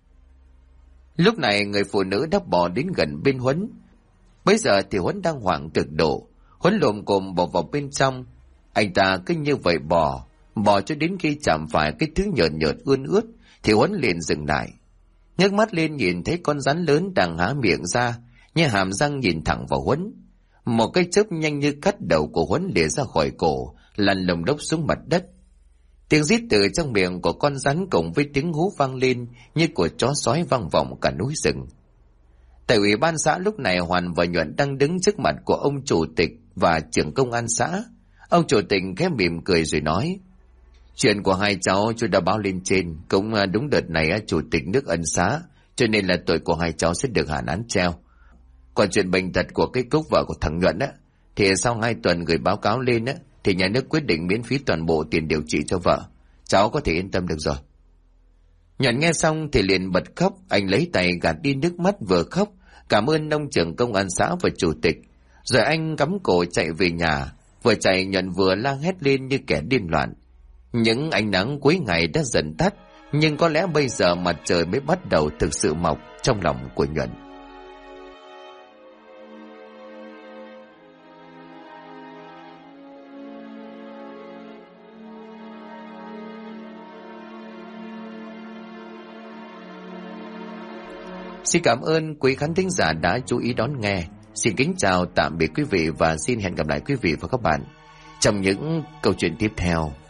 Lúc này người phụ nữ đã bò đến gần bên Huấn. Bây giờ thì Huấn đang hoảng cực độ. Huấn lồm cồm bỏ vào bên trong. Anh ta cứ như vậy bò cho đến khi chạm phải cái thứ nhợt nhợt ươn ướt thì Huấn liền dừng lại. Ngước mắt lên nhìn thấy con rắn lớn đang há miệng ra, như hàm răng nhìn thẳng vào Huấn. Một cái chớp nhanh như cắt đầu của Huấn lìa ra khỏi cổ, lăn lồng đốc xuống mặt đất. Tiếng rít từ trong miệng của con rắn cùng với tiếng hú vang lên như của chó sói vang vọng cả núi rừng. Tại ủy ban xã lúc này Hoàn và Nhuận đang đứng trước mặt của ông chủ tịch và trưởng công an xã. Ông chủ tịch khẽ mỉm cười rồi nói: Chuyện của hai cháu tôi đã báo lên trên, cũng đúng đợt này chủ tịch nước ân xá, cho nên là tội của hai cháu sẽ được hạn án treo. Còn chuyện bệnh tật của cái Cúc vợ của thằng Nhuận á, thì sau 2 tuần gửi báo cáo lên á, thì nhà nước quyết định miễn phí toàn bộ tiền điều trị cho vợ. Cháu có thể yên tâm được rồi. Nhuận nghe xong thì liền bật khóc, anh lấy tay gạt đi nước mắt vừa khóc, cảm ơn ông trưởng công an xã và chủ tịch. Rồi anh cắm cổ chạy về nhà, vừa chạy Nhuận vừa la hét lên như kẻ điên loạn. Những ánh nắng cuối ngày đã dần tắt, nhưng có lẽ bây giờ mặt trời mới bắt đầu thực sự mọc trong lòng của Nhuận. Xin cảm ơn quý khán thính giả đã chú ý đón nghe. Xin kính chào tạm biệt quý vị và xin hẹn gặp lại quý vị và các bạn trong những câu chuyện tiếp theo.